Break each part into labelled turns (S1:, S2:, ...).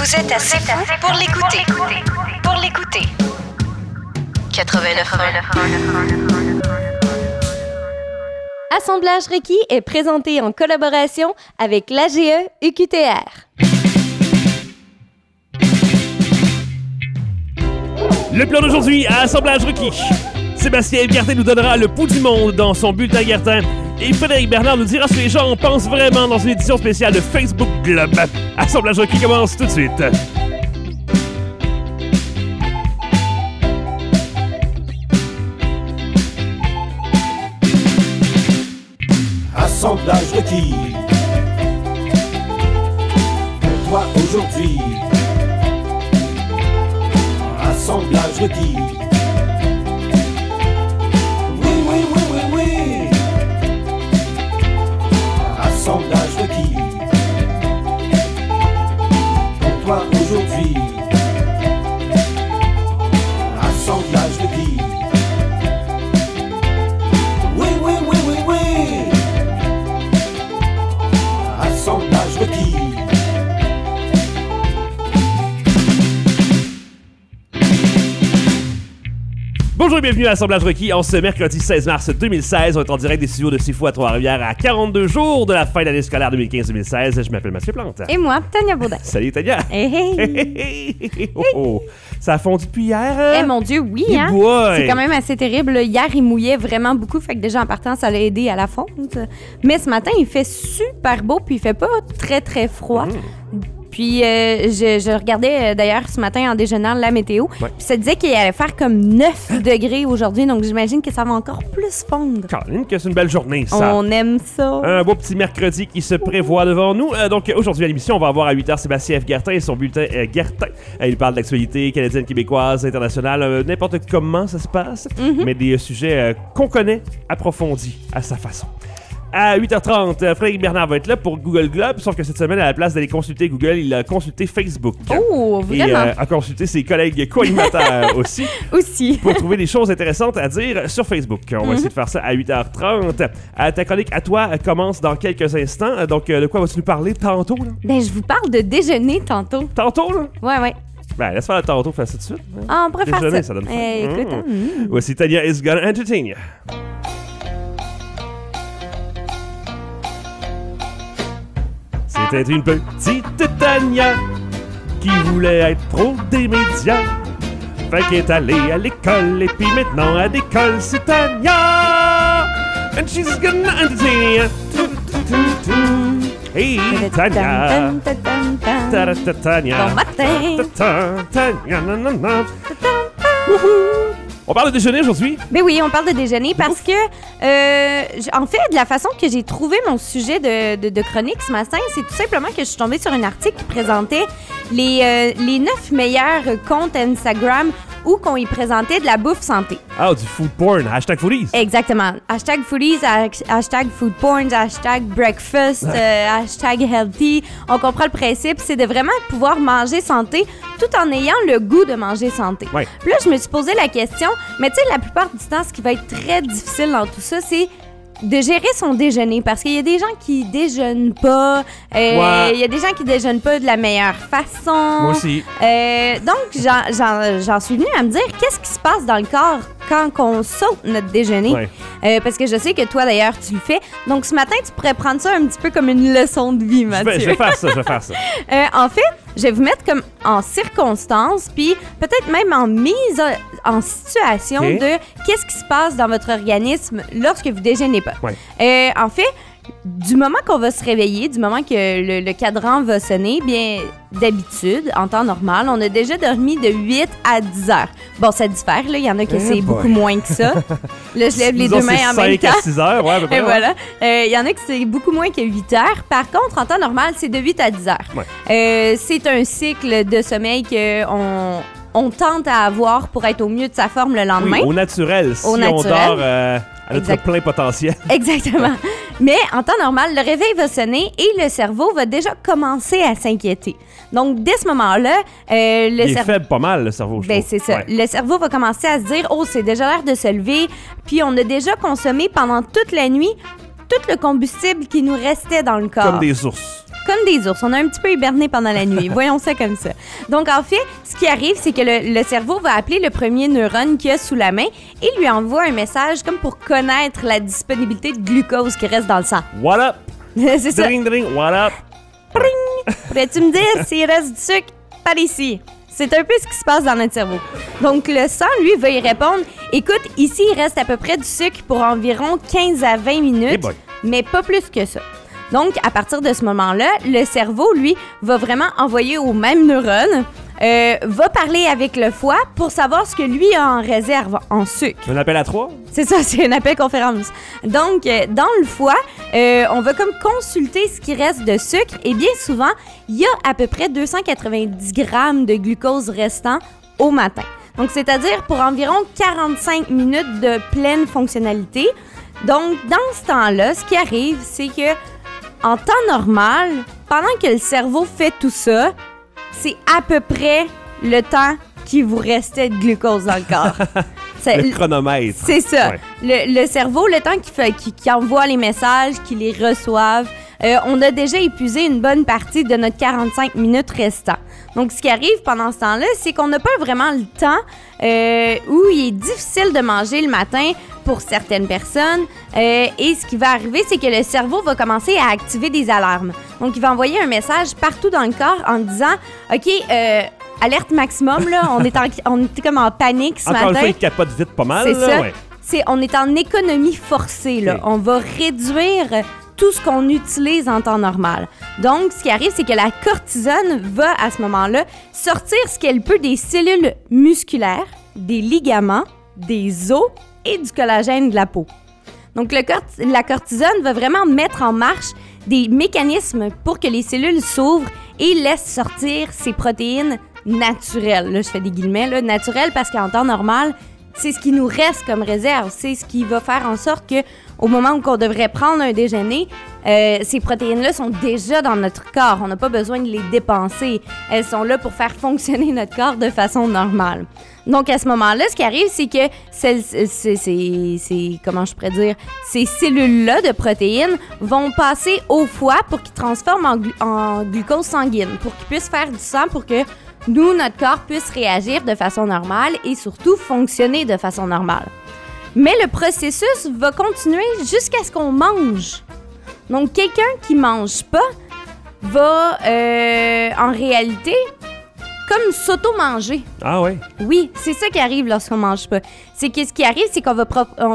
S1: Vous êtes assez fou pour l'écouter. Pour l'écouter. 89.1.
S2: Assemblage requis est présenté en collaboration avec l'AGE UQTR.
S3: Le plan d'aujourd'hui à Assemblage requis. Sébastien Guertin nous donnera le pouls du monde dans son bulletin Guertin. Et Frédéric Bernard nous dira ce que les gens pensent vraiment dans une édition spéciale de Facebook Club. Assemblage requis commence tout de suite.
S4: Assemblage requis. Pour toi aujourd'hui. Assemblage requis. Oui, oui, oui, oui, oui. Assemblage requis. Pour toi aujourd'hui. Assemblage requis. Oui, oui, oui, oui, oui. Assemblage requis.
S3: Bonjour et bienvenue à Assemblage requis en ce mercredi 16 mars 2016. On est en direct des studios de C'est Fou à Trois-Rivières à 42 jours de la fin de l'année scolaire 2015-2016. Je m'appelle Mathieu Plante.
S2: Et moi, Tania Baudin.
S3: Salut Tania.
S2: Hey, hey.
S3: Oh, oh. Ça a fondu depuis hier. Hein?
S2: Eh mon Dieu, oui,
S3: Hey
S2: hein?
S3: boy.
S2: C'est quand même assez terrible. Hier, il mouillait vraiment beaucoup, fait que déjà en partant, ça l'a aidé à la fonte. Mais ce matin, il fait super beau, puis il fait pas très, très froid. Puis je regardais d'ailleurs ce matin en déjeunant la météo, puis ça disait qu'il allait faire comme 9 degrés aujourd'hui, donc j'imagine que ça va encore plus fondre.
S3: Caroline, que c'est une belle journée, ça.
S2: On aime ça.
S3: Un beau petit mercredi qui se prévoit devant nous. Donc aujourd'hui à l'émission, on va avoir à 8h Sébastien F. Guertin et son bulletin Guertin. Il parle d'actualité canadienne, québécoise, internationale, n'importe comment ça se passe, mais des sujets qu'on connaît, approfondis à sa façon. À 8h30, Frédéric Bernard va être là pour Google Globe, sauf que cette semaine, à la place d'aller consulter Google, il a consulté Facebook.
S2: Oh,
S3: Et
S2: vraiment?
S3: a consulté ses collègues co-animateurs aussi.
S2: Aussi.
S3: Pour trouver des choses intéressantes à dire sur Facebook. On va essayer de faire ça à 8h30. Ta chronique à toi commence dans quelques instants. Donc, de quoi vas-tu nous parler tantôt? Là?
S2: Ben, je vous parle de déjeuner tantôt.
S3: Tantôt, là?
S2: Ouais.
S3: Ben, laisse faire le tantôt, fais ça tout de suite. Hein?
S2: Ah, on pourrait faire
S3: Déjeuner,
S2: ça.
S3: ça donne faim.
S2: Écoute,
S3: Voici Tania is gonna entertain you. C'était une petite Tania qui voulait être pro des médias. Fait qu'elle est allée à l'école et puis maintenant elle décolle, c'est Tania. And she's gonna entertain you. Hey Tania. Tania.
S2: Bon matin.
S3: Tania. On parle de déjeuner aujourd'hui.
S2: Ben oui, on parle de déjeuner parce que, en fait, de la façon que j'ai trouvé mon sujet de chronique ce matin, c'est tout simplement que je suis tombée sur un article qui présentait les 9 meilleurs comptes Instagram où qu'on y présentait de la bouffe santé.
S3: Ah, du food porn, hashtag foodies.
S2: Exactement. Hashtag foodies, hashtag food porn, hashtag breakfast, hashtag healthy. On comprend le principe, c'est de vraiment pouvoir manger santé tout en ayant le goût de manger santé.
S3: Ouais.
S2: Puis là, je me suis posé la question, mais tu sais, la plupart du temps, ce qui va être très difficile dans tout ça, c'est de gérer son déjeuner, parce qu'il y a des gens qui déjeunent pas, il y a des gens qui déjeunent pas de la meilleure façon.
S3: Moi aussi.
S2: Donc, j'en suis venue à me dire, qu'est-ce qui se passe dans le corps quand on saute notre déjeuner? Parce que je sais que toi, d'ailleurs, tu le fais. Donc, ce matin, tu pourrais prendre ça un petit peu comme une leçon de vie, Mathieu.
S3: Je vais faire ça.
S2: En fait, je vais vous mettre comme en circonstance, puis peut-être même en mise en situation de qu'est-ce qui se passe dans votre organisme lorsque vous déjeunez pas. En fait, du moment qu'on va se réveiller, du moment que le cadran va sonner, bien, d'habitude, en temps normal, on a déjà dormi de 8 à 10 heures. Bon, ça diffère, là. Il y en a que c'est beaucoup moins que ça. Là, je lève les deux mains en même temps.
S3: 5 à 6 heures, ouais, à peu près.
S2: Et voilà. Il y en a que c'est beaucoup moins que 8 heures. Par contre, en temps normal, c'est de 8 à 10 heures. C'est un cycle de sommeil qu'on tente à avoir pour être au mieux de sa forme le lendemain.
S3: Oui, au naturel, si on dort à notre plein potentiel.
S2: Exactement. Mais en temps normal, le réveil va sonner et le cerveau va déjà commencer à s'inquiéter. Donc, dès ce moment-là, il
S3: est faible pas mal, le cerveau, je trouve.
S2: c'est ça. Le cerveau va commencer à se dire « Oh, c'est déjà l'heure de se lever. » Puis, on a déjà consommé pendant toute la nuit tout le combustible qui nous restait dans le corps.
S3: Comme des ours.
S2: comme des ours. On a un petit peu hiberné pendant la nuit. Voyons ça comme ça. Donc, en fait, ce qui arrive, c'est que le cerveau va appeler le premier neurone qu'il a sous la main et lui envoie un message comme pour connaître la disponibilité de glucose qui reste dans le sang.
S3: What up?
S2: C'est ça.
S3: Dring, dring, what up?
S2: Pring! Pourrais-tu me dire s'il reste du sucre par ici? C'est un peu ce qui se passe dans notre cerveau. Donc, le sang, lui, va y répondre. Écoute, ici, il reste à peu près du sucre pour environ 15 à 20 minutes, mais pas plus que ça. Donc, à partir de ce moment-là, le cerveau, lui, va vraiment envoyer au même neurone, va parler avec le foie pour savoir ce que lui a en réserve en sucre.
S3: Un appel à 3?
S2: C'est ça, c'est un appel conférence. Donc, dans le foie, on va comme consulter ce qui reste de sucre et bien souvent, il y a à peu près 290 grammes de glucose restant au matin. Donc, c'est-à-dire pour environ 45 minutes de pleine fonctionnalité. Donc, dans ce temps-là, ce qui arrive, c'est que en temps normal, pendant que le cerveau fait tout ça, c'est à peu près le temps qu'il vous restait de glucose dans le corps.
S3: Le chronomètre.
S2: C'est ça.
S3: Ouais.
S2: Le cerveau, le temps qu'il envoie les messages, qu'il les reçoive, on a déjà épuisé une bonne partie de notre 45 minutes restant. Donc, ce qui arrive pendant ce temps-là, c'est qu'on n'a pas vraiment le temps où il est difficile de manger le matin pour certaines personnes. Et ce qui va arriver, c'est que le cerveau va commencer à activer des alarmes. Donc, il va envoyer un message partout dans le corps en disant « OK, alerte maximum, là, on était comme en panique ce matin. »
S3: Encore une fois, il capote vite pas mal.
S2: C'est
S3: là,
S2: ça.
S3: ouais.
S2: On est en économie forcée, là.
S3: Okay.
S2: On va réduire tout ce qu'on utilise en temps normal. Donc, ce qui arrive, c'est que la cortisone va, à ce moment-là, sortir ce qu'elle peut des cellules musculaires, des ligaments, des os et du collagène de la peau. Donc, la cortisone va vraiment mettre en marche des mécanismes pour que les cellules s'ouvrent et laissent sortir ces protéines naturelles. Là, je fais des guillemets, là, naturelles, parce qu'en temps normal, c'est ce qui nous reste comme réserve. C'est ce qui va faire en sorte que, au moment où on devrait prendre un déjeuner, ces protéines-là sont déjà dans notre corps. On n'a pas besoin de les dépenser. Elles sont là pour faire fonctionner notre corps de façon normale. Donc, à ce moment-là, ce qui arrive, c'est que comment je pourrais dire, ces cellules-là de protéines vont passer au foie pour qu'ils transforment en glucose sanguine, pour qu'ils puissent faire du sang, pour que nous, notre corps puisse réagir de façon normale et surtout fonctionner de façon normale. Mais le processus va continuer jusqu'à ce qu'on mange. Donc, quelqu'un qui mange pas va, en réalité, comme s'auto-manger. Ah ouais? Oui, c'est ça qui arrive lorsqu'on mange pas. C'est que ce qui arrive, c'est qu'on va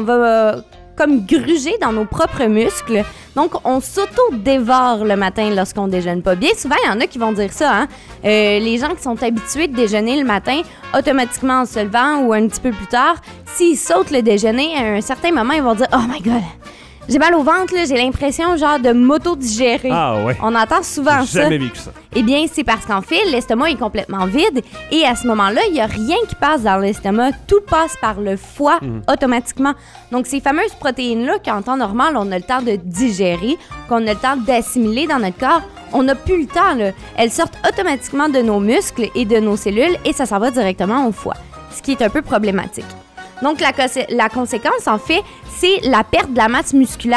S2: comme gruger dans nos propres muscles. Donc, on s'auto-dévore le matin lorsqu'on déjeune pas. Bien souvent, il y en a qui vont dire ça, hein? Les gens qui sont habitués de déjeuner le matin, automatiquement en se levant ou un petit peu plus tard, s'ils sautent le déjeuner, à un certain moment, ils vont dire « Oh my God! J'ai mal au ventre, là, j'ai l'impression genre de m'auto-digérer. »
S3: Ah ouais.
S2: On entend souvent ça.
S3: J'ai jamais vécu ça.
S2: Eh bien, c'est parce qu'en fait, l'estomac est complètement vide et à ce moment-là, il n'y a rien qui passe dans l'estomac. Tout passe par le foie automatiquement. Donc, ces fameuses protéines-là, qu'en temps normal, on a le temps de digérer, qu'on a le temps d'assimiler dans notre corps, on n'a plus le temps, là. Elles sortent automatiquement de nos muscles et de nos cellules et ça s'en va directement au foie, ce qui est un peu problématique. Donc, la conséquence, en fait, c'est la perte de la masse musculaire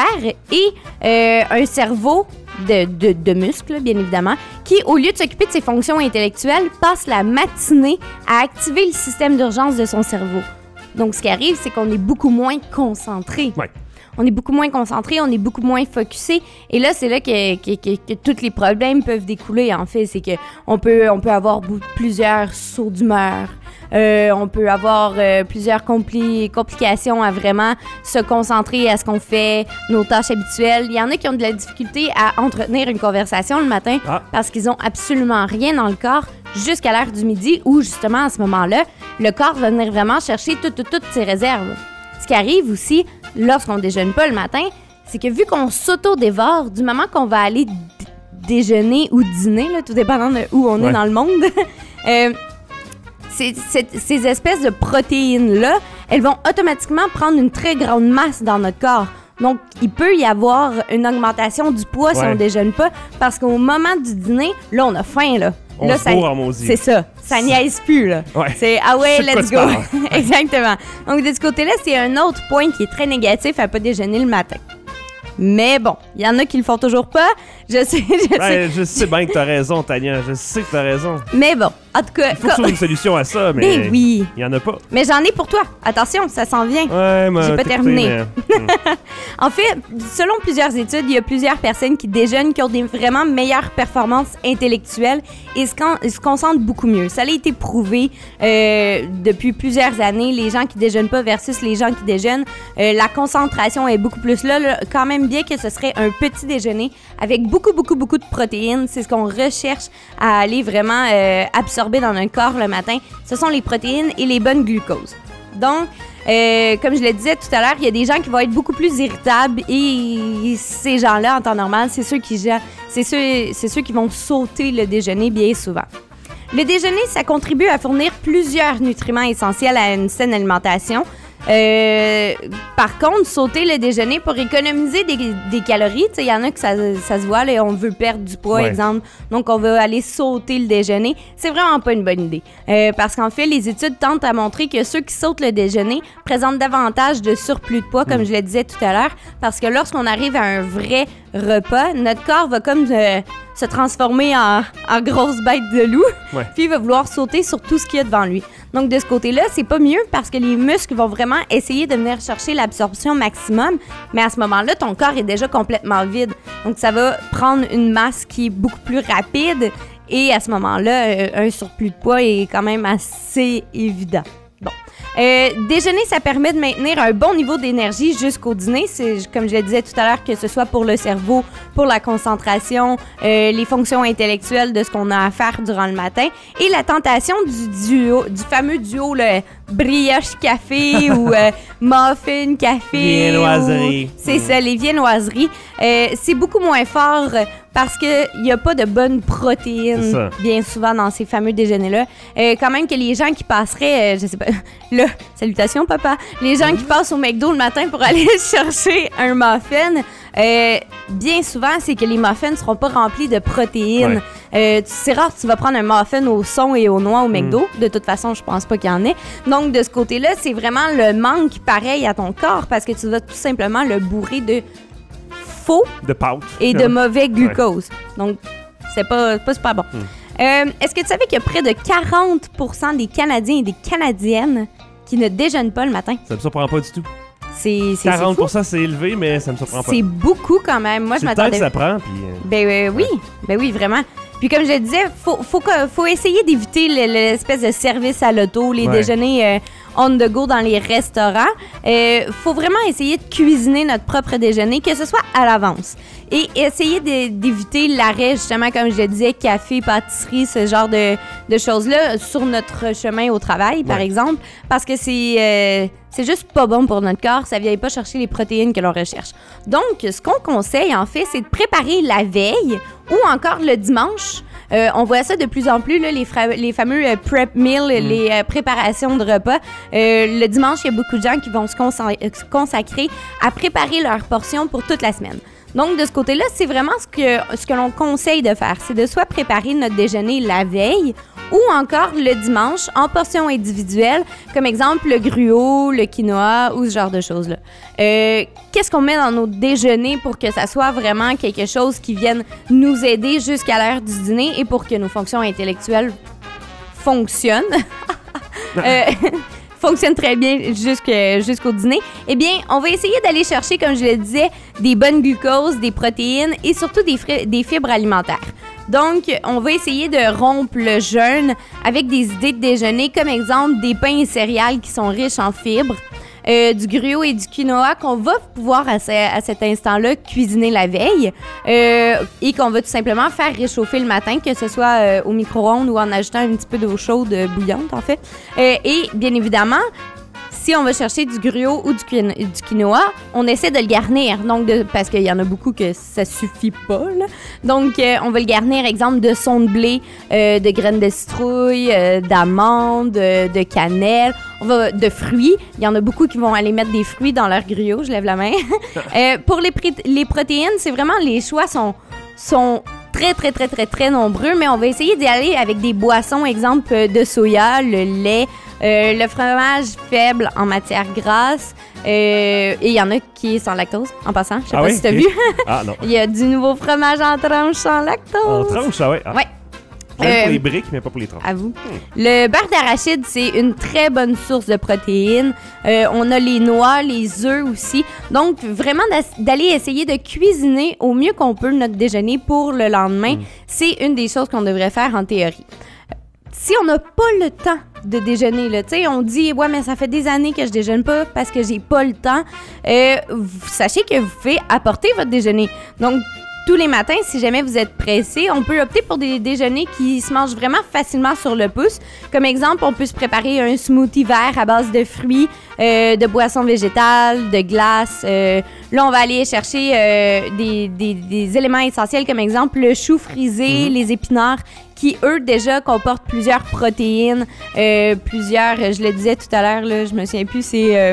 S2: et un cerveau de muscles, bien évidemment, qui, au lieu de s'occuper de ses fonctions intellectuelles, passe la matinée à activer le système d'urgence de son cerveau. Donc, ce qui arrive, c'est qu'on est beaucoup moins concentré. Ouais. On est beaucoup moins concentré, on est beaucoup moins focusé. Et là, c'est là que tous les problèmes peuvent découler, en fait. C'est qu'on peut avoir plusieurs sauts d'humeur. On peut avoir plusieurs complications à vraiment se concentrer à ce qu'on fait, nos tâches habituelles. Il y en a qui ont de la difficulté à entretenir une conversation le matin parce qu'ils ont absolument rien dans le corps jusqu'à l'heure du midi où, justement, à ce moment-là, le corps va venir vraiment chercher toutes ses réserves. Ce qui arrive aussi lorsqu'on déjeune pas le matin, c'est que vu qu'on s'auto-dévore, du moment qu'on va aller déjeuner ou dîner, là, tout dépendant de où on est dans le monde, ces espèces de protéines-là, elles vont automatiquement prendre une très grande masse dans notre corps. Donc, il peut y avoir une augmentation du poids si on déjeune pas, parce qu'au moment du dîner, là, on a faim, là.
S3: On se bourre en maudit.
S2: C'est ça. Ça niaise plus, là. Ouais. C'est « Ah ouais, let's go! » Exactement. Donc, de ce côté-là, c'est un autre point qui est très négatif à pas déjeuner le matin. Mais bon, il y en a qui le font toujours pas. Je sais.
S3: Je sais bien que t'as raison, Tania. Je sais que t'as raison.
S2: Mais bon, en tout cas...
S3: Il faut trouver une solution à ça, mais
S2: Ben oui.
S3: il y en a pas.
S2: Mais j'en ai pour toi. Attention, ça s'en vient.
S3: Ouais, moi,
S2: J'ai pas terminé.
S3: Mais...
S2: En fait, selon plusieurs études, il y a plusieurs personnes qui déjeunent qui ont des vraiment meilleures performances intellectuelles et se concentrent beaucoup mieux. Ça a été prouvé depuis plusieurs années. Les gens qui déjeunent pas versus les gens qui déjeunent, la concentration est beaucoup plus là. Quand même bien que ce serait un petit déjeuner avec beaucoup de protéines. C'est ce qu'on recherche à aller vraiment absorber dans notre corps le matin. Ce sont les protéines et les bonnes glucoses. Donc, comme je le disais tout à l'heure, il y a des gens qui vont être beaucoup plus irritables et ces gens-là, en temps normal, c'est ceux qui vont sauter le déjeuner bien souvent. Le déjeuner, ça contribue à fournir plusieurs nutriments essentiels à une saine alimentation. Par contre, sauter le déjeuner pour économiser des calories, il y en a que ça se voit, là, on veut perdre du poids, exemple, donc on va aller sauter le déjeuner. C'est vraiment pas une bonne idée. Parce qu'en fait, les études tentent à montrer que ceux qui sautent le déjeuner présentent davantage de surplus de poids, comme je le disais tout à l'heure, parce que lorsqu'on arrive à un vrai repas, notre corps va comme se transformer en grosse bête de loup, puis il va vouloir sauter sur tout ce qu'il y a devant lui. Donc, de ce côté-là, c'est pas mieux parce que les muscles vont vraiment essayer de venir chercher l'absorption maximum, mais à ce moment-là, ton corps est déjà complètement vide. Donc, ça va prendre une masse qui est beaucoup plus rapide et à ce moment-là, un surplus de poids est quand même assez évident. Bon. Déjeuner, ça permet de maintenir un bon niveau d'énergie jusqu'au dîner. C'est, comme je le disais tout à l'heure, que ce soit pour le cerveau, pour la concentration, les fonctions intellectuelles de ce qu'on a à faire durant le matin et la tentation du fameux duo, le brioche café ou muffin café.
S3: Viennoiserie.
S2: C'est ça, les viennoiseries. C'est beaucoup moins fort parce qu'il n'y a pas de bonnes protéines bien souvent dans ces fameux déjeuners-là. Quand même que les gens qui passeraient, je sais pas, là, salutations papa, les gens qui passent au McDo le matin pour aller chercher un muffin, bien souvent, c'est que les muffins ne seront pas remplis de protéines. C'est rare que tu vas prendre un muffin au son et aux noix au McDo. De toute façon, je pense pas qu'il y en ait. Donc, de ce côté-là, c'est vraiment le manque pareil à ton corps parce que tu vas tout simplement le bourrer de faux et de mauvais glucose. Donc, c'est pas super bon. Est-ce que tu savais qu'il y a près de 40% des Canadiens et des Canadiennes qui ne déjeunent pas le matin?
S3: Ça me surprend pas du tout.
S2: C'est
S3: 40%, c'est élevé, mais ça me surprend pas.
S2: C'est beaucoup quand même. Moi, je m'attendais...
S3: C'est le temps que ça prend, puis...
S2: Ben oui, vraiment. Puis comme je le disais, faut essayer d'éviter l'espèce de service à l'auto, les déjeuners on the go dans les restaurants. Faut vraiment essayer de cuisiner notre propre déjeuner, que ce soit à l'avance. Et essayer d'éviter l'arrêt, justement, comme je le disais, café, pâtisserie, ce genre de choses-là sur notre chemin au travail, par exemple, parce que c'est juste pas bon pour notre corps, ça vient pas chercher les protéines que l'on recherche. Donc, ce qu'on conseille, en fait, c'est de préparer la veille ou encore le dimanche. On voit ça de plus en plus, là, les fameux prep meals, les préparations de repas. Le dimanche, il y a beaucoup de gens qui vont se consacrer à préparer leurs portions pour toute la semaine. Donc, de ce côté-là, c'est vraiment ce que l'on conseille de faire. C'est de soit préparer notre déjeuner la veille ou encore le dimanche en portions individuelles, comme exemple le gruau, le quinoa ou ce genre de choses-là. Qu'est-ce qu'on met dans nos déjeuners pour que ça soit vraiment quelque chose qui vienne nous aider jusqu'à l'heure du dîner et pour que nos fonctions intellectuelles fonctionnent? Fonctionne très bien jusqu'au dîner, eh bien, on va essayer d'aller chercher, comme je le disais, des bonnes glucoses, des protéines et surtout des fibres alimentaires. Donc, on va essayer de rompre le jeûne avec des idées de déjeuner, comme exemple des pains et céréales qui sont riches en fibres, du gruau et du quinoa qu'on va pouvoir à cet instant-là cuisiner la veille et qu'on va tout simplement faire réchauffer le matin, que ce soit au micro-ondes ou en ajoutant un petit peu d'eau chaude bouillante, en fait. Et bien évidemment, si on va chercher du gruau ou du quinoa, on essaie de le garnir. Donc, parce qu'il y en a beaucoup que ça suffit pas, là. Donc, on va le garnir, exemple, de son de blé, de graines de citrouille, d'amandes, de cannelle, de fruits. Il y en a beaucoup qui vont aller mettre des fruits dans leur gruau, je lève la main. Pour les protéines, c'est vraiment, les choix sont très, très, très, très, très nombreux, mais on va essayer d'y aller avec des boissons, exemple de soya, le lait, le fromage faible en matière grasse. Et il y en a qui est sans lactose, en passant. Je sais pas si tu as vu.
S3: Ah non.
S2: Il y a du nouveau fromage en tranche sans lactose.
S3: En tranche, ah ouais. Ah.
S2: Ouais.
S3: Même pour les briques, mais pas pour les tranches.
S2: À vous. Le beurre d'arachide, c'est une très bonne source de protéines. On a les noix, les œufs aussi. Donc, vraiment, d'aller essayer de cuisiner au mieux qu'on peut notre déjeuner pour le lendemain, c'est une des choses qu'on devrait faire en théorie. Si on n'a pas le temps de déjeuner, là, tu sais, on dit, ouais, mais ça fait des années que je déjeune pas parce que j'ai pas le temps. Sachez que vous pouvez apporter votre déjeuner. Donc, tous les matins, si jamais vous êtes pressé, on peut opter pour des déjeuners qui se mangent vraiment facilement sur le pouce. Comme exemple, on peut se préparer un smoothie vert à base de fruits, de boissons végétales, de glace. Là, on va aller chercher des éléments essentiels comme exemple le chou frisé, les épinards, qui, eux, déjà comportent plusieurs protéines, je le disais tout à l'heure, là, je me souviens plus, c'est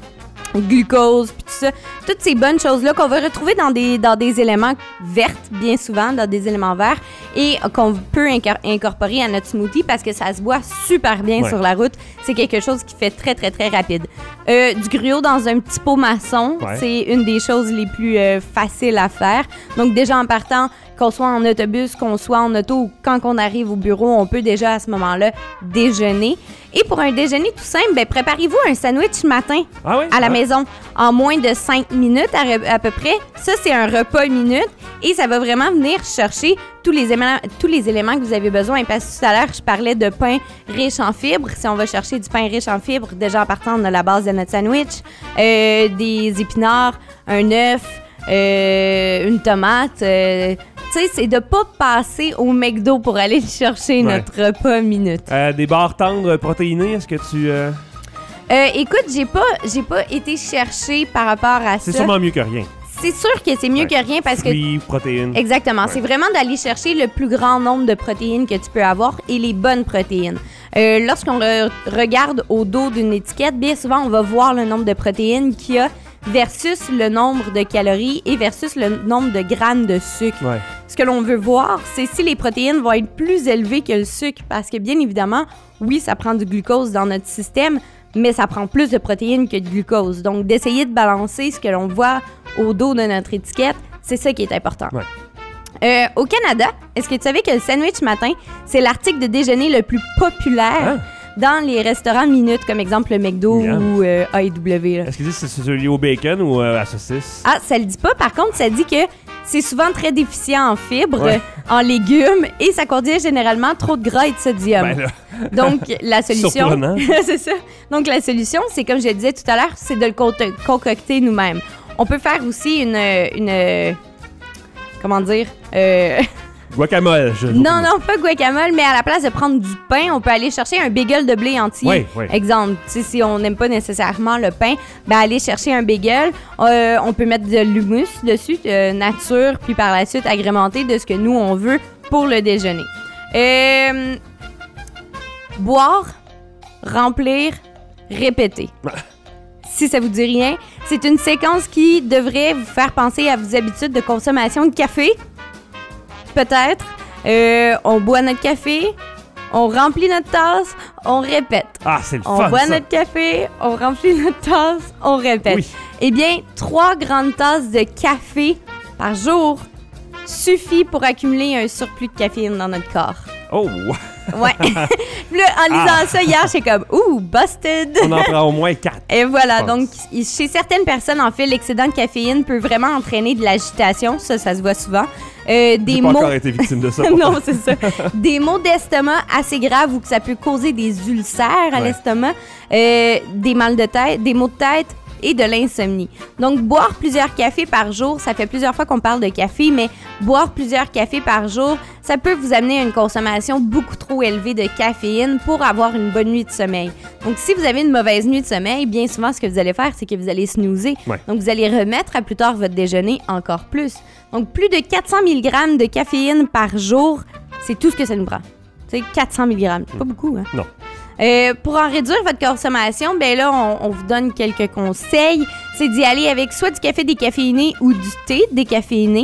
S2: glucose, puis tout ça. Toutes ces bonnes choses-là qu'on va retrouver dans des éléments verts, bien souvent, dans des éléments verts, et qu'on peut incorporer à notre smoothie parce que ça se boit super bien sur la route. C'est quelque chose qui fait très, très, très rapide. Du gruau dans un petit pot maçon, c'est une des choses les plus faciles à faire. Donc, déjà en partant, qu'on soit en autobus, qu'on soit en auto ou quand on arrive au bureau, on peut déjà à ce moment-là déjeuner. Et pour un déjeuner tout simple, ben, préparez-vous un sandwich matin à la maison en moins de 5 minutes à peu près. Ça, c'est un repas minute et ça va vraiment venir chercher tous les éléments que vous avez besoin. Parce que tout à l'heure, je parlais de pain riche en fibres. Si on va chercher du pain riche en fibres, déjà en partant, on a la base de notre sandwich, des épinards, un œuf, une tomate. Tu sais, c'est de pas passer au McDo pour aller chercher notre repas minute.
S3: Des barres tendres protéinées, est-ce que tu...
S2: Écoute, j'ai pas été chercher par rapport à ça.
S3: C'est sûrement mieux que rien.
S2: C'est sûr que c'est mieux que rien parce
S3: Fruits,
S2: que...
S3: protéines.
S2: Exactement. C'est vraiment d'aller chercher le plus grand nombre de protéines que tu peux avoir et les bonnes protéines. Lorsqu'on regarde au dos d'une étiquette, bien souvent, on va voir le nombre de protéines qu'il y a versus le nombre de calories et versus le nombre de grammes de sucre.
S3: Ouais.
S2: Ce que l'on veut voir, c'est si les protéines vont être plus élevées que le sucre. Parce que, bien évidemment, oui, ça prend du glucose dans notre système, mais ça prend plus de protéines que de glucose. Donc, d'essayer de balancer ce que l'on voit au dos de notre étiquette, c'est ça qui est important. Ouais. Au Canada, est-ce que tu savais que le sandwich matin, c'est l'article de déjeuner le plus populaire dans les restaurants minutes, comme exemple le McDo ou AEW?
S3: Est-ce que c'est celui au bacon ou à la saucisse?
S2: Ah, ça le dit pas. Par contre, ça dit que c'est souvent très déficient en fibres, en légumes, et ça contient généralement trop de gras et de sodium.
S3: Ben là.
S2: Donc, la solution...
S3: Surprenant.
S2: C'est ça. Donc, la solution, c'est comme je le disais tout à l'heure, c'est de le concocter nous-mêmes. On peut faire aussi une comment dire?
S3: Guacamole.
S2: Non, pas guacamole, mais à la place de prendre du pain, on peut aller chercher un bagel de blé entier.
S3: Oui.
S2: Exemple, si on n'aime pas nécessairement le pain, ben aller chercher un bagel. On peut mettre de l'hummus dessus, nature, puis par la suite agrémenter de ce que nous, on veut pour le déjeuner. Boire, remplir, répéter. Si ça vous dit rien, c'est une séquence qui devrait vous faire penser à vos habitudes de consommation de café. Peut-être. On boit notre café, on remplit notre tasse, on répète.
S3: Ah, c'est le fun,
S2: On boit
S3: ça.
S2: notre café, on remplit notre tasse, on répète.
S3: Oui.
S2: Eh bien, 3 grandes tasses de café par jour suffit pour accumuler un surplus de caféine dans notre corps.
S3: Oh!
S2: Ouais. Puis là, en lisant ça hier, j'étais comme « Ouh, busted! »
S3: On en prend au moins 4.
S2: Et voilà, donc chez certaines personnes, en fait, l'excédent de caféine peut vraiment entraîner de l'agitation. Ça se voit souvent.
S3: J'ai pas encore été victime de ça.
S2: Non, c'est ça. Des maux d'estomac assez graves ou que ça peut causer des ulcères à l'estomac, des mal de tête, des maux de tête et de l'insomnie. Donc, boire plusieurs cafés par jour, ça fait plusieurs fois qu'on parle de café, mais boire plusieurs cafés par jour, ça peut vous amener à une consommation beaucoup trop élevée de caféine pour avoir une bonne nuit de sommeil. Donc, si vous avez une mauvaise nuit de sommeil, bien souvent, ce que vous allez faire, c'est que vous allez snoozer. Ouais. Donc, vous allez remettre à plus tard votre déjeuner encore plus. Donc, plus de 400 mg de caféine par jour, c'est tout ce que ça nous prend. Tu sais, 400 mg, c'est pas beaucoup, hein?
S3: Non.
S2: Pour en réduire votre consommation, ben là, on vous donne quelques conseils. C'est d'y aller avec soit du café décaféiné ou du thé décaféiné.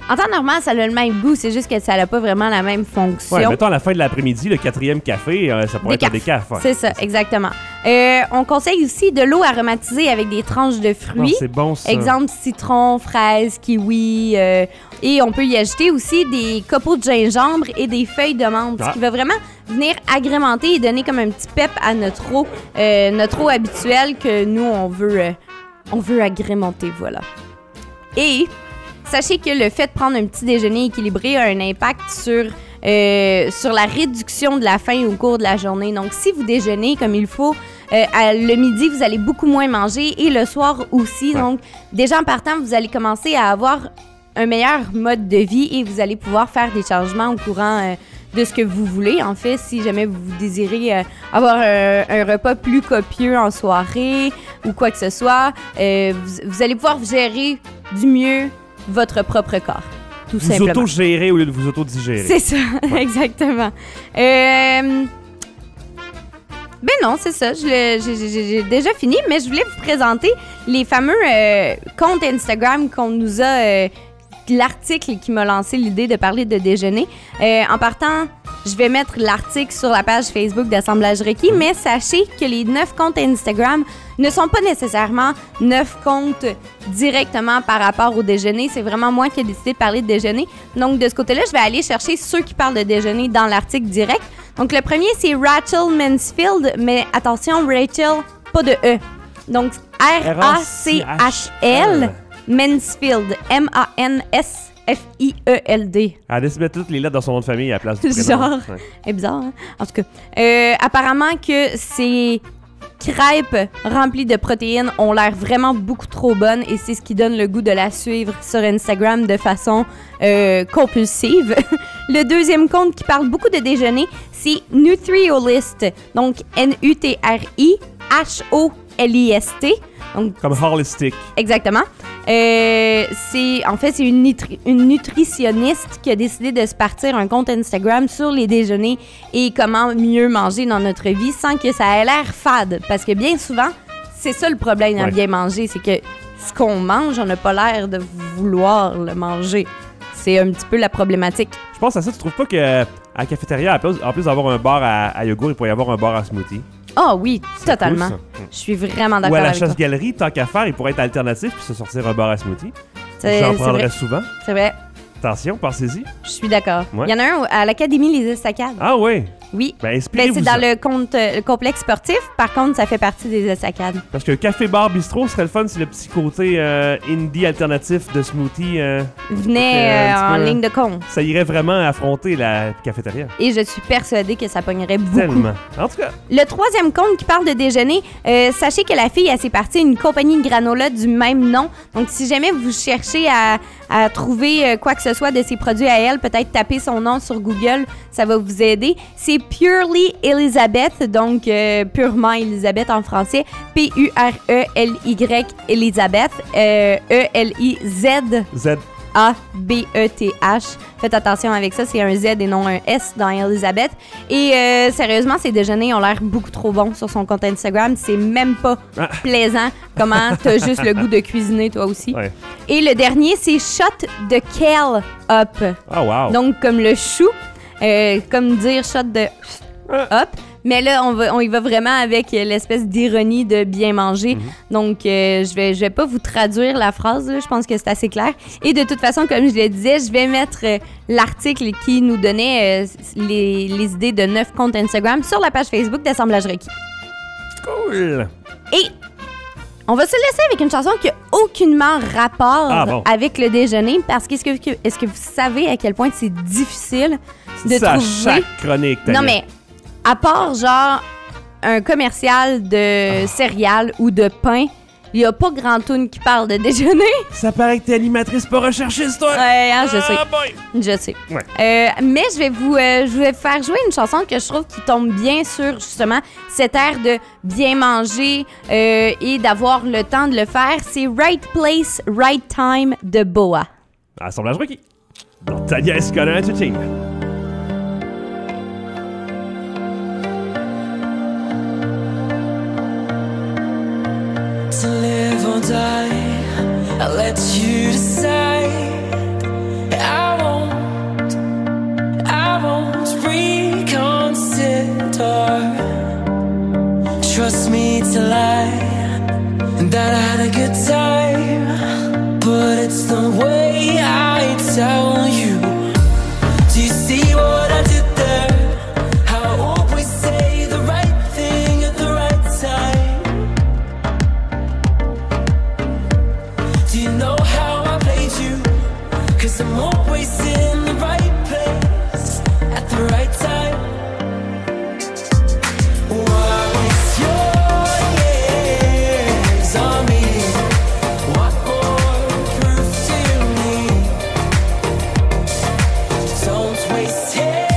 S2: En temps normal, ça a le même goût, c'est juste que ça n'a pas vraiment la même fonction.
S3: Ouais, mettons à la fin de l'après-midi, le 4e café, ça pourrait être un décaf. Ouais.
S2: C'est ça, exactement. On conseille aussi de l'eau aromatisée avec des tranches de fruits.
S3: Oh, c'est bon, ça.
S2: Exemple, citron, fraise, kiwi. Et on peut y ajouter aussi des copeaux de gingembre et des feuilles de menthe, ce qui va vraiment venir agrémenter et donner comme un petit pep à notre eau habituelle que nous, on veut agrémenter, voilà. Et sachez que le fait de prendre un petit déjeuner équilibré a un impact sur la réduction de la faim au cours de la journée. Donc, si vous déjeunez comme il faut, le midi, vous allez beaucoup moins manger et le soir aussi. Ouais. Donc, déjà en partant, vous allez commencer à avoir un meilleur mode de vie et vous allez pouvoir faire des changements au courant de ce que vous voulez. En fait, si jamais vous désirez avoir un repas plus copieux en soirée ou quoi que ce soit, vous allez pouvoir gérer du mieux votre propre corps, tout simplement.
S3: Vous auto-gérer au lieu de vous auto-digérer.
S2: C'est ça, ouais. Exactement. Ben non, c'est ça. J'ai déjà fini, mais je voulais vous présenter les fameux comptes Instagram qu'on nous a... l'article qui m'a lancé l'idée de parler de déjeuner. En partant, je vais mettre l'article sur la page Facebook d'Assemblage Requis, mais sachez que les 9 comptes Instagram ne sont pas nécessairement 9 comptes directement par rapport au déjeuner. C'est vraiment moi qui ai décidé de parler de déjeuner. Donc, de ce côté-là, je vais aller chercher ceux qui parlent de déjeuner dans l'article direct. Donc, le premier, c'est Rachel Mansfield, mais attention, Rachel, pas de E. Donc, R-A-C-H-L Mansfield, M-A-N-S-F-I-E-L-D.
S3: Elle décide de mettre toutes les lettres dans son nom de famille à la place du prénom.
S2: Genre, c'est bizarre, hein? En tout cas, apparemment que ces crêpes remplies de protéines ont l'air vraiment beaucoup trop bonnes et c'est ce qui donne le goût de la suivre sur Instagram de façon compulsive. Le deuxième compte qui parle beaucoup de déjeuner, c'est Nutriolist, donc N-U-T-R-I-H-O-L-I-S-T. Donc,
S3: comme holistic.
S2: Exactement. C'est une nutritionniste qui a décidé de se partir un compte Instagram sur les déjeuners et comment mieux manger dans notre vie sans que ça ait l'air fade. Parce que bien souvent, c'est ça le problème à bien manger, c'est que ce qu'on mange, on n'a pas l'air de vouloir le manger. C'est un petit peu la problématique.
S3: Je pense à ça, tu trouves pas qu'à la cafétéria, en plus d'avoir un bar à yogourt, il pourrait y avoir un bar à smoothie?
S2: Ah oui, totalement.
S3: Cool,
S2: je suis vraiment d'accord
S3: avec toi. Ou à la
S2: avec
S3: chasse-galerie, tant qu'à faire, il pourrait être alternatif puis se sortir un bar à smoothie. J'en prendrais souvent.
S2: C'est vrai.
S3: Attention, pensez-y.
S2: Je suis d'accord.
S3: Ouais.
S2: Il y en a un à l'Académie Les Estacades.
S3: Ah oui?
S2: Oui.
S3: Ben, inspirez-vous
S2: c'est dans le complexe sportif. Par contre, ça fait partie des Estacades.
S3: Parce que Café Bar Bistrot serait le fun si le petit côté indie alternatif de smoothie
S2: venait en ligne de compte.
S3: Ça irait vraiment affronter la cafétéria.
S2: Et je suis persuadée que ça pognerait beaucoup.
S3: Tellement. En tout cas.
S2: Le troisième compte qui parle de déjeuner, sachez que la fille, elle s'est partie une compagnie de granola du même nom. Donc, si jamais vous cherchez à trouver quoi que ce soit de ses produits à elle, peut-être taper son nom sur Google, ça va vous aider. C'est Purely Elizabeth, donc purement Elizabeth en français, P-U-R-E-L-Y Elizabeth, E-L-I-Z.
S3: Z.
S2: A-B-E-T-H. Faites attention avec ça, c'est un Z et non un S dans Elizabeth. Et sérieusement, ces déjeuners ont l'air beaucoup trop bons sur son compte Instagram. C'est même pas plaisant comment t'as juste le goût de cuisiner toi aussi. Ouais. Et le dernier, c'est Shot de Kale Up.
S3: Oh wow!
S2: Donc comme le chou, comme dire shot de up. Mais là, on y va vraiment avec l'espèce d'ironie de bien manger. Mm-hmm. Donc, je vais pas vous traduire la phrase. Là. Je pense que c'est assez clair. Et de toute façon, comme je le disais, je vais mettre l'article qui nous donnait les idées de 9 comptes Instagram sur la page Facebook d'Assemblage Requis.
S3: Cool!
S2: Et on va se laisser avec une chanson qui n'a aucunement rapport avec le déjeuner. Parce que est-ce que vous savez à quel point c'est difficile de
S3: ça
S2: trouver...
S3: chaque chronique,
S2: Non, mais... À part, genre, un commercial de céréales ou de pain, il n'y a pas grand tune qui parle de déjeuner.
S3: Ça paraît que t'es animatrice pas recherchiste, toi.
S2: Ouais, hein, je sais.
S3: Boy.
S2: Je sais.
S3: Ouais.
S2: Mais je vais faire jouer une chanson que je trouve qui tombe bien sur, justement, cet air de bien manger et d'avoir le temps de le faire. C'est Right Place, Right Time de Boa.
S3: Assemblage Requis. Dans Tania Escola Entertainment.
S5: To live or die, I'll let you decide. door. Trust me to lie, and that I had a good time, but it's the way I tell you. Do you see what I did there? How I always say the right thing at the right time. Do you know how I played you? 'Cause I'm always in the right place at the right time. Why waste your years on me? What more proof do you need? Don't waste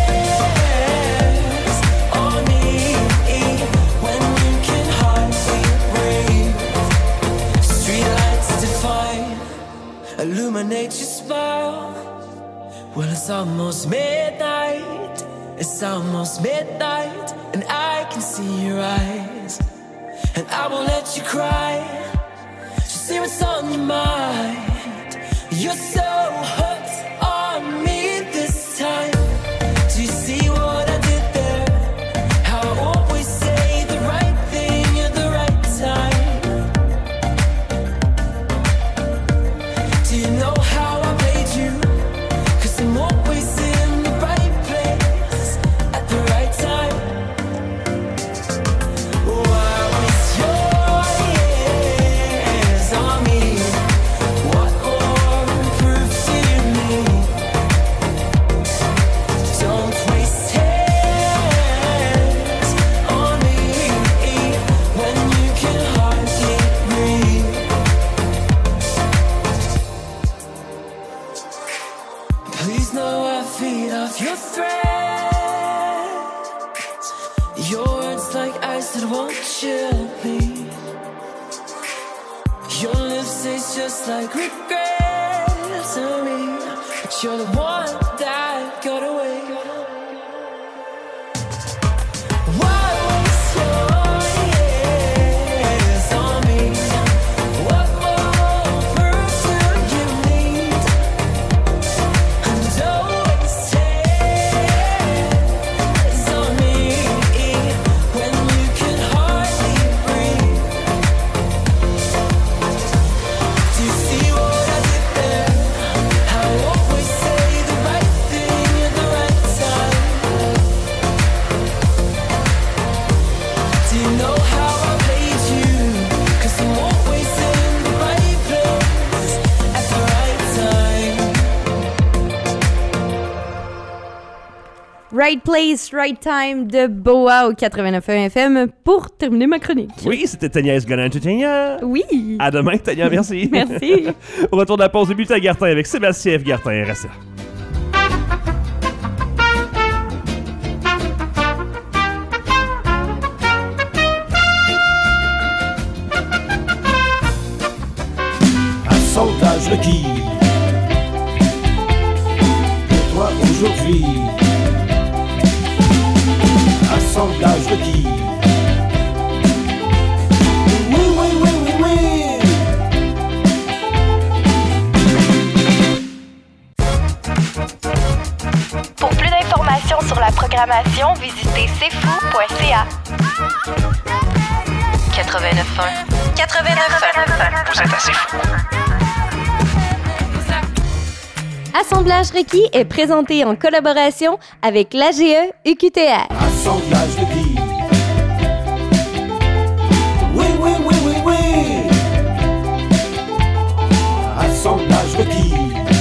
S5: tears on me when you can hardly breathe. Streetlights define, illuminate your smile. Well, it's almost midnight. It's almost midnight, and I can see your eyes, and I won't let you cry. Just see what's on your mind. You're so hooked on me this time. Do you see what I did there? How I always say the right thing at the right time. Do you know how I played you? 'Cause I'm always in the right place at the right time. Why waste your years on me? What more proof do you need? Don't waste tears on me when you can hardly breathe. Please know I feed off your threats. Your words like ice that won't chill me. Your lips taste just like regret to me, but you're the one that got away. Why waste your years on me? What more proof do you need? And don't waste tears on me when you can hardly breathe. Do you see what I did there? How I always say the right thing at the right time. Do you know how I played you? 'Cause I'm always in the right place at the right time.
S2: Right Place, Right Time de Boa au 89.1 FM pour terminer ma chronique.
S3: Oui, c'était Tania Esgonan. Tania.
S2: Oui.
S3: À demain, Tania, merci.
S2: Merci.
S3: On retourne à la pause de bulletin Gartin avec Sébastien F. Gartin. Restez là.
S4: Assemblage requis. Pour toi aujourd'hui. Assemblage requis. Oui, oui, oui, oui, oui.
S1: Pour plus d'informations sur la programmation, visitez cfou.ca. 89.1. 89.1.
S6: Vous êtes assez fou.
S2: Assemblage requis est présenté en collaboration avec l'AGE UQTR.
S4: Assemblage requis. Oui, oui, oui, oui, oui. Assemblage requis.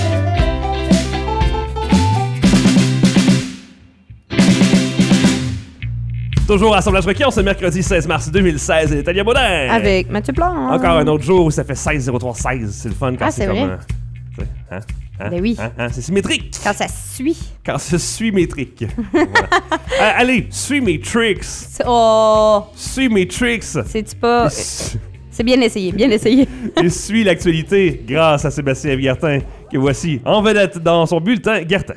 S3: Toujours Assemblage requis, on se mercredi 16 mars 2016 et Talia Baudin.
S2: Avec Mathieu Plante.
S3: Encore un autre jour où ça fait 16-03-16. C'est le fun quand
S2: Ah,
S3: c'est
S2: c'est
S3: comme...
S2: vrai.
S3: tu sais, hein?
S2: Ben oui.
S3: C'est symétrique.
S2: Quand ça suit.
S3: Quand c'est symétrique. Voilà. Allez, suis mes tricks.
S2: Oh,
S3: Suis mes tricks.
S2: c'est-tu pas... C'est bien essayé, bien essayé.
S3: Et suis l'actualité grâce à Sébastien F. Gartin, que voici en vedette dans son bulletin Gartin.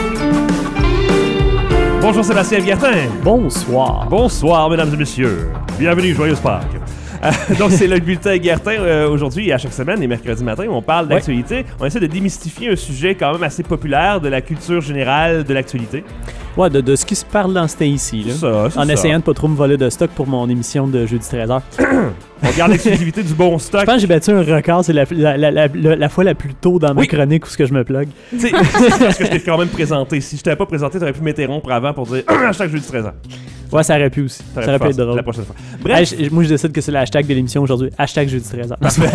S3: Bonjour Sébastien F. Gartin.
S7: Bonsoir.
S3: Bonsoir, mesdames et messieurs. Bienvenue, joyeuse Pâques. Donc, c'est le bulletin Guertin aujourd'hui et à chaque semaine, les mercredis matin, on parle d'actualité. On essaie de démystifier un sujet quand même assez populaire de la culture générale de l'actualité.
S6: Ouais, de ce qui se parle dans ce temps-ci, là. En essayant de pas trop me voler de stock pour mon émission de jeudi 13h.
S3: On garde l'exclusivité du bon stock.
S6: Je pense que j'ai battu un record, c'est la fois la plus tôt dans ma chronique où ce que je me plug.
S3: C'est parce que je t'ai quand même présenté. Si je t'avais pas présenté, t'aurais pu m'interrompre avant pour dire hashtag jeudi 13h.
S6: Ouais, ça aurait pu aussi. Ça aurait pu être drôle.
S3: La prochaine fois. Bref.
S6: Moi, je décide que c'est le hashtag de l'émission aujourd'hui. Hashtag jeudi 13h.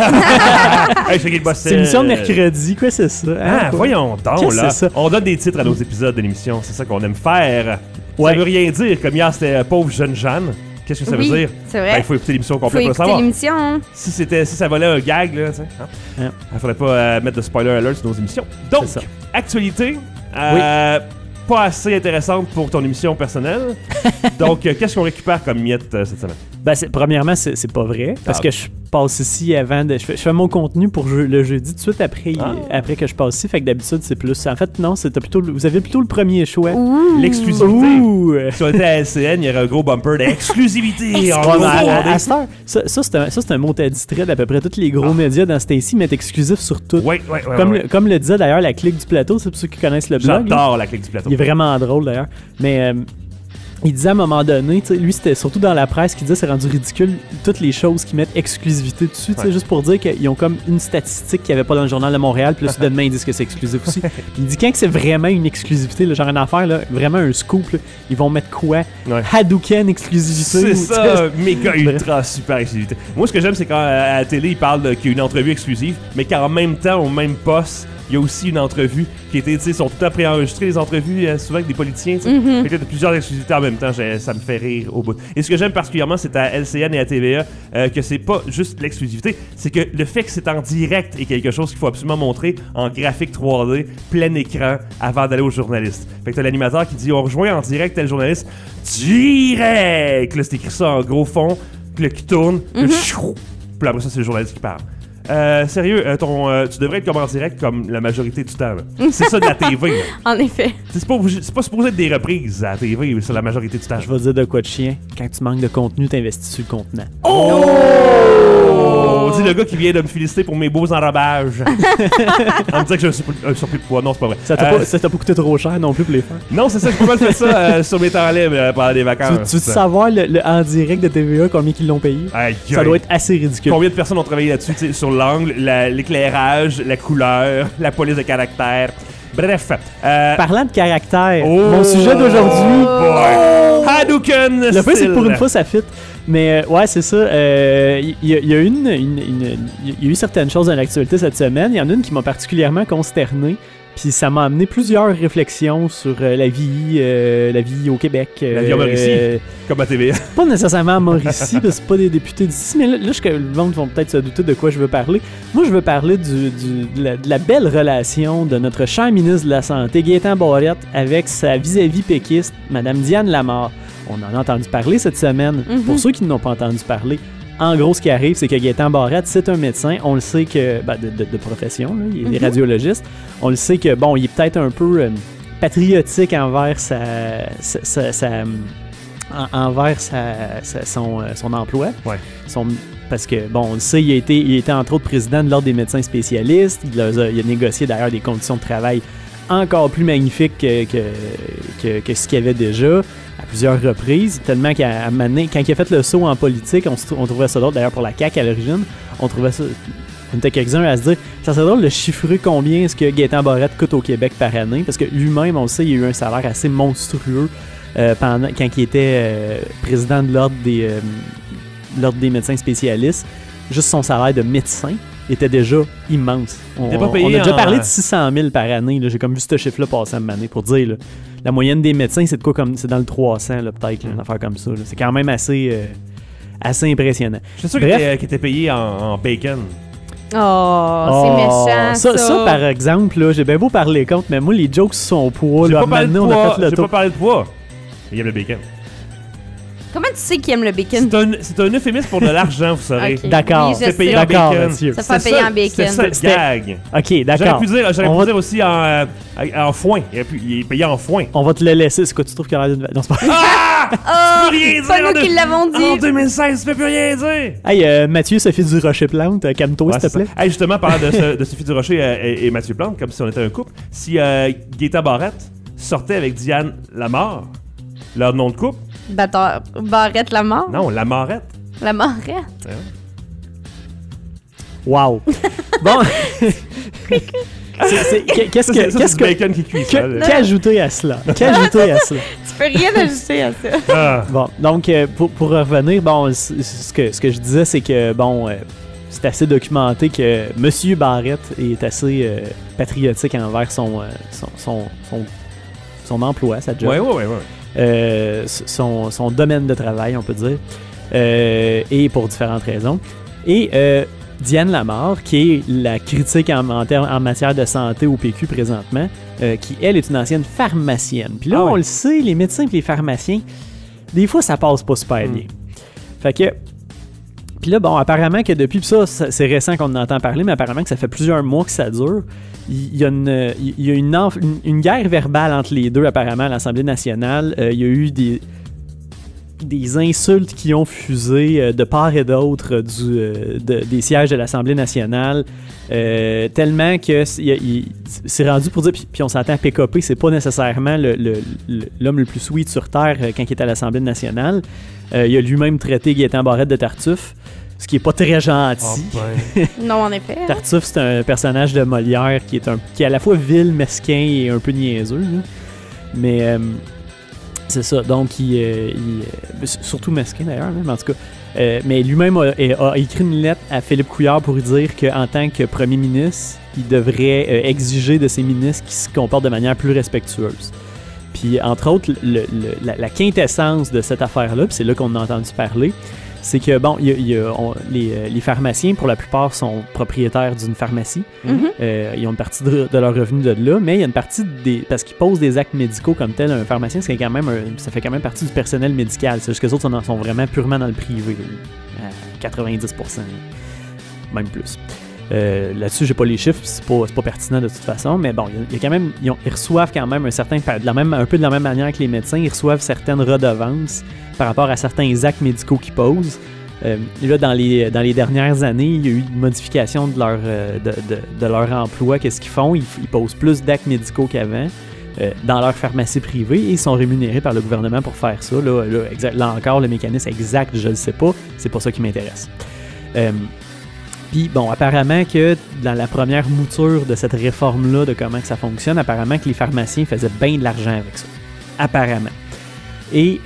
S3: C'est
S6: une émission de mercredi, quoi, c'est ça?
S3: Ah, voyons donc, là.
S6: C'est ça?
S3: On donne des titres à nos épisodes de l'émission. C'est ça qu'on aime faire.
S6: Ouais.
S3: Ça veut rien dire. Comme hier, c'était Pauvre Jeune Jeanne. Qu'est-ce que ça veut dire?
S2: C'est vrai.
S3: Ben, il faut écouter l'émission complète
S2: faut
S3: pour le savoir.
S2: L'émission.
S3: Si ça volait un gag, là, tu sais. Il faudrait pas mettre de spoiler alert sur nos émissions. Donc, actualité. Pas assez intéressante pour ton émission personnelle. Donc, qu'est-ce qu'on récupère comme miette cette semaine? Ben,
S6: premièrement, c'est pas vrai. Parce que je passe ici avant de. Je fais mon contenu pour le jeudi tout de suite après que je passe ici. Fait que d'habitude, c'est plus. En fait, non, vous avez plutôt le premier choix.
S3: L'exclusivité. Si on était à LCN, il y aurait un gros bumper d'exclusivité.
S6: Ça, c'est un mot à distrait d'à peu près tous les gros médias dans ce temps-ci, mais exclusif sur tout. Comme le disait d'ailleurs la clique du plateau, c'est pour ceux qui connaissent le blog.
S3: J'adore la clique du plateau.
S6: Il est vraiment drôle d'ailleurs. Mais il disait à un moment donné, lui c'était surtout dans la presse qui disait c'est rendu ridicule toutes les choses qui mettent exclusivité dessus, juste pour dire qu'ils ont comme une statistique qu'il n'y avait pas dans le Journal de Montréal, puis là soudainement ils disent que c'est exclusif aussi. Il dit quand que c'est vraiment une exclusivité, là, genre une affaire, là, vraiment un scoop, là, ils vont mettre quoi? Hadouken exclusivité.
S3: C'est ça, méga ultra super exclusivité. Moi ce que j'aime c'est quand à la télé ils parlent qu'il y a une entrevue exclusive, mais qu'en même temps au même poste il y a aussi une entrevue qui était, tu sais, sont tout le temps préenregistrées, les entrevues, souvent avec des politiciens, tu sais. Fait que là, de plusieurs exclusivités en même temps, ça me fait rire au bout. Et ce que j'aime particulièrement, c'est à LCN et à TVA, que c'est pas juste l'exclusivité, c'est que le fait que c'est en direct est quelque chose qu'il faut absolument montrer en graphique 3D, plein écran, avant d'aller aux journalistes. Fait que t'as l'animateur qui dit, on rejoint en direct tel journaliste, direct! Là, c'est écrit ça en gros fond, puis là, qui tourne, puis après ça, c'est le journaliste qui parle. Sérieux, tu devrais être comme en direct comme la majorité du temps. C'est ça de la TV.
S2: En effet.
S3: C'est pas supposé être des reprises à la TV, c'est la majorité du temps.
S6: Je vais dire de quoi de chien. Quand tu manques de contenu, t'investis sur le contenant.
S3: Dis le gars qui vient de me féliciter pour mes beaux enrobages. En me disant que j'ai un surplus de poids. Non, c'est pas vrai. Ça
S6: t'a pas coûté trop cher non plus pour les faire.
S3: Non, c'est ça, j'ai pas mal fait ça sur mes temps libres pendant les vacances.
S6: Tu veux savoir le en direct de TVA, combien ils l'ont payé? Ça doit être assez ridicule.
S3: Combien de personnes ont travaillé là-dessus, sur l'angle, l'éclairage, la couleur, la police de caractère. Bref.
S6: Parlant de caractère, mon sujet d'aujourd'hui.
S3: Hadouken!
S6: Le fait, c'est que pour une fois, ça fit. Mais ouais, c'est ça. Il y a eu certaines choses dans l'actualité cette semaine. Il y en a une qui m'a particulièrement consterné. Puis ça m'a amené plusieurs réflexions sur la vie au Québec.
S3: La vie en Mauricie, comme à TVA.
S6: Pas nécessairement à Mauricie, parce que c'est pas des députés d'ici, mais là le monde vont peut-être se douter de quoi je veux parler. Moi, je veux parler de la belle relation de notre cher ministre de la Santé, Gaétan Barrette, avec sa vis-à-vis péquiste, Mme Diane Lamar. On en a entendu parler cette semaine. Pour ceux qui n'ont pas entendu parler, en gros, ce qui arrive, c'est que Gaétan Barrette, c'est un médecin. On le sait que, de profession, là, il est radiologiste. On le sait que, bon, il est peut-être un peu patriotique envers son emploi.
S3: Ouais.
S6: Parce que, bon, on le sait, il a été entre autres président de l'Ordre des médecins spécialistes. Il a négocié d'ailleurs des conditions de travail encore plus magnifiques que ce qu'il y avait déjà à plusieurs reprises, tellement qu'à un moment donné, quand il a fait le saut en politique, on trouvait ça drôle, d'ailleurs pour la CAQ à l'origine, on était quelques-uns à se dire, ça serait drôle de chiffrer combien est-ce que Gaétan Barrette coûte au Québec par année, parce que lui-même, on le sait, il a eu un salaire assez monstrueux quand il était président de l'Ordre des médecins spécialistes. Juste son salaire de médecin était déjà immense. On a déjà parlé de 600 000 par année. Là. J'ai comme vu ce chiffre-là passer à une année pour dire. Là, la moyenne des médecins, c'est de quoi comme c'est dans le 300 là, peut-être, là, une affaire comme ça. Là. C'est quand même assez impressionnant.
S3: Je suis sûr qu'il était payé en bacon.
S2: C'est méchant.
S6: Ça, par exemple, là, j'ai bien beau parler contre, mais moi, les jokes sur son poids,
S3: J'ai
S6: là,
S3: pas parlé de
S6: poids.
S3: J'ai pas parlé de poids. Il y a le bacon.
S2: Comment tu sais qu'il aime le bacon?
S3: C'est un euphémisme pour de l'argent, vous savez.
S2: Ok.
S6: D'accord.
S2: Oui, je
S3: C'est
S2: sais.
S3: payé en
S6: D'accord,
S3: bacon.
S6: monsieur.
S2: Ça fait
S3: C'est
S2: payer
S3: ça-
S2: en bacon.
S3: C'est ça le
S6: C'était-
S3: gag.
S6: OK, d'accord.
S3: J'aurais pu dire,
S6: On va-
S3: aussi en foin. Il est payé en foin.
S6: On va te le laisser. C'est quoi, tu trouves qu'il y a l'air d'une... Non, c'est pas...
S3: Ah!
S2: Oh,
S3: Tu peux rien
S2: c'est pas
S3: dire
S2: nous qui l'avons dit.
S3: En 2016, tu peux plus rien dire.
S6: Hey, Mathieu, Sophie Durocher-Plante, calme-toi,
S3: Ouais,
S6: s'il te
S3: c'est
S6: plaît.
S3: ça. Hey, justement, parlant de Sophie Durocher et Mathieu Plante, comme si on était un couple, si Gaëtan Barrette sortait avec Diane Lamarre, leur nom de couple,
S2: Barrette la mort?
S3: non, Lamarrette.
S2: La marrette?
S6: Wow. Bon. Qu'est-ce
S3: Ça, c'est
S6: que...
S3: du bacon qui cuit, ça.
S6: Qu'ajouter à cela? Qu'ajouter à cela?
S2: Tu peux rien ajouter à ça.
S3: Ah.
S6: Bon, donc, pour revenir, bon, ce que je disais, c'est que, bon, c'est assez documenté que M. Barrette est assez patriotique envers son emploi, sa job.
S3: Ouais.
S6: Son domaine de travail, on peut dire, et pour différentes raisons. Et Diane Lamarre, qui est la critique en matière de santé au PQ présentement, qui, elle, est une ancienne pharmacienne. Puis là, on le sait, les médecins et les pharmaciens, des fois, ça passe pas super bien. Fait que... Puis là, bon, apparemment que depuis... Puis ça, c'est récent qu'on en entend parler, mais apparemment que ça fait plusieurs mois que ça dure. Il y a une guerre verbale entre les deux, apparemment, à l'Assemblée nationale. Il y a eu des insultes qui ont fusé de part et d'autre des sièges de l'Assemblée nationale, tellement que c'est rendu pour dire, puis on s'entend, PKP, c'est pas nécessairement l'homme le plus sweet sur Terre quand il est à l'Assemblée nationale. Il a lui-même traité Gaëtan Barrette de Tartuffe, ce qui est pas très gentil.
S3: Oh, ben.
S2: Non, en effet.
S6: Tartuffe, c'est un personnage de Molière qui est à la fois vil, mesquin et un peu niaiseux. Là. Mais... c'est ça, donc surtout mesquin d'ailleurs, mais en tout cas. Mais lui-même a écrit une lettre à Philippe Couillard pour lui dire qu'en tant que premier ministre, il devrait exiger de ses ministres qu'ils se comportent de manière plus respectueuse. Puis entre autres, la quintessence de cette affaire-là, puis c'est là qu'on a entendu parler, c'est que, bon, les pharmaciens, pour la plupart, sont propriétaires d'une pharmacie.
S2: Mm-hmm.
S6: Ils ont une partie de leur revenu de là, mais il y a une partie parce qu'ils posent des actes médicaux comme tel. Un pharmacien, ça fait quand même partie du personnel médical. C'est juste que les autres sont vraiment purement dans le privé, à 90%, même plus. Là-dessus, j'ai pas les chiffres, c'est pas pertinent de toute façon, mais bon, il y a quand même, ils reçoivent quand même un peu de la même manière que les médecins, ils reçoivent certaines redevances par rapport à certains actes médicaux qu'ils posent. Et là, dans les dernières années, il y a eu une modification de leur emploi. Qu'est-ce qu'ils font? Ils posent plus d'actes médicaux qu'avant dans leur pharmacie privée et ils sont rémunérés par le gouvernement pour faire ça. Là encore, le mécanisme exact, je ne le sais pas. C'est pas ça qui m'intéresse. Puis, bon, apparemment que dans la première mouture de cette réforme-là, de comment que ça fonctionne, apparemment que les pharmaciens faisaient bien de l'argent avec ça. Apparemment. Et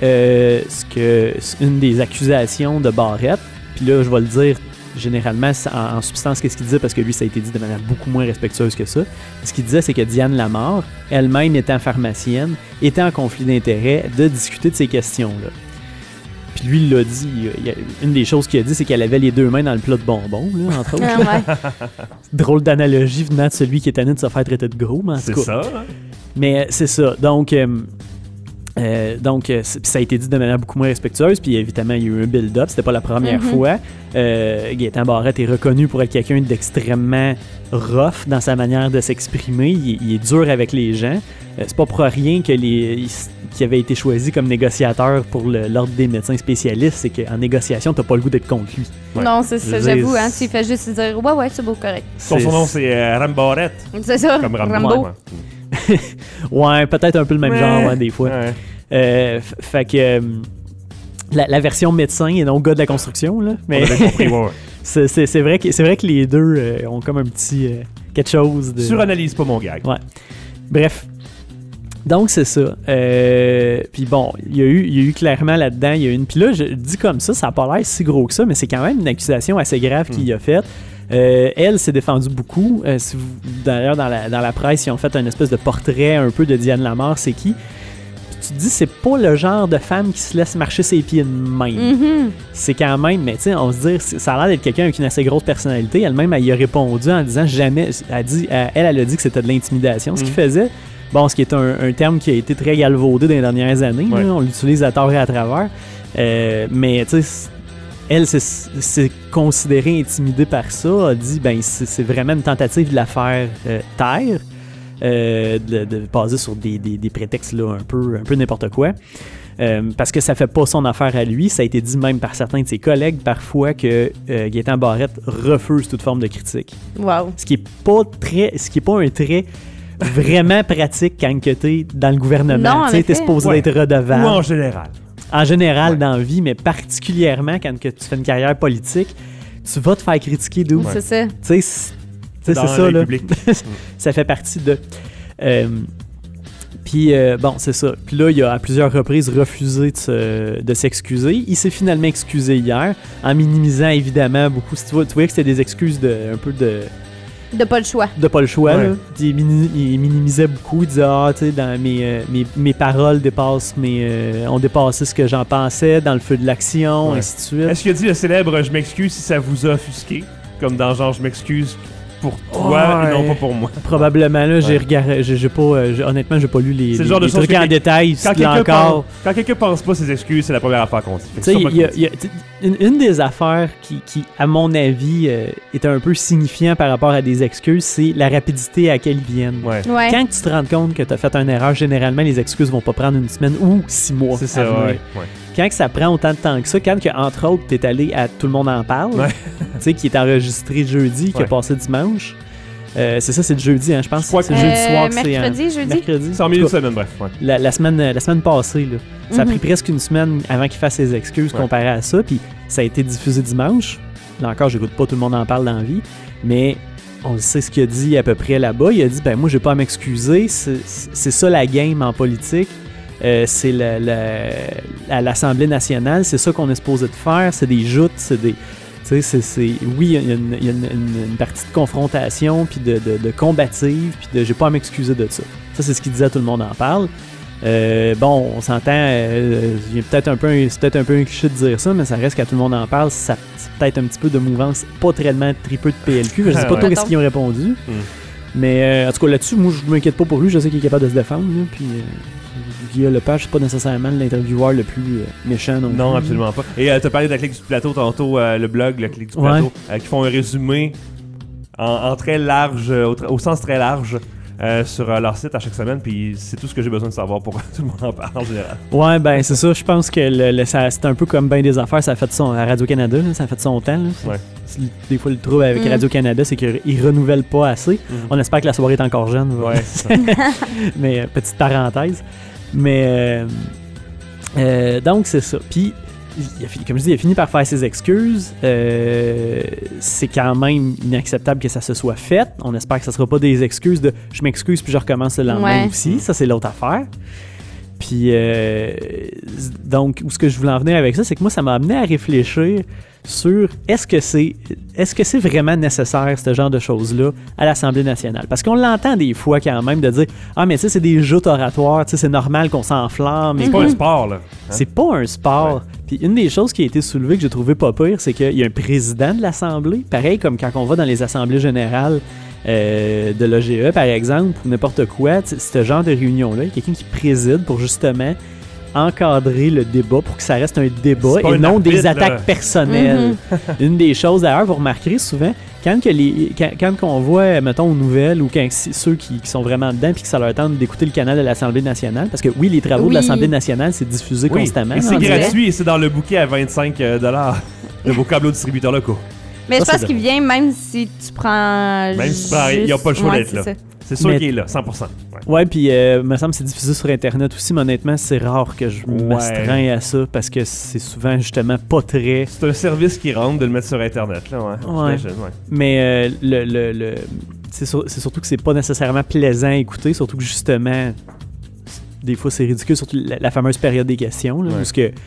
S6: une des accusations de Barrette, puis là, je vais le dire généralement en substance, qu'est-ce qu'il disait, parce que lui, ça a été dit de manière beaucoup moins respectueuse que ça. Ce qu'il disait, c'est que Diane Lamarre, elle-même étant pharmacienne, était en conflit d'intérêts de discuter de ces questions-là. Puis lui, il l'a dit, une des choses qu'il a dit, c'est qu'elle avait les deux mains dans le plat de bonbons, là, entre autres.
S2: Ouais.
S6: Drôle d'analogie venant de celui qui est tanné de se faire traiter de gros, mais en tout
S3: C'est
S6: cas.
S3: ça, hein?
S6: Mais c'est ça. Donc, ça a été dit de manière beaucoup moins respectueuse, puis évidemment, il y a eu un build-up. C'était pas la première fois. Gaëtan Barrette est reconnu pour être quelqu'un d'extrêmement rough dans sa manière de s'exprimer. Il est dur avec les gens. C'est pas pour rien qu'il avait été choisi comme négociateur pour l'Ordre des médecins spécialistes. C'est qu'en négociation, t'as pas le goût d'être contre lui.
S3: Ouais.
S2: Non, c'est ça,
S6: Je veux dire,
S2: j'avoue. Hein, tu fais juste dire ouais, c'est beau, correct.
S3: Son nom, c'est Rambarette.
S2: C'est ça.
S3: Comme Rambo.
S2: Rambo.
S6: Ouais, peut-être un peu le même genre, hein, des fois.
S3: Ouais.
S6: Fait que la version médecin et non gars de la construction, là. Mais
S3: On avait compris, ouais.
S6: c'est vrai que les deux ont comme un petit quelque chose de...
S3: Suranalyse pas mon gag.
S6: Ouais. Bref. Donc, c'est ça. Puis bon, il y a eu clairement là-dedans, il y a une... Puis là, je dis comme ça n'a pas l'air si gros que ça, mais c'est quand même une accusation assez grave qu'il a faite. Elle s'est défendue beaucoup. D'ailleurs, dans la presse, ils ont fait une espèce de portrait un peu de Diane Lamarre, c'est qui? Puis tu te dis, c'est pas le genre de femme qui se laisse marcher ses pieds de même. C'est quand même, mais tu sais, on se dit, ça a l'air d'être quelqu'un avec une assez grosse personnalité. Elle-même, elle y a répondu en disant jamais... Elle a dit que c'était de l'intimidation. Ce qu'il faisait... Bon, ce qui est un terme qui a été très galvaudé dans les dernières années.
S3: Ouais.
S6: Là, on l'utilise à tort et à travers. Mais tu sais, elle s'est considérée intimidée par ça, a dit ben c'est vraiment une tentative de la faire taire, de baser sur des prétextes là, un peu n'importe quoi. Parce que ça fait pas son affaire à lui. Ça a été dit même par certains de ses collègues parfois que Gaétan Barrette refuse toute forme de critique.
S2: Wow.
S6: Ce qui est pas un trait vraiment pratique quand tu es dans le gouvernement. Tu es supposé être redevable.
S3: Ou en général.
S6: En général dans la vie, mais particulièrement quand tu fais une carrière politique, tu vas te faire critiquer d'où.
S2: C'est ça.
S6: Tu sais, c'est ça là. Ça fait partie de... Puis, bon, c'est ça. Puis là, il a à plusieurs reprises refusé de s'excuser. Il s'est finalement excusé hier, en minimisant évidemment beaucoup. Tu voyais que c'était des excuses un peu de...
S2: De pas le choix.
S6: De pas le choix, là. Il minimisait beaucoup. Il disait, tu sais, mes paroles ont dépassé ce que j'en pensais dans le feu de l'action, ainsi de suite.
S3: Est-ce qu'il a dit le célèbre « Je m'excuse si ça vous a offusqué », comme dans genre « Je m'excuse » pour toi et non pas pour moi.
S6: Probablement, là, honnêtement, j'ai pas lu les trucs en détail.
S3: Quand quelqu'un pense pas ses excuses, c'est la première affaire qu'on dit.
S6: Une des affaires qui, à mon avis, est un peu signifiant par rapport à des excuses, c'est la rapidité à laquelle ils viennent.
S2: Ouais.
S6: Quand tu te rends compte que tu as fait une erreur, généralement, les excuses vont pas prendre une semaine ou 6 mois.
S3: C'est ça, ouais.
S6: Quand ça prend autant de temps que ça, quand, entre autres, tu es allé à Tout le monde en parle, tu sais, qui est enregistré jeudi, qui a passé dimanche. C'est ça, c'est le jeudi, hein, je pense. C'est jeudi soir que c'est.
S2: Mercredi.
S3: C'est en milieu de semaine, bref. Ouais.
S6: La semaine passée, là, ça a pris presque une semaine avant qu'il fasse ses excuses comparé à ça. Puis ça a été diffusé dimanche. Là encore, j'écoute pas Tout le monde en parle dans la vie. Mais on sait ce qu'il a dit à peu près là-bas. Il a dit, ben moi, j'ai pas à m'excuser. C'est ça la game en politique. C'est à l'Assemblée nationale, c'est ça qu'on est supposé de faire. C'est des joutes, c'est des... Oui, il y a une partie de confrontation, puis de combative, puis j'ai pas à m'excuser de ça. Ça, c'est ce qu'il disait à Tout le monde en parle. Bon, on s'entend, c'est peut-être un peu un cliché de dire ça, mais ça reste qu'à Tout le monde en parle, c'est peut-être un petit peu de mouvance, pas tellement tripeux de PLQ. Je sais pas trop qu'est-ce qu'ils ont répondu. Mais en tout cas, là-dessus, moi, je m'inquiète pas pour lui. Je sais qu'il est capable de se défendre, là, puis... Guillaume Lepage, c'est pas nécessairement l'intervieweur le plus méchant non plus.
S3: Non, absolument pas. Et tu as parlé de la clique du plateau tantôt, le blog, la clique du plateau, qui font un résumé en très large, au sens très large, sur leur site à chaque semaine, puis c'est tout ce que j'ai besoin de savoir pour Tout le monde en parle en général. Ouais,
S6: ben c'est ça, je pense que c'est un peu comme bien des affaires, ça a fait à Radio-Canada, là, ça a fait son temps. Là. Des fois, le trouble avec Radio-Canada, c'est qu'ils renouvellent pas assez. On espère que la soirée est encore jeune.
S3: Ouais,
S6: mais petite parenthèse. Mais donc c'est ça. Puis comme je dis, il a fini par faire ses excuses. C'est quand même inacceptable que ça se soit fait. On espère que ça sera pas des excuses de je m'excuse puis je recommence le lendemain aussi. Ça, c'est l'autre affaire. Puis donc, où ce que je voulais en venir avec ça, c'est que moi, ça m'a amené à réfléchir sur est-ce que c'est vraiment nécessaire, ce genre de choses-là, à l'Assemblée nationale? Parce qu'on l'entend des fois quand même de dire « Ah, mais tu sais, c'est des joutes oratoires, tu sais, c'est normal qu'on s'enflamme. »
S3: C'est pas un sport, là. Hein?
S6: C'est pas un sport. Ouais. Puis une des choses qui a été soulevée que j'ai trouvé pas pire, c'est qu'il y a un président de l'Assemblée, pareil comme quand on va dans les assemblées générales de l'OGE, par exemple, ou n'importe quoi, ce genre de réunion-là, il y a quelqu'un qui préside pour justement encadrer le débat pour que ça reste un débat et non des attaques personnelles. Une des choses, d'ailleurs, vous remarquerez souvent, quand on voit, mettons, aux nouvelles ou quand ceux qui sont vraiment dedans puis que ça leur tente d'écouter le canal de l'Assemblée nationale, parce que oui, les travaux de l'Assemblée nationale, c'est diffusé constamment.
S3: Et c'est gratuit et c'est dans le bouquet à 25$ de vos câbles aux distributeurs locaux.
S2: Mais je pense qu'il vient même si tu prends...
S3: Même si tu prends, il n'y a pas le choix d'être là. C'est sûr qu'il est là, 100%.
S6: Ouais, puis me semble que c'est diffusé sur Internet aussi, mais honnêtement, c'est rare que je m'astreins à ça parce que c'est souvent justement pas très...
S3: C'est un service qui rentre de le mettre sur Internet, là, ouais.
S6: Mais c'est surtout que c'est pas nécessairement plaisant à écouter, surtout que justement, des fois c'est ridicule, surtout la fameuse période des questions, là, où ce que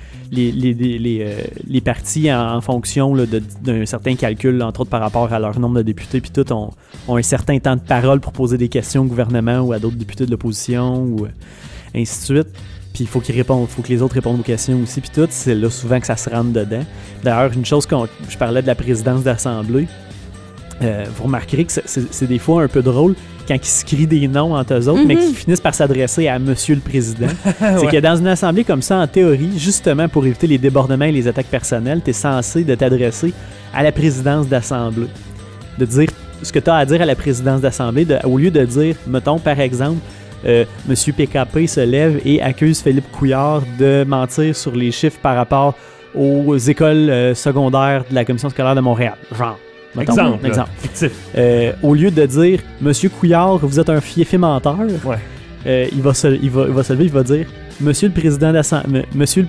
S6: les partis, en fonction là, d'un certain calcul, entre autres par rapport à leur nombre de députés, puis tout, ont un certain temps de parole pour poser des questions au gouvernement ou à d'autres députés de l'opposition, ou ainsi de suite. Puis il faut qu'ils répondent, faut que les autres répondent aux questions aussi, puis tout. C'est là souvent que ça se rentre dedans. D'ailleurs, une chose je parlais de la présidence d'Assemblée. vous remarquerez que c'est des fois un peu drôle quand ils se crient des noms entre eux autres, mais qu'ils finissent par s'adresser à Monsieur le Président. C'est que dans une assemblée comme ça, en théorie, justement pour éviter les débordements et les attaques personnelles, tu es censé de t'adresser à la présidence d'assemblée. De dire ce que tu as à dire à la présidence d'assemblée, au lieu de dire, mettons par exemple, Monsieur PKP se lève et accuse Philippe Couillard de mentir sur les chiffres par rapport aux écoles secondaires de la Commission scolaire de Montréal. Genre. Exemple.
S3: Fictif.
S6: Au lieu de dire Monsieur Couillard, vous êtes un fiefé menteur, il va se lever, il va dire Monsieur le président de l'Assemblée,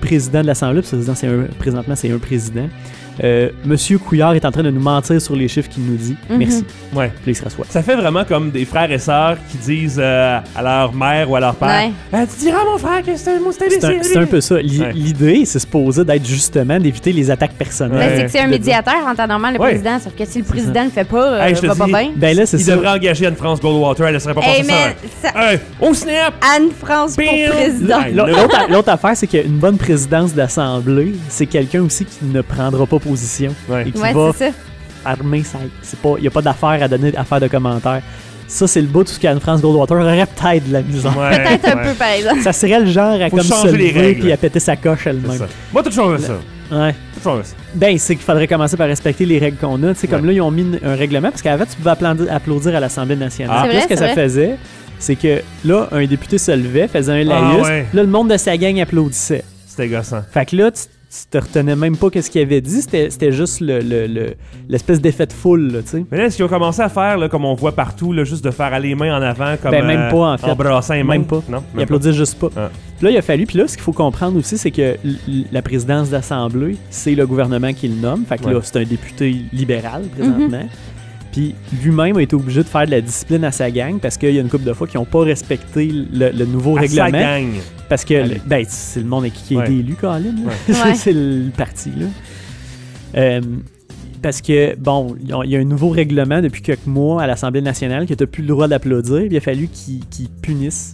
S6: présentement c'est un président. Monsieur Couillard est en train de nous mentir sur les chiffres qu'il nous dit. Merci.
S3: Ouais.
S6: Puis il se rassoit.
S3: Ça fait vraiment comme des frères et sœurs qui disent à leur mère ou à leur père tu diras à mon frère que c'était
S6: C'est un peu ça. L'idée, c'est supposé d'être justement d'éviter les attaques personnelles.
S2: Ben, c'est que c'est un médiateur en temps normal, le président. Sauf que si le président ne le fait pas, va pas bien.
S6: Ben là, c'est
S3: il devrait engager Anne-France Goldwater. Elle ne serait pas passer ça. Au snap!
S2: Anne-France pour président.
S6: L'autre affaire, c'est qu'une bonne présidence d'assemblée, c'est quelqu'un aussi qui ne prendra pas position et qui va armer ça. Il n'y a pas d'affaire à donner, à faire de commentaires. Ça, c'est le bout de ce qu'Anne-France Goldwater aurait peut-être de la misère.
S2: Peut-être un peu, par exemple.
S6: Ça serait le genre à comme se lever puis à péter sa coche elle-même.
S3: Moi, tout toujours ça.
S6: Ouais. Ben, c'est qu'il faudrait commencer par respecter les règles qu'on a. Tu sais, comme là, ils ont mis un règlement parce qu'avant, tu pouvais applaudir à l'Assemblée nationale. Là, ce que ça faisait, c'est que là, un député se levait, faisait un laïus. Là, le monde de sa gang applaudissait.
S3: C'était gossant.
S6: Fait que là, tu te retenais même pas ce qu'il avait dit, c'était juste l'espèce d'effet de foule, là, tu sais.
S3: Mais là, ce qu'ils ont commencé à faire, là, comme on voit partout, là, juste de faire les mains en avant, comme
S6: même pas, en fait.
S3: en brassant les mains.
S6: Même pas.
S3: Non,
S6: ils applaudissent juste pas. Puis là, il a fallu, puis là, ce qu'il faut comprendre aussi, c'est que la présidence d'Assemblée, c'est le gouvernement qui le nomme. Fait que là, c'est un député libéral, présentement. Puis lui-même a été obligé de faire de la discipline à sa gang parce qu'il y a une couple de fois qui n'ont pas respecté le nouveau règlement.
S3: Sa gang.
S6: Parce que c'est le monde qui est élu, Colin. C'est le parti, là. Parce que, bon, il y a un nouveau règlement depuis quelques mois à l'Assemblée nationale que tu n'as plus le droit d'applaudir. Puis il a fallu qu'ils punissent.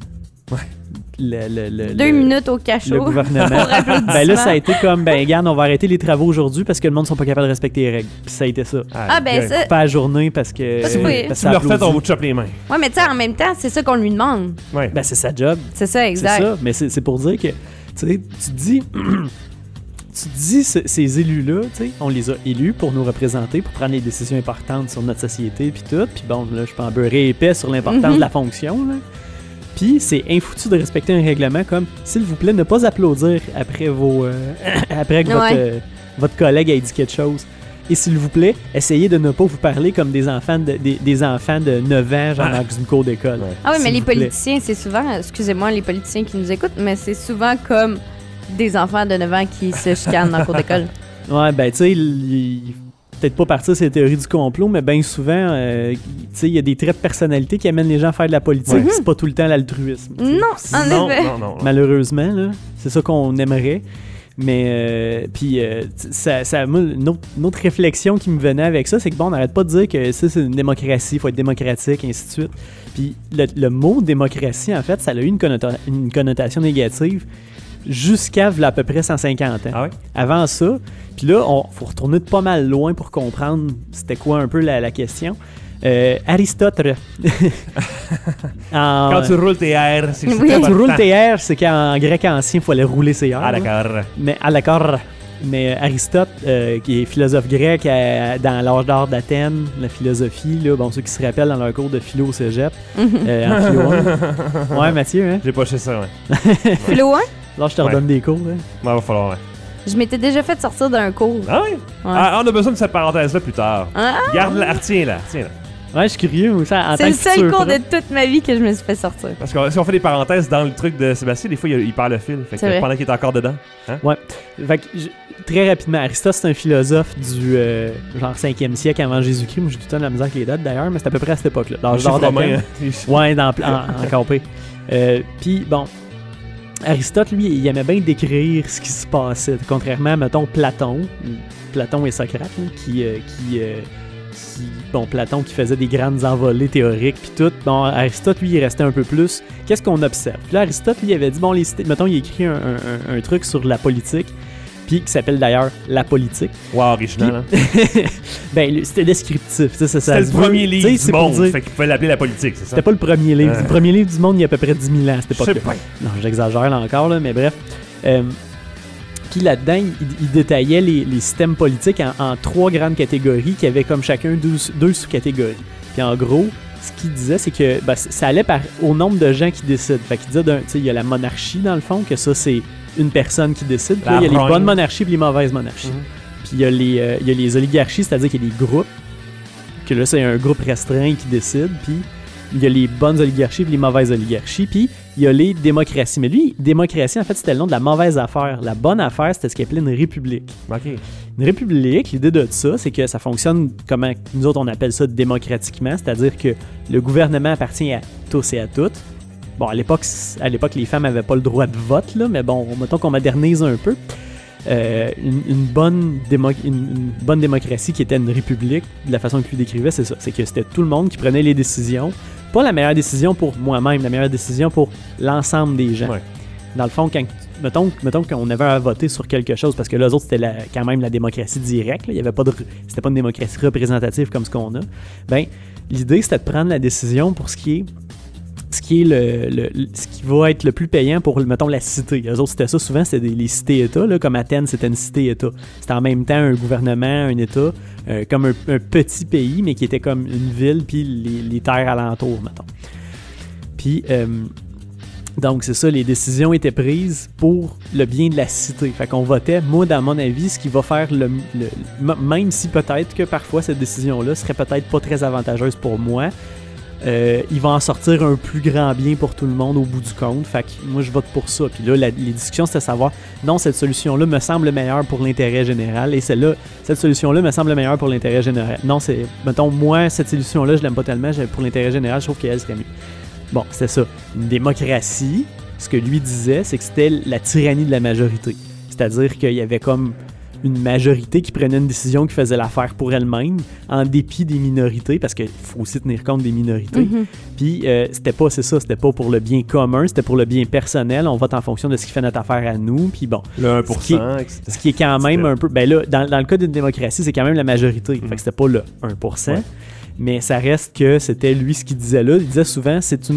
S2: 2 minutes au cachot.
S6: Le gouvernement. Ben là, ça a été comme, regarde, on va arrêter les travaux aujourd'hui parce que le monde ne sont pas capables de respecter les règles. Puis ça a été ça.
S2: Ça.
S6: Pas à journée parce que.
S3: Si vous le refaites, on vous chope les mains.
S2: Ouais, mais tu sais, en même temps, c'est ça qu'on lui demande.
S3: Ouais.
S6: Ben, c'est sa job.
S2: C'est ça, exact.
S6: C'est ça. Mais c'est pour dire que, tu sais, tu dis ces élus-là, tu sais, on les a élus pour nous représenter, pour prendre les décisions importantes sur notre société, puis tout. Puis bon, là, je peux en beurrer épais sur l'importance de la fonction, là. Puis c'est infoutu de respecter un règlement comme, s'il vous plaît, ne pas applaudir après après que votre collègue ait dit quelque chose. Et s'il vous plaît, essayez de ne pas vous parler comme des enfants de 9 ans, genre dans une cour d'école.
S2: Ah oui, mais les politiciens, c'est souvent, excusez-moi les politiciens qui nous écoutent, mais c'est souvent comme des enfants de 9 ans qui se chicanent dans la cour d'école.
S6: Ouais, ben tu sais, peut-être pas partir sur les théories du complot, mais bien souvent, tu sais, il y a des traits de personnalité qui amènent les gens à faire de la politique. C'est pas tout le temps l'altruisme.
S2: Non, en effet.
S3: Non.
S6: Malheureusement, là, c'est ça qu'on aimerait. Mais, une autre réflexion qui me venait avec ça, c'est que bon, on n'arrête pas de dire que ça, c'est une démocratie, il faut être démocratique, et ainsi de suite. Puis le mot démocratie, en fait, ça a eu une connotation négative jusqu'à à peu près 150 ans.
S3: Ah ouais?
S6: Avant ça, puis là, faut retourner de pas mal loin pour comprendre c'était quoi un peu la question. Aristote.
S3: Quand tu roules tes airs, c'est
S6: Quand tu roules tes airs, c'est qu'en grec ancien, il fallait rouler ses airs.
S3: Ah, d'accord.
S6: Mais Aristote, qui est philosophe grec dans l'âge d'or d'Athènes, la philosophie, là, bon, ceux qui se rappellent dans leur cours de philo au cégep, en philo 1. Ouais, Mathieu, hein?
S3: J'ai pas chez ça, ouais.
S2: Philo 1?
S6: Là, je te redonne des cours, hein?
S3: Ouais, va falloir, ouais.
S2: Je m'étais déjà fait sortir d'un cours.
S3: Ah oui? Ah, on a besoin de cette parenthèse-là plus tard. Garde-la, retiens-la.
S6: Ouais, je suis curieux aussi.
S2: C'est le seul cours de toute ma vie que je me suis fait sortir.
S3: Parce que si on fait des parenthèses dans le truc de Sébastien, des fois, il perd le fil. Fait que pendant qu'il est encore dedans. Hein?
S6: Ouais. Fait que, très rapidement, Aristote, c'est un philosophe du genre 5e siècle avant Jésus-Christ. Moi, j'ai tout le temps de la misère avec les dates, d'ailleurs, mais c'est à peu près à cette époque-là. Dans le genre d'Athènes. Ouais, en campé. Puis, bon, Aristote, lui, il aimait bien décrire ce qui se passait. Contrairement à, mettons, Platon et Socrate, Platon qui faisait des grandes envolées théoriques puis tout. Bon, Aristote, lui, il restait un peu plus. Qu'est-ce qu'on observe? Puis là, Aristote, lui, il avait dit, bon, mettons, il a écrit un truc sur la politique. puis qui s'appelle d'ailleurs La politique.
S3: Wow, original.
S6: Ben, c'était descriptif.
S3: C'était le premier livre du monde, fait qu'il fallait l'appeler La politique, c'est ça?
S6: C'était pas le premier livre. Le premier livre du monde, il y a à peu près 10 000 ans à cette époque-là.
S3: Je sais pas.
S6: Non, j'exagère là encore, là, mais bref. Puis là-dedans, il détaillait les systèmes politiques en 3 grandes catégories qui avaient comme chacun 2 sous-catégories. Puis en gros, ce qu'il disait, c'est que ça allait au nombre de gens qui décident. Fait qu'il disait, il y a la monarchie, dans le fond, que ça, c'est une personne qui décide. Puis là, il y a les bonnes monarchies et les mauvaises monarchies. Puis il y a les oligarchies, c'est-à-dire qu'il y a des groupes, que là, c'est un groupe restreint qui décide. Puis il y a les bonnes oligarchies et les mauvaises oligarchies. Puis il y a les démocraties. Mais lui, démocratie, en fait, c'était le nom de la mauvaise affaire. La bonne affaire, c'était ce qu'il appelait une république.
S3: OK.
S6: Une république, l'idée de ça, c'est que ça fonctionne comme nous autres, on appelle ça démocratiquement, c'est-à-dire que le gouvernement appartient à tous et à toutes. Bon, à l'époque les femmes n'avaient pas le droit de vote, là, mais bon, mettons qu'on modernise un peu. Une bonne démocratie qui était une république, de la façon que lui décrivait, c'est ça. C'est que c'était tout le monde qui prenait les décisions. Pas la meilleure décision pour moi-même, la meilleure décision pour l'ensemble des gens. Ouais. Dans le fond, mettons qu'on avait à voter sur quelque chose, parce que là, eux autres, c'était quand même la démocratie directe. Là. Il y avait pas c'était pas une démocratie représentative comme ce qu'on a. Ben, l'idée, c'était de prendre la décision pour ce qui va être le plus payant pour, mettons, la cité. Eux autres, c'était ça. Souvent, c'était les cités-États. Là, comme Athènes, c'était une cité-État. C'était en même temps un gouvernement, un État, comme un petit pays, mais qui était comme une ville, puis les terres alentours, mettons. Puis, donc, c'est ça, les décisions étaient prises pour le bien de la cité. Fait qu'on votait, moi, dans mon avis, ce qui va faire même si peut-être que parfois cette décision-là serait peut-être pas très avantageuse pour moi, il va en sortir un plus grand bien pour tout le monde au bout du compte. Fait que moi, je vote pour ça. Puis là, les discussions, c'était de savoir, non, cette solution-là me semble meilleure pour l'intérêt général. Et cette solution-là me semble meilleure pour l'intérêt général. Non, mettons, moi, cette solution-là, je l'aime pas tellement. Pour l'intérêt général, je trouve qu'elle serait mieux. Bon, c'est ça. Une démocratie, ce que lui disait, c'est que c'était la tyrannie de la majorité. C'est-à-dire qu'il y avait comme une majorité qui prenait une décision qui faisait l'affaire pour elle-même, en dépit des minorités, parce qu'il faut aussi tenir compte des minorités. Puis, c'était pas pour le bien commun, c'était pour le bien personnel. On vote en fonction de ce qui fait notre affaire à nous. Puis bon,
S3: le 1%,
S6: ce qui est quand même un peu... Ben là, dans le cas d'une démocratie, c'est quand même la majorité. Fait que c'était pas le 1%. Ouais. Mais ça reste que c'était lui ce qu'il disait là. Il disait souvent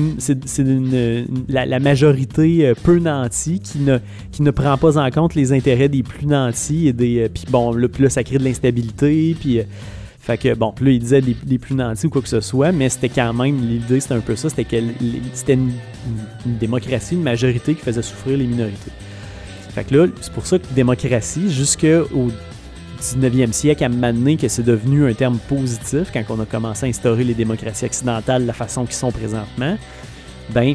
S6: la majorité peu nantie qui ne prend pas en compte les intérêts des plus nantis et puis bon, là, ça crée de l'instabilité. Puis fait que bon, puis là il disait des plus nantis ou quoi que ce soit, mais c'était quand même l'idée, c'était un peu ça, c'était que c'était une démocratie, une majorité qui faisait souffrir les minorités. Fait que là, c'est pour ça que démocratie, jusqu'au 19e siècle, à m'amener que c'est devenu un terme positif quand on a commencé à instaurer les démocraties occidentales de la façon qu'ils sont présentement, ben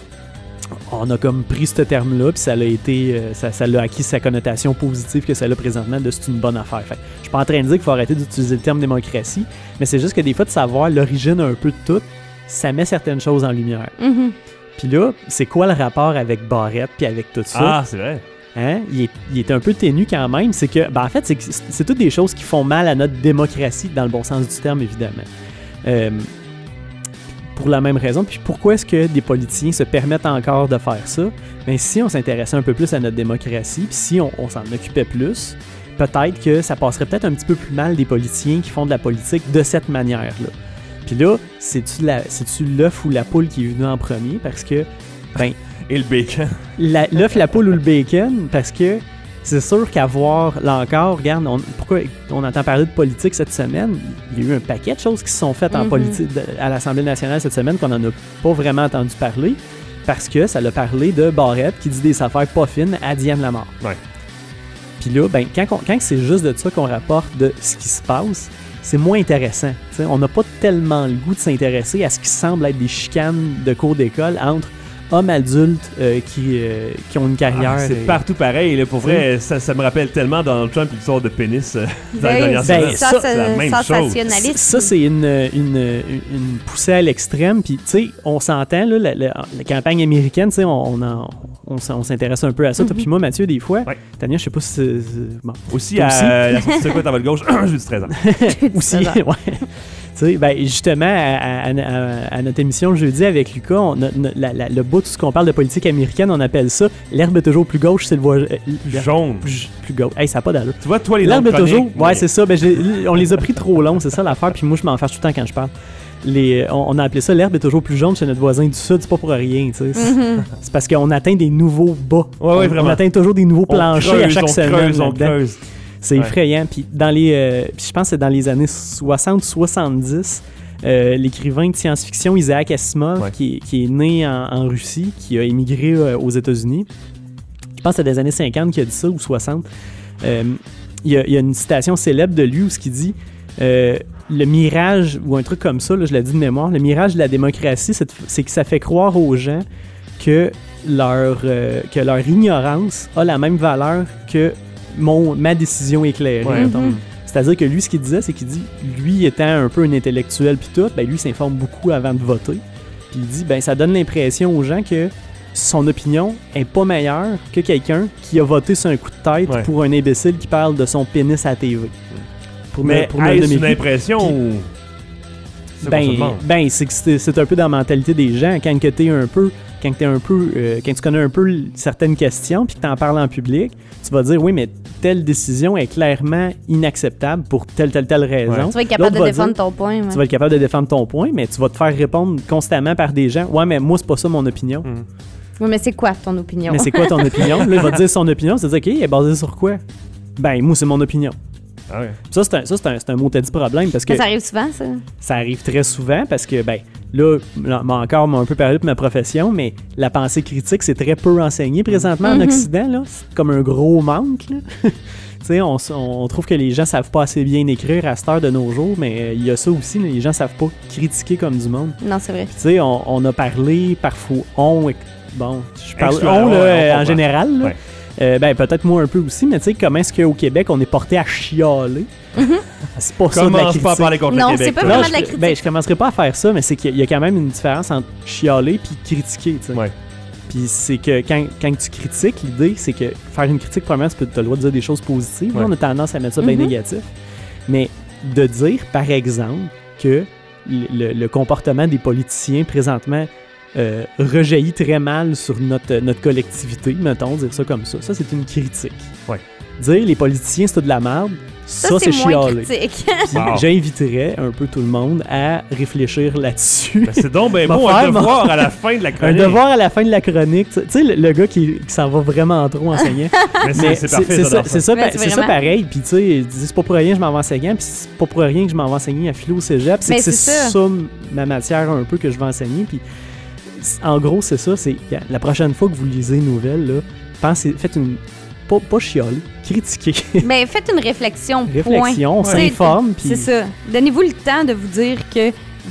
S6: on a comme pris ce terme-là puis ça l'a acquis sa connotation positive que ça a présentement de c'est une bonne affaire. Fait, je suis pas en train de dire qu'il faut arrêter d'utiliser le terme démocratie, mais c'est juste que des fois de savoir l'origine un peu de tout, ça met certaines choses en lumière. Puis là, c'est quoi le rapport avec Barrett puis avec tout ça?
S3: Ah, c'est vrai.
S6: Hein? Il est un peu ténu quand même. C'est que, en fait, c'est toutes des choses qui font mal à notre démocratie, dans le bon sens du terme, évidemment. Pour la même raison. Puis pourquoi est-ce que des politiciens se permettent encore de faire ça? Bien, si on s'intéressait un peu plus à notre démocratie, puis si on s'en occupait plus, peut-être que ça passerait peut-être un petit peu plus mal des politiciens qui font de la politique de cette manière-là. Puis là, c'est-tu l'œuf ou la poule qui est venu en premier? Parce que, ben...
S3: Et le bacon.
S6: L'œuf, la poule ou le bacon, parce que c'est sûr qu'avoir, là encore, regarde, pourquoi on entend parler de politique cette semaine? Il y a eu un paquet de choses qui se sont faites en politique à l'Assemblée nationale cette semaine qu'on n'en a pas vraiment entendu parler, parce que ça l'a parlé de Barrett qui dit des affaires pas fines à Diane Lamar.
S3: Ouais.
S6: Puis là, ben, quand c'est juste de ça qu'on rapporte de ce qui se passe, c'est moins intéressant. T'sais, on n'a pas tellement le goût de s'intéresser à ce qui semble être des chicanes de cours d'école entre hommes adultes qui ont une carrière.
S3: C'est partout pareil. Là, pour vrai, ça me rappelle tellement Donald Trump et l'histoire de pénis dans les dernières semaines.
S2: Ça, c'est la même chose.
S6: Ça, c'est une poussée à l'extrême. Puis, tu sais, on s'entend, là, la campagne américaine, tu sais, on s'intéresse un peu à ça. Puis moi, Mathieu, des fois, Tania, je sais pas si c'est... Bon,
S3: aussi, à la sortie de quoi, t'en vas de gauche, j'ai 13 ans.
S6: Aussi, ouais. sais, ben, justement, à notre émission le jeudi avec Lucas, le bout de ce qu'on parle de politique américaine, on appelle ça « l'herbe est toujours plus gauche, c'est le voisin...
S3: Jaune.
S6: Plus gauche. Hey, ça n'a pas d'allure.
S3: Tu vois, toi, les
S6: l'herbe
S3: noms
S6: est toujours...
S3: chroniques,
S6: Ouais, c'est ça. Ben, on les a pris trop longs, c'est ça l'affaire, puis moi, je m'en fâche tout le temps quand je parle. On a appelé ça « l'herbe est toujours plus jaune chez notre voisin du Sud », c'est pas pour rien, tu sais. C'est parce qu'on atteint des nouveaux bas.
S3: Ouais, vraiment.
S6: On atteint toujours des nouveaux planchers à chaque semaine.
S3: On creuse.
S6: C'est effrayant. Puis je pense que c'est dans les années 60-70, l'écrivain de science-fiction Isaac Asimov, qui est né en Russie, qui a émigré aux États-Unis. Je pense que c'est des années 50 qu'il a dit ça, ou 60. Il y a une citation célèbre de lui où il dit le mirage, ou un truc comme ça, là, je l'ai dit de mémoire, le mirage de la démocratie, c'est que ça fait croire aux gens que leur ignorance a la même valeur que ma décision éclairée.
S3: Ouais.
S6: C'est-à-dire que lui, ce qu'il disait, c'est qu'il dit, lui étant un peu un intellectuel puis tout, ben lui s'informe beaucoup avant de voter. Puis il dit, ben ça donne l'impression aux gens que son opinion est pas meilleure que quelqu'un qui a voté sur un coup de tête pour un imbécile qui parle de son pénis à la TV.
S3: Mais est-ce une impression ou...
S6: c'est que c'est un peu dans la mentalité des gens. Quand tu connais un peu certaines questions puis que tu en parles en public, tu vas dire oui, mais telle décision est clairement inacceptable pour telle raison.
S2: Ouais. Tu vas être capable de défendre ton point. Ouais.
S6: Tu vas être capable de défendre ton point, mais tu vas te faire répondre constamment par des gens. Ouais, mais moi, c'est pas ça mon opinion.
S2: Oui, mais c'est quoi ton opinion?
S6: Mais c'est quoi ton opinion? Là, il va te dire son opinion, c'est-à-dire, OK, elle est basée sur quoi? Ben, moi, c'est mon opinion.
S3: Ah ouais.
S6: Ça, c'est un mot-dit problème parce que...
S2: Mais ça arrive souvent, ça? Ça
S6: arrive très souvent parce que, ben, là, m'a un peu parlé de ma profession, mais la pensée critique, c'est très peu enseigné présentement en Occident, là. C'est comme un gros manque, là. Tu sais, on trouve que les gens savent pas assez bien écrire à cette heure de nos jours, mais il y a ça aussi, les gens savent pas critiquer comme du monde.
S2: Non, c'est vrai.
S6: Tu sais, on a parlé parfois, bon, je parle en général, là. Ouais. Ben, peut-être moi un peu aussi, mais tu sais, comment est-ce qu'au Québec, on est porté à chialer? C'est pas ça de la critique.
S3: Pas à parler contre le Québec.
S2: Non, c'est pas vraiment de la critique.
S6: Ben, je commencerai pas à faire ça, mais c'est qu'il y a quand même une différence entre chialer puis critiquer, tu sais.
S3: Ouais.
S6: Puis c'est que quand tu critiques, l'idée, c'est que faire une critique, premièrement, tu as le droit de dire des choses positives. Ouais. Là, on a tendance à mettre ça bien négatif. Mais de dire, par exemple, que le comportement des politiciens présentement rejaillit très mal sur notre collectivité, mettons, dire ça comme ça. Ça, c'est une critique.
S3: Ouais.
S6: Dire les politiciens, c'est de la merde, ça c'est chialer. J'inviterais un peu tout le monde à réfléchir là-dessus.
S3: Ben c'est donc ben bon, un devoir à la fin de la chronique.
S6: Un devoir à la fin de la chronique. Tu sais, le gars qui s'en va vraiment trop enseignant.
S3: Mais c'est parfait,
S6: c'est ça pareil. Puis tu sais, c'est pas pour rien que je m'en vais enseignant, puis c'est pas pour rien que je m'en vais enseigner à philo au cégep. C'est ça ma matière un peu que je vais enseigner. Puis en gros, c'est ça. C'est la prochaine fois que vous lisez une nouvelle, là, faites une... Pas chialer, critiquer.
S2: Mais faites une réflexion.
S6: On s'informe.
S2: C'est ça. Donnez-vous le temps de vous dire que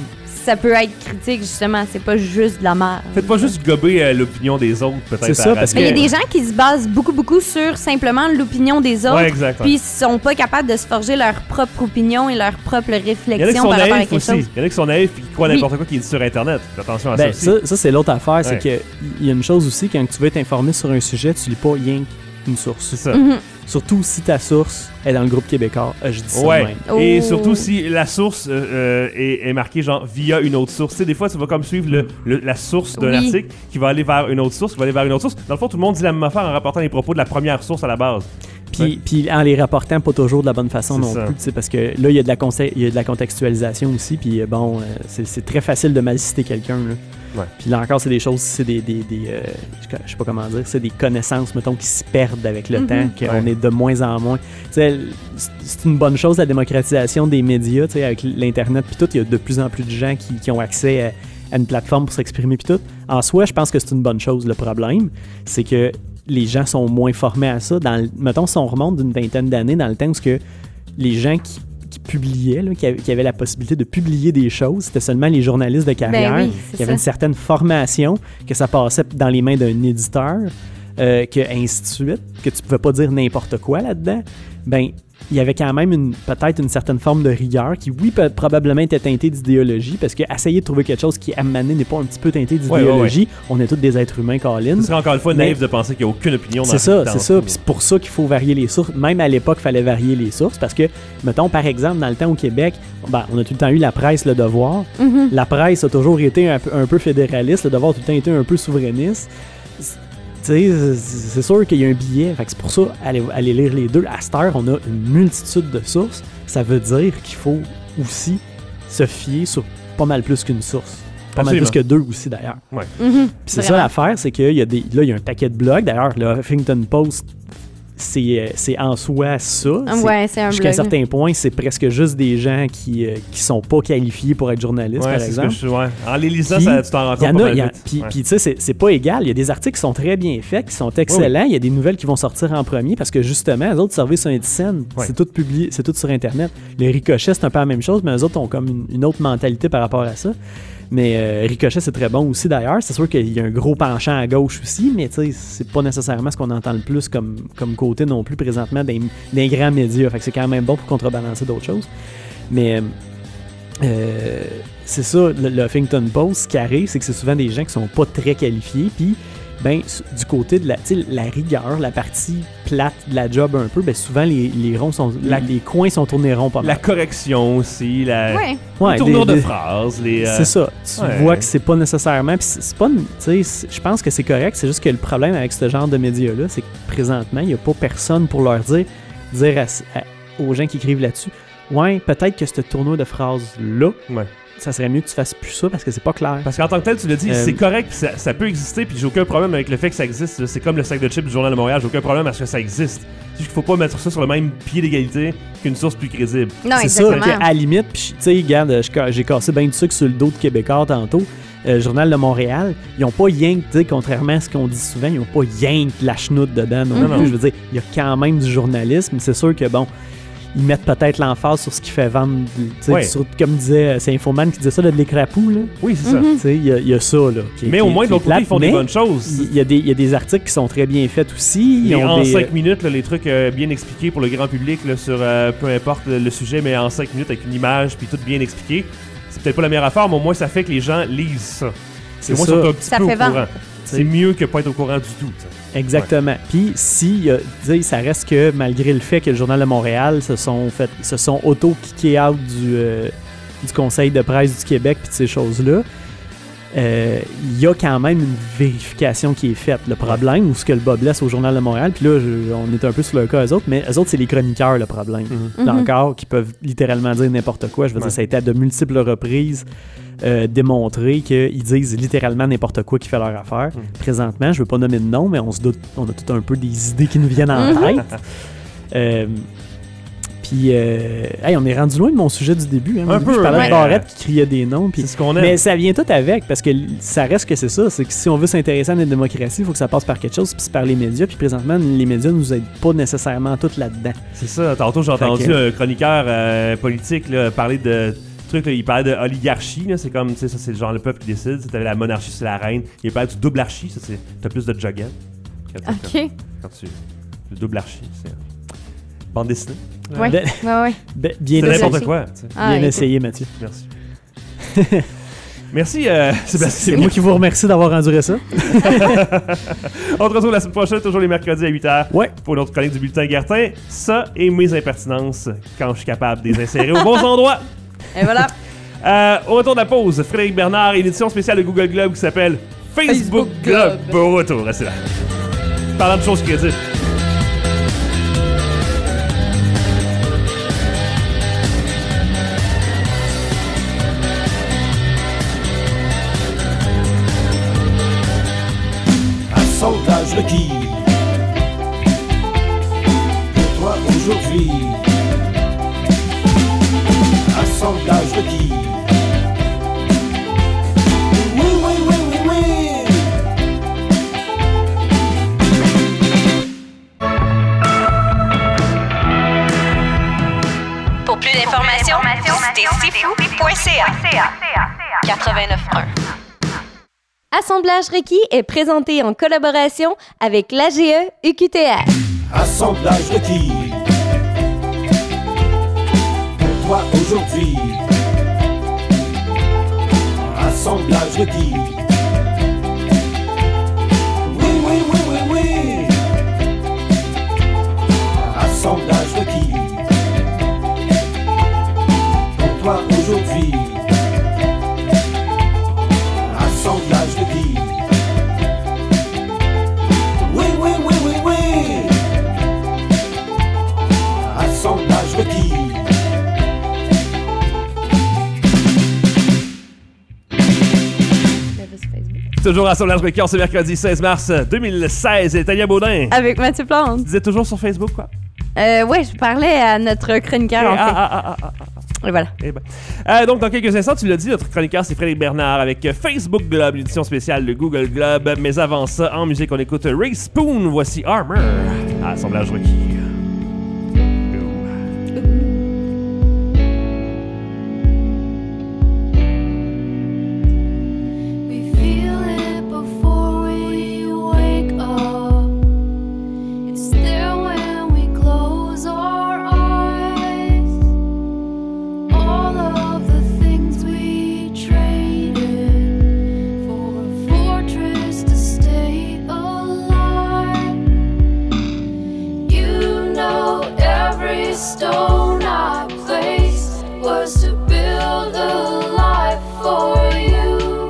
S2: ça peut être critique, justement. C'est pas juste de la merde.
S3: Faites pas juste gober l'opinion des autres, peut-être.
S6: C'est ça, parce
S2: qu'il y a des gens qui se basent beaucoup sur simplement l'opinion des autres.
S3: Ouais, exact.
S2: Puis ils sont pas capables de se forger leur propre opinion et leur propre réflexion par rapport à quelque chose.
S3: Il y en a qui sont naïfs et qui croient n'importe quoi qui est sur Internet. Faites attention à ça aussi.
S6: Ça, c'est l'autre affaire. C'est qu'il y a une chose aussi, quand tu veux t'informer sur un sujet, tu lis pas rien une source.
S3: C'est ça.
S6: Surtout si ta source est dans le groupe québécois. Je dis ça même.
S3: Et surtout si la source est marquée genre via une autre source. Tu sais, des fois, tu vas comme suivre la source d'un article qui va aller vers une autre source, Dans le fond, tout le monde dit la même affaire en rapportant les propos de la première source à la base.
S6: Puis en les rapportant pas toujours de la bonne façon non plus, parce que là, il y a de la contextualisation aussi, puis bon, c'est très facile de mal citer quelqu'un, là.
S3: Ouais.
S6: Puis là encore, c'est des choses, c'est je sais pas comment dire, c'est des connaissances, mettons, qui se perdent avec le temps, qu'on est de moins en moins. Tu sais, c'est une bonne chose, la démocratisation des médias, tu sais, avec l'Internet, puis tout, il y a de plus en plus de gens qui ont accès à une plateforme pour s'exprimer, puis tout. En soi, je pense que c'est une bonne chose. Le problème, c'est que les gens sont moins formés à ça. Mettons, si on remonte d'une vingtaine d'années, dans le temps où que les gens qui publiaient, là, qui avaient la possibilité de publier des choses, c'était seulement les journalistes de carrière qui avaient une certaine formation, que ça passait dans les mains d'un éditeur, que ainsi de suite, que tu pouvais pas dire n'importe quoi là-dedans. Ben, il y avait quand même peut-être une certaine forme de rigueur qui, oui, probablement était teintée d'idéologie, parce qu'essayer de trouver quelque chose qui, à un moment donné, n'est pas un petit peu teinté d'idéologie, on est tous des êtres humains, Colin.
S3: Ce serait encore une fois naïf de penser qu'il n'y a aucune opinion dans
S6: c'est ça. Puis c'est pour ça qu'il faut varier les sources. Même à l'époque, il fallait varier les sources, parce que, mettons, par exemple, dans le temps au Québec, on a tout le temps eu la presse Le Devoir.
S2: Mm-hmm.
S6: La presse a toujours été un peu fédéraliste, Le Devoir a tout le temps été un peu souverainiste. C'est sûr qu'il y a un billet, fait que c'est pour ça, aller lire les deux. À cette heure, on a une multitude de sources. Ça veut dire qu'il faut aussi se fier sur pas mal plus qu'une source. Pas mal plus que deux aussi, d'ailleurs.
S3: Ouais.
S2: Mm-hmm.
S6: Puis c'est ça l'affaire, c'est qu'il y a il y a un paquet de blogs. D'ailleurs, le Huffington Post, c'est en soi ça.
S2: Ouais, c'est un
S6: jusqu'à un
S2: blog.
S6: certain point, c'est presque juste des gens qui sont pas qualifiés pour être journalistes, par exemple.
S3: En les lisant,
S6: Puis,
S3: tu t'en rends compte pas mal vite.
S6: Puis tu sais, c'est pas égal. Il y a des articles qui sont très bien faits, qui sont excellents.
S3: Oui.
S6: Il y a des nouvelles qui vont sortir en premier parce que justement, les autres services sur Indicène, c'est tout publié, c'est tout sur Internet. Les Ricochet, c'est un peu la même chose, mais eux autres ont comme une autre mentalité par rapport à ça. Mais Ricochet, c'est très bon aussi d'ailleurs. C'est sûr qu'il y a un gros penchant à gauche aussi, mais tu sais, c'est pas nécessairement ce qu'on entend le plus comme côté non plus présentement des grands médias. Fait que c'est quand même bon pour contrebalancer d'autres choses. Mais c'est ça, le Huffington Post, ce qui arrive, c'est que c'est souvent des gens qui sont pas très qualifiés. Puis, du côté de la rigueur, la partie plate de la job un peu, souvent les ronds sont, les coins sont tournés ronds pas mal.
S3: La correction aussi,
S2: Ouais.
S3: les tournures de phrases.
S6: C'est ça. Tu vois que c'est pas nécessairement. Puis c'est pas. Je pense que c'est correct. C'est juste que le problème avec ce genre de médias-là, c'est que présentement, il n'y a pas personne pour leur dire aux gens qui écrivent là-dessus. Ouais, peut-être que ce tournure de phrases-là.
S3: Ouais.
S6: Ça serait mieux que tu fasses plus ça parce que c'est pas clair.
S3: Parce qu'en tant que tel, tu l'as dit, c'est correct, puis ça peut exister, puis j'ai aucun problème avec le fait que ça existe. C'est comme le sac de chips du Journal de Montréal, j'ai aucun problème à ce que ça existe. C'est juste qu'il faut pas mettre ça sur le même pied d'égalité qu'une source plus crédible.
S2: Non,
S6: c'est
S2: exactement.
S6: ça, à la limite, puis tu sais, regarde, j'ai cassé bien du sucre sur le dos de Québécois tantôt. Journal de Montréal, ils ont pas rien que, contrairement à ce qu'on dit souvent, ils ont pas rien que de la chenoute dedans non plus. Je veux dire, il y a quand même du journalisme, c'est sûr que ils mettent peut-être l'emphase sur ce qui fait vendre, comme disait, c'est Infoman qui disait ça, de l'écrapou, là.
S3: Oui, c'est ça.
S6: Il y a ça, là.
S3: Mais au moins, de l'autre côté, ils font des bonnes choses.
S6: Il y a des articles qui sont très bien faits aussi.
S3: En 5 minutes, là, les trucs bien expliqués pour le grand public là, sur peu importe le sujet, mais en 5 minutes avec une image puis tout bien expliqué. C'est peut-être pas la meilleure affaire, mais au moins, ça fait que les gens lisent ça.
S6: C'est
S3: moins,
S6: ça.
S3: Ils sont un petit
S2: Ça
S3: peu
S2: fait
S3: au courant.
S2: vendre.
S3: C'est mieux que pas être au courant du tout. T'sais.
S6: Exactement. Puis si ça reste que malgré le fait que le Journal de Montréal se sont auto-kické out du Conseil de presse du Québec puis de ces choses-là, il y a quand même une vérification qui est faite. Le problème, ou ce que le bas blesse au Journal de Montréal, puis là, on est un peu sur le cas eux autres, mais eux autres, c'est les chroniqueurs le problème. Là encore, qui peuvent littéralement dire n'importe quoi. Je veux dire, ça a été à de multiples reprises démontré qu'ils disent littéralement n'importe quoi qui fait leur affaire. Présentement, je veux pas nommer de nom, mais on se doute, on a tout un peu des idées qui nous viennent en tête. Puis, on est rendu loin de mon sujet du début. Hein. Je parlais de Barrette qui criait des noms.
S3: C'est ce qu'on aime.
S6: Mais ça vient tout avec, parce que ça reste que c'est ça. C'est que si on veut s'intéresser à notre démocratie, il faut que ça passe par quelque chose, puis c'est par les médias. Puis présentement, les médias ne nous aident pas nécessairement tous là-dedans.
S3: C'est ça. Tantôt, j'ai entendu un chroniqueur politique là, parler de trucs. Là, il parlait de oligarchie. Là, c'est comme, tu sais, ça, c'est le genre le peuple qui décide. Tu avais la monarchie, c'est la reine. Il parlait du double archie. Ça, c'est t'as plus de jogging.
S2: OK.
S3: Le double archie, c'est bande dessinée.
S2: Oui, oui.
S6: Bien
S3: c'est n'importe quoi.
S6: Bien essayé, Mathieu.
S3: Merci. Merci, Sébastien.
S6: C'est moi qui vous remercie d'avoir enduré ça.
S3: On te retrouve la semaine prochaine, toujours les mercredis à 8h.
S6: Ouais.
S3: Pour notre chronique du bulletin Gartin. Ça et mes impertinences quand je suis capable de les insérer aux bons endroits.
S2: Et voilà.
S3: Au retour de la pause, Frédéric Bernard et une édition spéciale de Google Globe qui s'appelle Facebook Globe. Bon retour, restez là. Parlant de choses crédibles.
S4: Sondage requis. Pour toi aujourd'hui. Un sondage requis. Oui, oui, oui, oui, oui.
S1: Pour plus d'informations, visitez cfou.ca. 89.1.
S2: Assemblage requis est présenté en collaboration avec l'AGE UQTR.
S4: Assemblage requis. toi aujourd'hui. Assemblage requis. Oui, oui, oui, oui, oui. Assemblage requis. Pour toi aujourd'hui. Assemblage requis. Oui, oui, oui, oui, oui. Assemblage requis.
S3: Toujours Assemblage requis, ce mercredi 16 mars 2016. Et Tania Baudin.
S2: Avec Mathieu Plante.
S3: Tu disais toujours sur Facebook, quoi?
S2: Ouais, je parlais à notre chroniqueur, en fait. Et voilà.
S3: Eh ben. Donc, dans quelques instants, tu l'as dit, notre chroniqueur, c'est Frédéric Bernard avec Facebook Globe, l'édition spéciale de Google Globe. Mais avant ça, en musique, on écoute Ray Spoon. Voici Armor à Assemblage requis.
S7: Stone I placed was to build a life for you.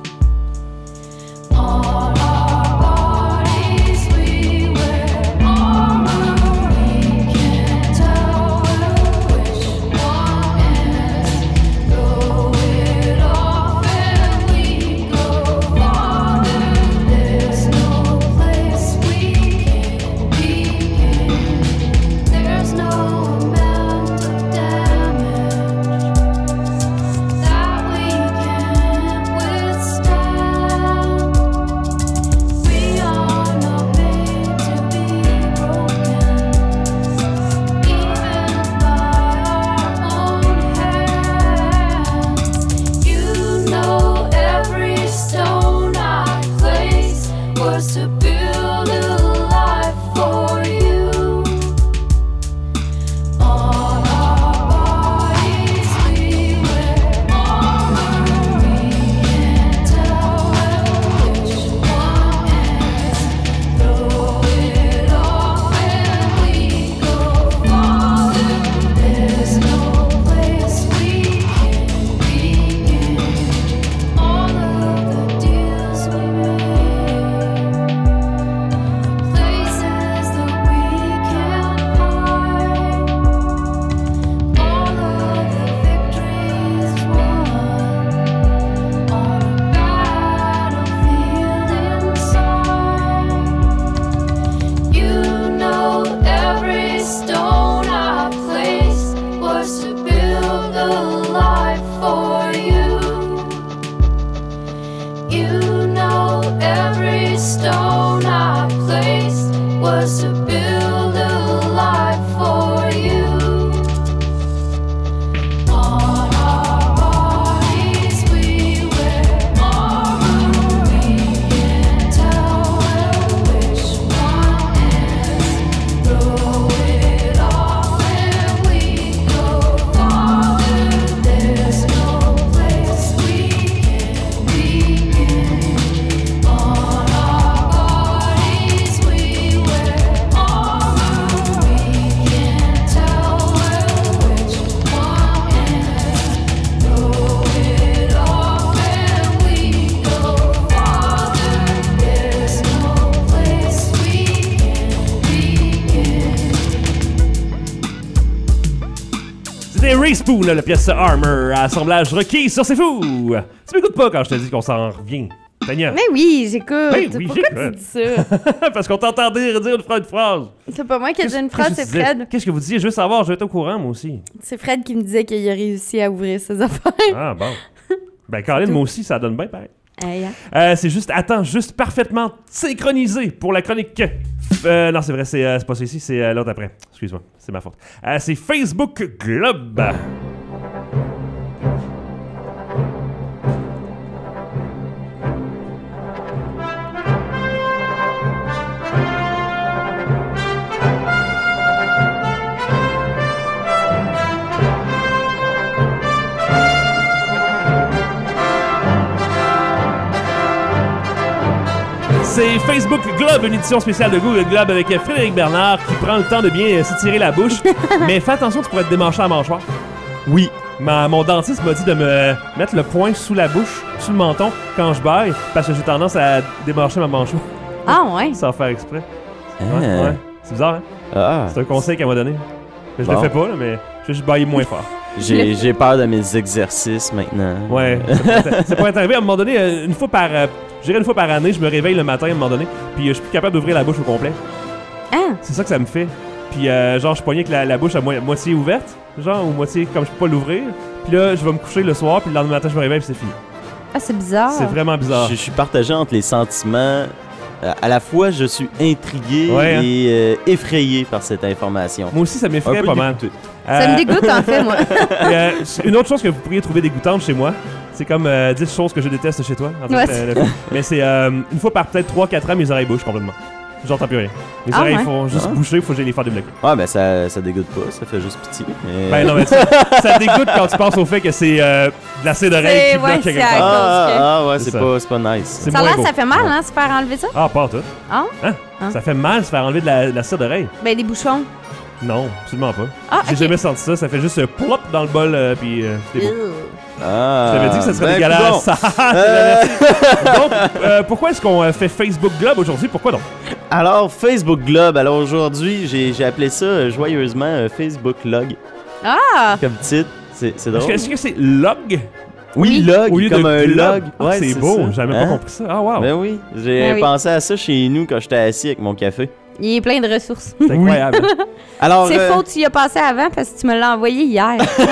S7: On our bodies we wear armor. We can't tell which one is. Throw it off and we go farther. There's no place we can't begin. There's no to build a life for you. On our bodies we wear armor. We can't tell which one is. Throw it off and we go farther. There's no place we can begin. All of the deals we made. Stone I placed was to build a life for you. On our bodies we wear armor. We can't tell which one is. Throw it off and we go farther. There's no place we can begin. On our bodies we wear armor. We can't tell which one is. Throw it off and we go farther. There's no place we can begin.
S3: C'était Ray Spoon, la pièce Armor à Assemblage requis sur C'est Fou. Tu m'écoutes pas quand je te dis qu'on s'en revient. Tania.
S2: Mais oui, j'écoute.
S3: Ben oui,
S2: Pourquoi
S3: j'écoute.
S2: tu dis ça?
S3: Parce qu'on t'entend dire une phrase.
S2: C'est pas moi qui ai dit une phrase,
S3: Qu'est-ce que
S2: c'est
S3: tu disais?
S2: Fred.
S3: Qu'est-ce que vous disiez? Je veux savoir, je vais être au courant, moi aussi.
S2: C'est Fred qui me disait qu'il a réussi à ouvrir ses affaires.
S3: Ah, bon. Ben, Caroline, moi aussi, ça donne bien pareil.
S2: Aïe, hein.
S3: C'est juste, attends, juste parfaitement synchronisé pour la chronique. Non, c'est vrai, c'est pas ça ici, c'est l'autre après. Excuse-moi, c'est ma faute. C'est Facebook Globe. C'est Facebook Globe, une édition spéciale de Google Globe avec Frédéric Bernard qui prend le temps de bien s'étirer la bouche. Mais fais attention, tu pourrais te démancher la mâchoire.
S6: Oui.
S3: Mon dentiste m'a dit de me mettre le poing sous la bouche, sous le menton, quand je baille, parce que j'ai tendance à démarcher ma mâchoire.
S2: Ah ouais?
S3: Sans faire exprès.
S6: Ah.
S3: Ouais. C'est bizarre, hein?
S6: Ah.
S3: C'est un conseil qu'elle m'a donné. Je
S6: Bon.
S3: le fais pas, là, mais je vais juste bailler moins fort.
S6: J'ai peur de mes exercices maintenant.
S3: Ouais. Ça pourrait arriver à un moment donné, une fois par année, je me réveille le matin à un moment donné, puis je suis plus capable d'ouvrir la bouche au complet.
S2: Ah!
S3: C'est ça que ça me fait. Puis genre, je suis pogné avec la bouche à moitié ouverte, genre, ou moitié comme je peux pas l'ouvrir. Puis là, je vais me coucher le soir, puis le lendemain matin, je me réveille, puis c'est fini.
S2: Ah, c'est bizarre.
S3: C'est vraiment bizarre.
S6: Je suis partagé entre les sentiments. À la fois, je suis intrigué
S3: Ouais, hein.
S6: et effrayé par cette information.
S3: Moi aussi, ça m'effraie
S6: Un peu
S3: pas mal.
S6: dégoûté.
S2: Ça me dégoûte, en fait, moi.
S3: Une autre chose que vous pourriez trouver dégoûtante chez moi, c'est comme 10 choses que je déteste chez toi. En fait,
S2: Ouais,
S3: mais c'est une fois par peut-être 3-4 ans, mes oreilles bougent complètement. J'entends plus rien. Mes
S2: Ah
S3: oreilles
S2: ouais?
S3: font juste boucher, faut que j'aille les faire débloquer.
S6: Ouais, ben ça dégoûte pas, ça fait juste pitié. Mais...
S3: Ben non, mais ça dégoûte quand tu penses au fait que c'est de la cire d'oreille qui bloque
S2: c'est
S3: quelque
S2: à
S3: part.
S6: ouais,
S3: C'est
S6: c'est
S3: ça.
S6: pas nice.
S3: C'est
S2: Ça a
S3: moins
S2: l'air,
S3: beau.
S2: ça fait mal, hein, se faire enlever ça?
S3: Ah, pas en tout.
S2: Ah?
S3: Hein?
S2: Hein?
S3: Ça fait mal se faire enlever de la cire d'oreille?
S2: Ben, les bouchons.
S3: Non, absolument pas.
S2: Ah,
S3: J'ai
S2: ok.
S3: jamais senti ça. Ça fait juste plop dans le bol, puis c'est beau.
S6: Ah,
S3: Je t'avais dit que ça serait
S6: ben,
S3: dégueulasse.
S6: coudonc.
S3: Donc, pourquoi est-ce qu'on fait Facebook Globe aujourd'hui? Pourquoi donc?
S6: Alors, Facebook Globe. Alors aujourd'hui, j'ai appelé ça joyeusement Facebook Log
S2: Ah!
S6: comme titre. C'est drôle.
S3: Est-ce que c'est log?
S6: Oui, log,
S3: Au lieu
S6: comme
S3: de
S6: un
S3: globe?
S6: log.
S3: Ah,
S6: Ouais,
S3: c'est beau,
S6: ça.
S3: j'avais
S6: Hein?
S3: pas compris ça. Ah, wow.
S6: Ben oui, j'ai
S2: Ah oui.
S6: pensé à ça chez nous quand j'étais assis avec mon café.
S2: Il est plein de ressources.
S3: C'est incroyable.
S6: Alors,
S2: C'est faux, tu y as passé avant parce que tu me l'as envoyé hier.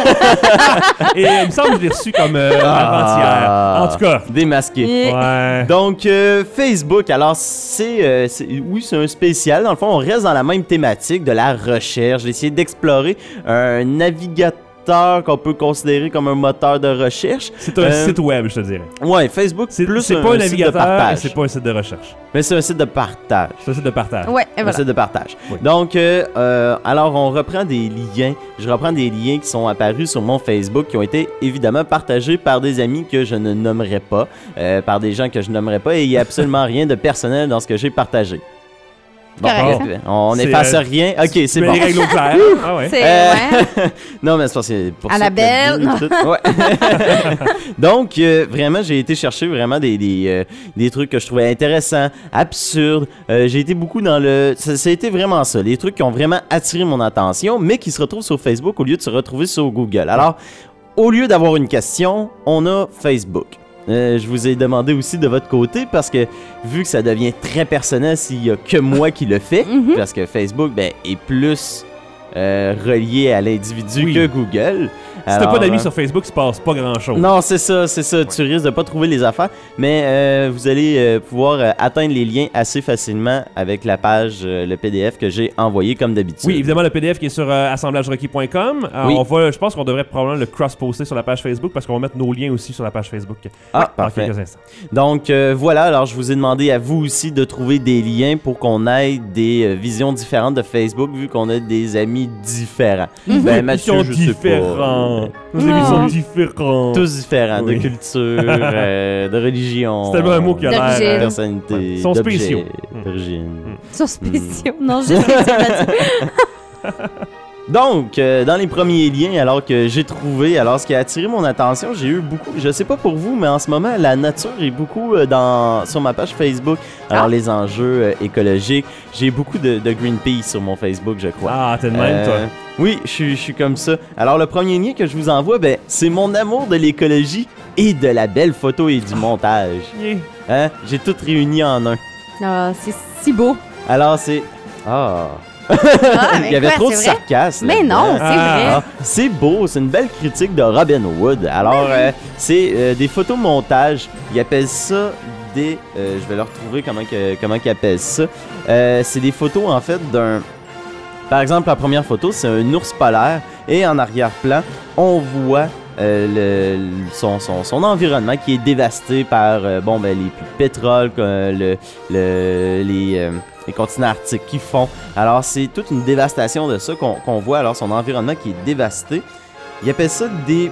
S3: Et il me semble que je l'ai reçu comme avant-hier. En tout cas.
S6: Démasqué.
S3: Ouais.
S6: Donc, Facebook, alors c'est un spécial. Dans le fond, on reste dans la même thématique de la recherche, d'essayer d'explorer un navigateur qu'on peut considérer comme un moteur de recherche.
S3: C'est un site web, je te dirais.
S6: Ouais, Facebook,
S3: C'est
S6: plus
S3: pas un
S6: site de
S3: navigateur et
S6: partage.
S3: c'est pas un site de recherche.
S6: Mais c'est un site de partage.
S3: C'est un site de partage.
S2: Ouais, et
S6: Un
S2: voilà.
S6: site de partage.
S3: Oui.
S6: Donc, alors, on reprend des liens. Je reprends des liens qui sont apparus sur mon Facebook, qui ont été évidemment partagés par des amis que je ne nommerai pas, par des gens que je nommerai pas, et il n'y a absolument rien de personnel dans ce que j'ai partagé. Bon,
S2: Correct.
S6: on
S3: C'est,
S6: n'efface rien. Ok, c'est
S3: Tu mets
S6: bon.
S3: les règles au clair. Ah ouais.
S2: C'est.
S6: Euh,
S2: Ouais.
S6: Non, mais c'est parce que pour
S2: À
S6: ça
S2: la
S6: que
S2: belle, non.
S6: tout- ouais. Donc, vraiment, j'ai été chercher vraiment des trucs que je trouvais intéressants, absurdes. J'ai été beaucoup dans le... Ça a été vraiment ça. Les trucs qui ont vraiment attiré mon attention, mais qui se retrouvent sur Facebook au lieu de se retrouver sur Google. Alors, au lieu d'avoir une question, on a Facebook. Je vous ai demandé aussi de votre côté parce que vu que ça devient très personnel s'il y a que moi qui le fais, parce que Facebook est plus relié à l'individu
S3: Oui.
S6: que Google.
S3: Si t'as pas d'amis sur Facebook, il se passe pas grand-chose.
S6: Non, c'est ça. Tu risques de pas trouver les affaires, mais vous allez pouvoir atteindre les liens assez facilement avec la page, le PDF que j'ai envoyé comme d'habitude.
S3: Oui, évidemment, le PDF qui est sur assemblagerequis.com.
S6: Oui.
S3: Je pense qu'on devrait probablement le cross-poster sur la page Facebook parce qu'on va mettre nos liens aussi sur la page Facebook
S6: Ah,
S3: dans
S6: parfait.
S3: quelques instants.
S6: Donc voilà, alors je vous ai demandé à vous aussi de trouver des liens pour qu'on ait des visions différentes de Facebook vu qu'on a des amis différents. Ben Mathieu,
S3: Ils sont
S6: je sais pas.
S3: différents. Nos amis sont différents.
S6: Tous différents,
S3: Oui.
S6: de culture, de religion.
S3: C'est tellement un mot qui a l'air.
S2: D'origine.
S6: de personnalité,
S3: Ils sont
S6: d'objet,
S3: spéciaux.
S6: d'origine.
S2: Ils sont spéciaux. Non, juste là-dessus.
S6: Donc, dans les premiers liens, alors que j'ai trouvé, alors ce qui a attiré mon attention, j'ai eu beaucoup, je sais pas pour vous, mais en ce moment, la nature est beaucoup sur ma page Facebook. Alors, les enjeux écologiques, j'ai beaucoup de Greenpeace sur mon Facebook, je crois.
S3: Ah, t'es de même, toi.
S6: Oui, je suis comme ça. Alors, le premier lien que je vous envoie, c'est mon amour de l'écologie et de la belle photo et du montage.
S3: Yeah.
S6: Hein? J'ai tout réuni en un.
S2: Ah, c'est si beau.
S6: Alors, c'est... Ah...
S2: Ah,
S6: Il y avait
S2: quoi,
S6: trop de
S2: c'est vrai?
S6: sarcasme.
S2: Mais
S6: là-dedans.
S2: non, c'est
S3: Ah.
S2: vrai.
S6: C'est beau, c'est une belle critique de Robin Wood. Alors, c'est des photomontages. Ils appellent ça des... je vais leur retrouver comment ils appellent ça. C'est des photos, en fait, d'un... Par exemple, la première photo, c'est un ours polaire. Et en arrière-plan, on voit son environnement qui est dévasté par les puits de pétrole, les continents arctiques qui font. Alors, c'est toute une dévastation de ça qu'on voit. Alors, son environnement qui est dévasté. Ils appellent ça des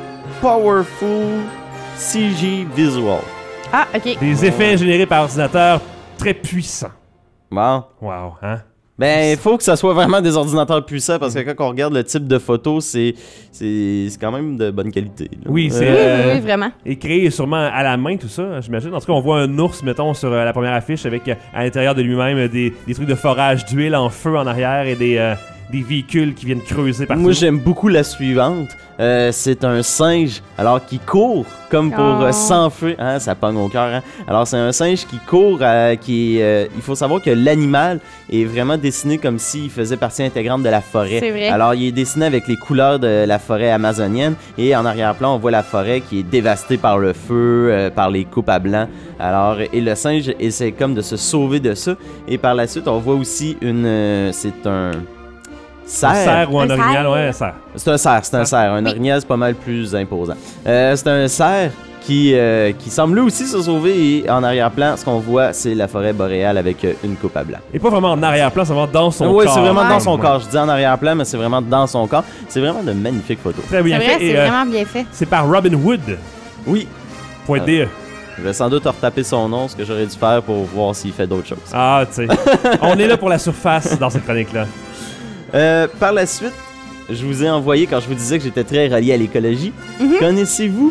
S6: Powerful CG Visual.
S2: Ah, OK.
S3: Des effets générés par ordinateur très puissants.
S8: Bon.
S3: Wow, hein?
S8: Ben, il faut que ça soit vraiment des ordinateurs puissants parce que quand on regarde le type de photo, c'est quand même de bonne qualité. Là.
S3: Oui, c'est...
S2: Oui, vraiment.
S3: Et créé sûrement à la main, tout ça, j'imagine. En tout cas, on voit un ours, mettons, sur la première affiche avec à l'intérieur de lui-même des trucs de forage d'huile en feu en arrière et des véhicules qui viennent creuser partout.
S8: Moi, j'aime beaucoup la suivante. C'est un singe, alors qui court comme pour s'enfuir. Hein, ça pogne au cœur. Hein? Alors, c'est un singe qui court. Il faut savoir que l'animal est vraiment dessiné comme s'il faisait partie intégrante de la forêt.
S2: C'est vrai.
S8: Alors, il est dessiné avec les couleurs de la forêt amazonienne. Et en arrière-plan, on voit la forêt qui est dévastée par le feu, par les coupes à blanc. Alors, et le singe essaie comme de se sauver de ça. Et par la suite, on voit aussi c'est un...
S3: Un cerf ou un
S2: Un
S3: orignal,
S2: cerf.
S3: ouais, un cerf.
S8: C'est un cerf. Un orignal, c'est pas mal plus imposant. C'est un cerf qui semble lui aussi se sauver et en arrière-plan, ce qu'on voit, c'est la forêt boréale avec une coupe à blanc.
S3: Et pas vraiment en arrière-plan, c'est vraiment dans son corps.
S8: Oui, c'est vraiment dans son
S3: Ouais.
S8: corps. Je dis en arrière-plan, mais c'est vraiment dans son corps. C'est vraiment de magnifiques photos.
S3: Très
S2: C'est
S3: bien
S2: vrai,
S3: fait.
S2: c'est
S3: Et,
S2: vraiment bien fait.
S3: c'est par Robin Wood.
S8: Oui,
S3: .de.
S8: je vais sans doute retaper son nom, ce que j'aurais dû faire pour voir s'il fait d'autres choses.
S3: Ah, tu sais. On est là pour la surface dans cette chronique-là.
S8: Par la suite, je vous ai envoyé, quand je vous disais que j'étais très relié à l'écologie, connaissez-vous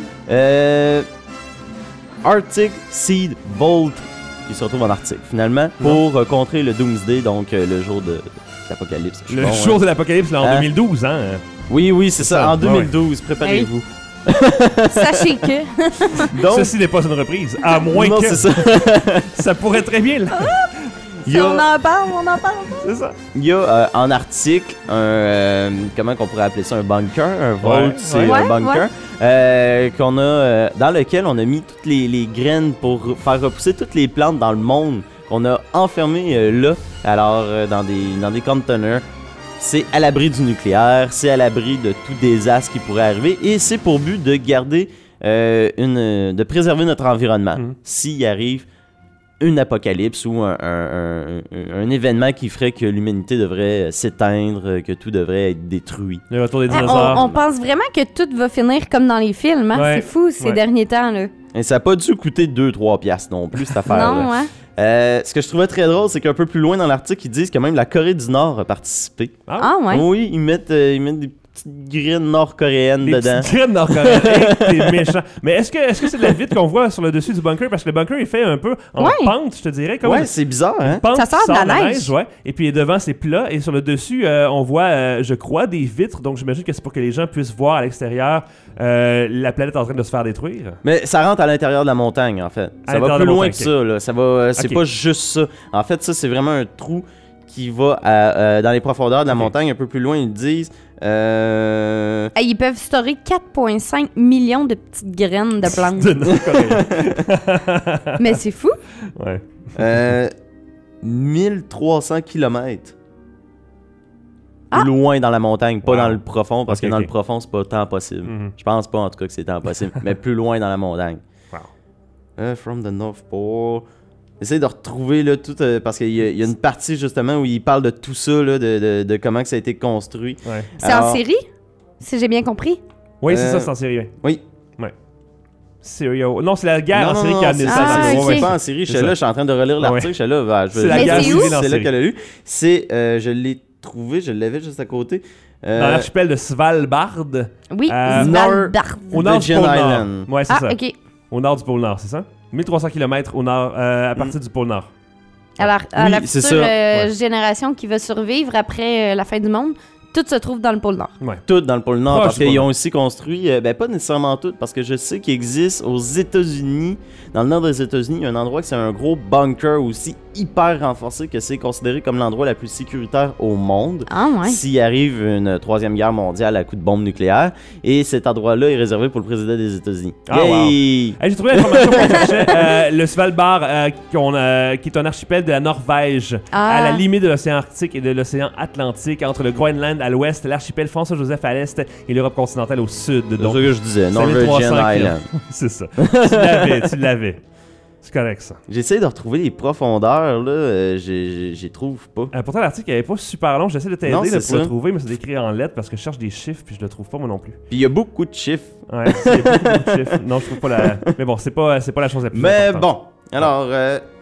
S8: Arctic Seed Vault, qui se retrouve en Arctique, finalement, pour contrer le Doomsday, donc le jour de l'apocalypse. Je suis
S3: Le
S8: bon,
S3: jour
S8: hein.
S3: de l'apocalypse, là, en
S8: Hein?
S3: 2012, hein?
S8: Oui, c'est ça, en
S3: ouais.
S8: 2012, préparez-vous.
S2: Sachez que.
S8: Donc,
S3: Ceci n'est pas une reprise, à moins
S8: non,
S3: que
S8: c'est ça.
S3: ça pourrait très bien. Là.
S8: Il y a-
S2: On en parle.
S3: C'est ça.
S8: Il y a en Arctique un comment qu'on pourrait appeler ça, un bunker, un vault,
S3: Ouais,
S8: c'est
S2: ouais.
S8: un bunker qu'on a dans lequel on a mis toutes les graines pour faire repousser toutes les plantes dans le monde qu'on a enfermées là. Alors dans des containers. C'est à l'abri du nucléaire, c'est à l'abri de tout désastre qui pourrait arriver et c'est pour but de garder de préserver notre environnement s'il arrive une apocalypse ou un événement qui ferait que l'humanité devrait s'éteindre, que tout devrait être détruit.
S3: Le retour des
S2: Ah,
S3: dinosaures.
S2: on pense vraiment que tout va finir comme dans les films. Hein?
S3: Ouais.
S2: C'est fou ces
S3: Ouais.
S2: derniers temps. Là.
S8: Et ça n'a pas dû coûter 2-3 piastres non plus, cette affaire-là.
S2: Non, hein?
S8: Ce que je trouvais très drôle, c'est qu'un peu plus loin dans l'Arctique, ils disent que même la Corée du Nord a participé.
S2: Ah, ouais.
S8: Oui, ils mettent des petites graines nord-coréennes
S3: Des
S8: dedans.
S3: petites graines nord-coréennes. Hey, t'es méchant. Mais est-ce que c'est de la vitre qu'on voit sur le dessus du bunker? Parce que le bunker est fait un peu en
S2: Ouais.
S3: pente, je te dirais. Comme
S8: Ouais, c'est bizarre, hein?
S3: pente
S2: Ça
S3: qui
S2: sort de la
S3: sort
S2: neige.
S3: ouais. Et puis devant, c'est plat. Et sur le dessus, on voit, je crois, des vitres. Donc j'imagine que c'est pour que les gens puissent voir à l'extérieur la planète en train de se faire détruire.
S8: Mais ça rentre à l'intérieur de la montagne, en fait.
S3: À
S8: Ça va
S3: l'intérieur
S8: plus
S3: de la
S8: loin
S3: montagne,
S8: que ça, là. Ça va, c'est
S3: Ok.
S8: pas juste ça. En fait, ça, c'est vraiment un trou qui va dans les profondeurs de la
S3: Ok.
S8: montagne. Un peu plus loin, ils disent...
S2: Ah, ils peuvent stocker 4,5 millions de petites graines de plantes.
S3: De Nord-Corée.
S2: Mais c'est fou.
S3: Ouais.
S8: 1300 km.
S2: Ah!
S8: Loin dans la montagne, pas
S3: Wow.
S8: dans le profond, parce
S3: Ok,
S8: que dans
S3: ok.
S8: le profond, c'est pas tant possible.
S3: Mhm.
S8: Je pense pas, en tout cas, que c'est tant possible. Mais plus loin dans la montagne.
S3: Wow.
S8: From the North Pole. Essaye de retrouver là, tout, parce qu'il y a une partie justement où il parle de tout ça, là, de comment que ça a été construit.
S3: Ouais.
S2: C'est en
S8: Alors-
S2: série, si j'ai bien compris.
S3: Oui, c'est ça, c'est en série. Ouais.
S8: Oui.
S3: Non, c'est la guerre en série qui a amené ça.
S2: Ah,
S8: c'est
S2: ok.
S8: ouais, pas en série.
S3: C'est
S8: J'étais là,
S3: ça.
S8: je suis en train de relire l'article.
S3: Ouais.
S8: J'étais là, bah,
S3: C'est la
S2: Mais
S3: guerre
S2: c'est
S3: civile
S2: où?
S3: en
S8: c'est là
S3: série.
S8: qu'elle a lu. C'est, je l'ai trouvé, je l'avais juste à côté.
S3: Dans l'archipel de Svalbard,
S2: Oui, Svalbard.
S3: au nord du
S8: Virgin
S3: pôle Nord.
S8: Island.
S3: Ouais, c'est
S2: Ah,
S3: ça.
S2: ok.
S3: Au nord du pôle Nord, c'est ça? 1300 km au nord, à partir du pôle Nord.
S2: Alors, à
S8: Oui,
S2: la
S8: c'est
S2: future
S8: ça.
S3: Ouais.
S2: génération qui va survivre après la fin du monde, tout se trouve dans le pôle Nord.
S8: Toutes dans le pôle Nord,
S3: Proche
S8: parce
S3: du pôle
S8: qu'ils ont
S3: Nord.
S8: aussi construit, pas nécessairement toutes, parce que je sais qu'il existe aux États-Unis, dans le nord des États-Unis, il y a un endroit qui c'est un gros bunker aussi hyper renforcé, que c'est considéré comme l'endroit la plus sécuritaire au monde.
S2: Ah, ouais.
S8: S'il arrive une troisième guerre mondiale à coup de bombe nucléaire, et cet endroit-là est réservé pour le président des États-Unis.
S3: Ah, wow.
S8: Yay!
S3: Hey, j'ai trouvé l'information qu'on cherchait. Le Svalbard, qui est un archipel de la Norvège,
S2: Ah.
S3: à la limite de l'océan Arctique et de l'océan Atlantique, entre le Groenland à l'ouest, l'archipel François-Joseph à l'est et l'Europe continentale au sud.
S8: C'est
S3: Donc,
S8: ça que je disais,
S3: c'est 1300
S8: Norwegian Island.
S3: c'est ça. Tu l'avais. C'est correct, ça.
S8: J'essaie de retrouver les profondeurs, là, j'y trouve pas.
S3: Pourtant, l'article n'est pas super long. J'essaie de t'aider
S8: Non,
S3: là,
S8: c'est
S3: pour le
S8: ça.
S3: trouver, mais c'est écrit en lettres parce que je cherche des chiffres puis je le trouve pas moi non plus.
S8: Puis il y a beaucoup de chiffres.
S3: Ouais, c'est beaucoup de chiffres. Non, je trouve pas la. Mais bon, c'est pas la chose la plus
S8: Mais
S3: importante.
S8: bon, alors,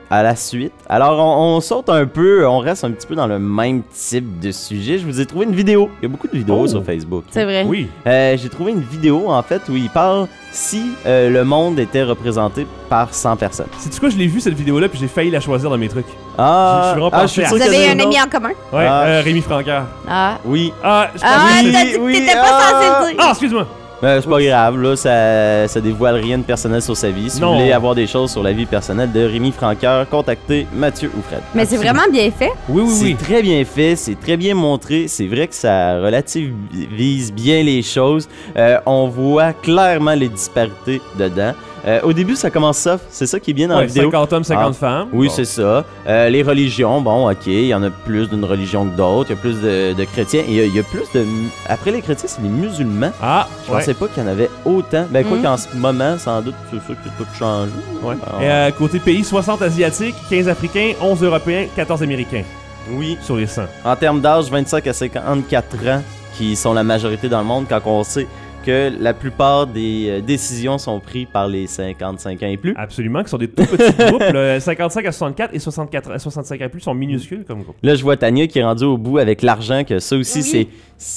S8: à la suite. Alors, on saute un peu, on reste un petit peu dans le même type de sujet. Je vous ai trouvé une vidéo. Il y a beaucoup de vidéos sur Facebook.
S2: C'est vrai.
S3: Oui.
S8: J'ai trouvé une vidéo, en fait, où il parle si le monde était représenté par 100 personnes.
S3: C'est-tu quoi, je l'ai vu cette vidéo-là, puis j'ai failli la choisir dans mes trucs.
S8: Ah,
S3: Je suis vraiment pensé
S8: suis
S3: à
S8: sûr
S2: Vous
S8: qu'il y en
S2: avez
S8: a
S2: un
S8: une
S2: ami
S8: autre.
S2: en commun?
S3: Ouais,
S8: Ah.
S3: Rémi Francaire.
S2: Ah.
S8: Oui.
S3: Ah, je
S2: Ah,
S3: pensais-
S2: t'as dit que
S8: oui,
S2: t'étais pas censé le dire.
S3: Ah, excuse-moi.
S8: C'est pas grave, là, ça dévoile rien de personnel sur sa vie. Si
S3: Non.
S8: vous voulez avoir des choses sur la vie personnelle de Rémi Francaire, contactez Mathieu ou Fred.
S2: Mais c'est vraiment bien fait.
S3: Oui, oui,
S8: C'est
S3: oui.
S8: très bien fait, c'est très bien montré. C'est vrai que ça relativise bien les choses. On voit clairement les disparités dedans. Au début, ça commence soft. C'est ça qui est bien dans la
S3: Ouais,
S8: vidéo.
S3: 50 hommes, 50
S8: Ah.
S3: femmes.
S8: Oui,
S3: Bon.
S8: c'est ça. Les religions, bon, ok, il y en a plus d'une religion que d'autres. Il y a plus de chrétiens. Et il y a plus de... Après les chrétiens, c'est les musulmans.
S3: Ah,
S8: Je
S3: ouais.
S8: pensais pas qu'il y en avait autant. Ben, quoi
S2: Mm.
S8: qu'en ce moment, sans doute, c'est sûr que tout change.
S3: Ouais.
S8: Ah.
S3: Et côté pays, 60 asiatiques, 15 africains, 11 européens, 14 américains
S8: Oui.
S3: sur les 100.
S8: En termes d'âge, 25 à 54 ans, qui sont la majorité dans le monde, quand on sait que la plupart des décisions sont prises par les 55 ans et plus.
S3: Absolument, qui sont des tout petits groupes. Là, 55 à 64 et 64 à 65 à plus sont minuscules comme groupe.
S8: Là, je vois Tania qui est rendue au bout avec l'argent, que ça aussi,
S2: Oui.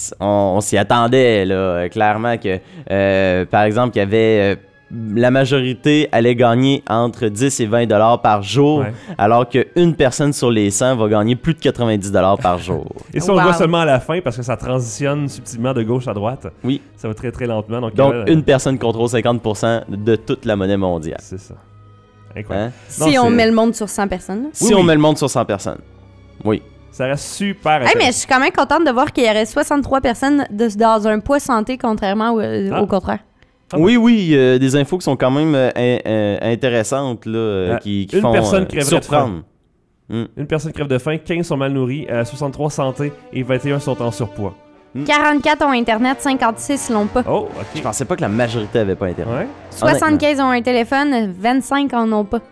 S8: on s'y attendait, là, clairement, que, par exemple, qu'il y avait... la majorité allait gagner entre 10 et 20 $ par jour,
S3: Ouais.
S8: alors qu'une personne sur les 100 va gagner plus de 90 $ par jour.
S3: Et ça, on le
S2: Wow.
S3: voit seulement à la fin parce que ça transitionne subtilement de gauche à droite.
S8: Oui.
S3: Ça va très très lentement. Donc,
S8: Donc, une personne contrôle 50% de toute la monnaie mondiale.
S3: C'est ça. Incroyable.
S8: Hein?
S2: Si
S3: Non,
S2: on
S3: c'est-
S2: met le monde sur 100 personnes. là.
S8: Si
S3: Oui,
S8: on
S3: oui.
S8: met le monde sur 100 personnes. Oui.
S3: Ça reste super
S2: Hey, mais je suis quand même contente de voir qu'il y aurait 63 personnes dans un poids santé, contrairement
S3: Ah.
S2: au contraire.
S3: Ah
S8: Oui, oui, des infos qui sont quand même intéressantes, là,
S3: Ah,
S8: qui
S3: une
S8: font
S3: personne crèverait de
S8: surprendre.
S3: Une personne crève de faim, 15 sont mal nourris, 63 santé et 21 sont en surpoids.
S2: 44 ont Internet, 56 l'ont pas.
S3: Oh,
S8: Je
S3: ok.
S8: pensais pas que la majorité avait pas Internet.
S3: Ouais.
S2: 75 ont un téléphone, 25 en ont pas.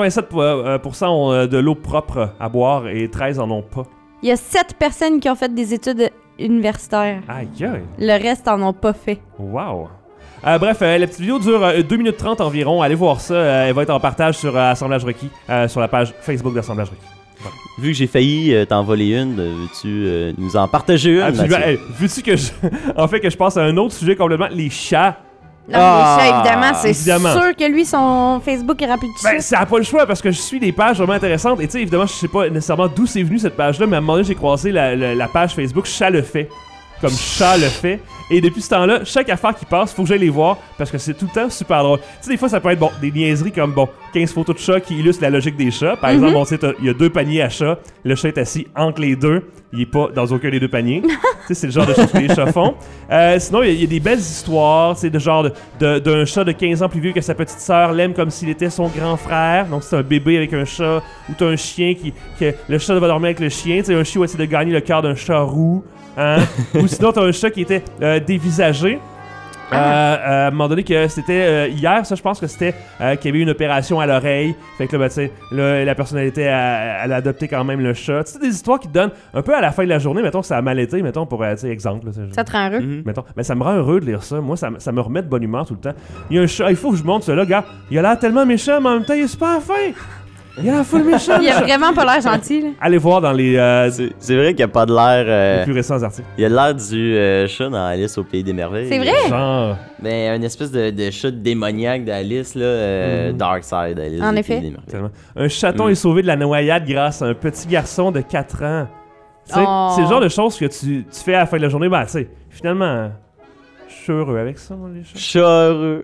S3: 87% ont de l'eau propre à boire et 13 en ont pas.
S2: Il y a 7 personnes qui ont fait des études universitaires.
S3: Aïe, aïe.
S2: Le reste en ont pas fait.
S3: Wow. Bref, la petite vidéo dure 2 minutes 30 environ. Allez voir ça. Elle va être en partage sur Assemblage Requis, sur la page Facebook d'Assemblage Requis.
S8: Vu que j'ai failli t'en voler une, veux-tu nous en partager une?
S3: Absolument.
S8: Mathieu?
S3: Hey, veux-tu que je... en fait, que je passe à un autre sujet complètement, les chats.
S2: Non,
S8: Ah,
S2: mais ça, évidemment, c'est
S3: évidemment.
S2: sûr que lui, son Facebook est rempli de
S3: Ben,
S2: ça.
S3: ça n'a pas le choix parce que je suis des pages vraiment intéressantes. Et tu sais, évidemment, je sais pas nécessairement d'où c'est venu cette page-là, mais à un moment donné, j'ai croisé la page Facebook Chat le fait. Comme Chat le fait. Et depuis ce temps-là, chaque affaire qui passe, faut que j'aille les voir parce que c'est tout le temps super drôle. Tu sais, des fois, ça peut être bon, des niaiseries comme 15 photos de chats qui illustrent la logique des chats. Par exemple, on sait, il y a 2 paniers à chats. Le chat est assis entre les deux. Il est pas dans aucun des 2 paniers. Tu sais, c'est le genre de choses que les chats font. Sinon, il y a des belles histoires, tu sais, de genre d'un chat de 15 ans plus vieux que sa petite sœur l'aime comme s'il était son grand frère. Donc, c'est un bébé avec un chat. Ou t'as un chien que le chat va dormir avec le chien. Tu sais, un chien va essayer de gagner le cœur d'un chat roux. Hein? Ou sinon, t'as un chat qui était dévisagé. À un moment donné, que c'était hier, ça, je pense que c'était qu'il y avait une opération à l'oreille. Fait que là, ben, tu sais, là, la personnalité, elle a adopté quand même le chat. Tu sais, des histoires qui te donnent un peu à la fin de la journée. Mettons que ça a mal été, mettons, pour, tu sais, exemple. Là,
S2: Ça te rend heureux.
S8: Mhm.
S3: mettons. Mais ça me rend heureux de lire ça. Moi, ça me remet de bonne humeur tout le temps. Il y a un chat, il faut que je montre cela, gars. Il a l'air tellement méchant, mais en même temps, il est super fin. Il a l'air full méchant.
S2: Il
S3: le
S2: a
S3: chat.
S2: vraiment pas l'air gentil. Là.
S3: Allez voir dans les
S8: C'est vrai qu'il n'y a pas de l'air...
S3: plus récents articles.
S8: il y a l'air du chat dans Alice au Pays des Merveilles.
S2: C'est vrai?
S3: Genre.
S8: Ben, une espèce de chat démoniaque d'Alice, là, Darkside Alice.
S2: En
S8: au
S2: effet.
S8: Pays des Merveilles.
S3: Tellement. Un chaton est sauvé de la noyade grâce à un petit garçon de 4 ans. Tu sais,
S2: Oh.
S3: c'est le genre de choses que tu fais à la fin de la journée. Ben, tu sais, finalement, je suis heureux avec ça, moi, les chats.
S8: Chat heureux.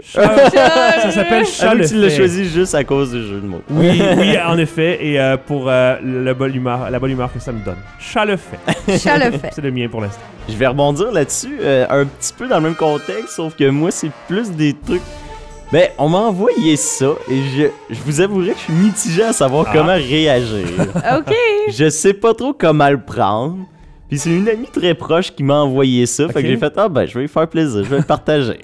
S3: Ça s'appelle Chat
S8: Avoue
S3: le
S8: que tu l'as
S3: fait.
S8: choisi juste à cause du jeu de mots.
S3: Oui, oui, en effet, et pour la bonne humeur que ça me donne. Chat le fait.
S2: Chat le fait.
S3: C'est le mien pour l'instant.
S8: Je vais rebondir là-dessus, un petit peu dans le même contexte, sauf que moi, c'est plus des trucs... Ben, on m'a envoyé ça, et je vous avouerai que je suis mitigé à savoir
S3: Ah.
S8: comment réagir.
S2: OK.
S8: Je sais pas trop comment le prendre. Puis c'est une amie très proche qui m'a envoyé ça. Fait
S3: Ok.
S8: que j'ai fait, ben, je vais lui faire plaisir, je vais le partager.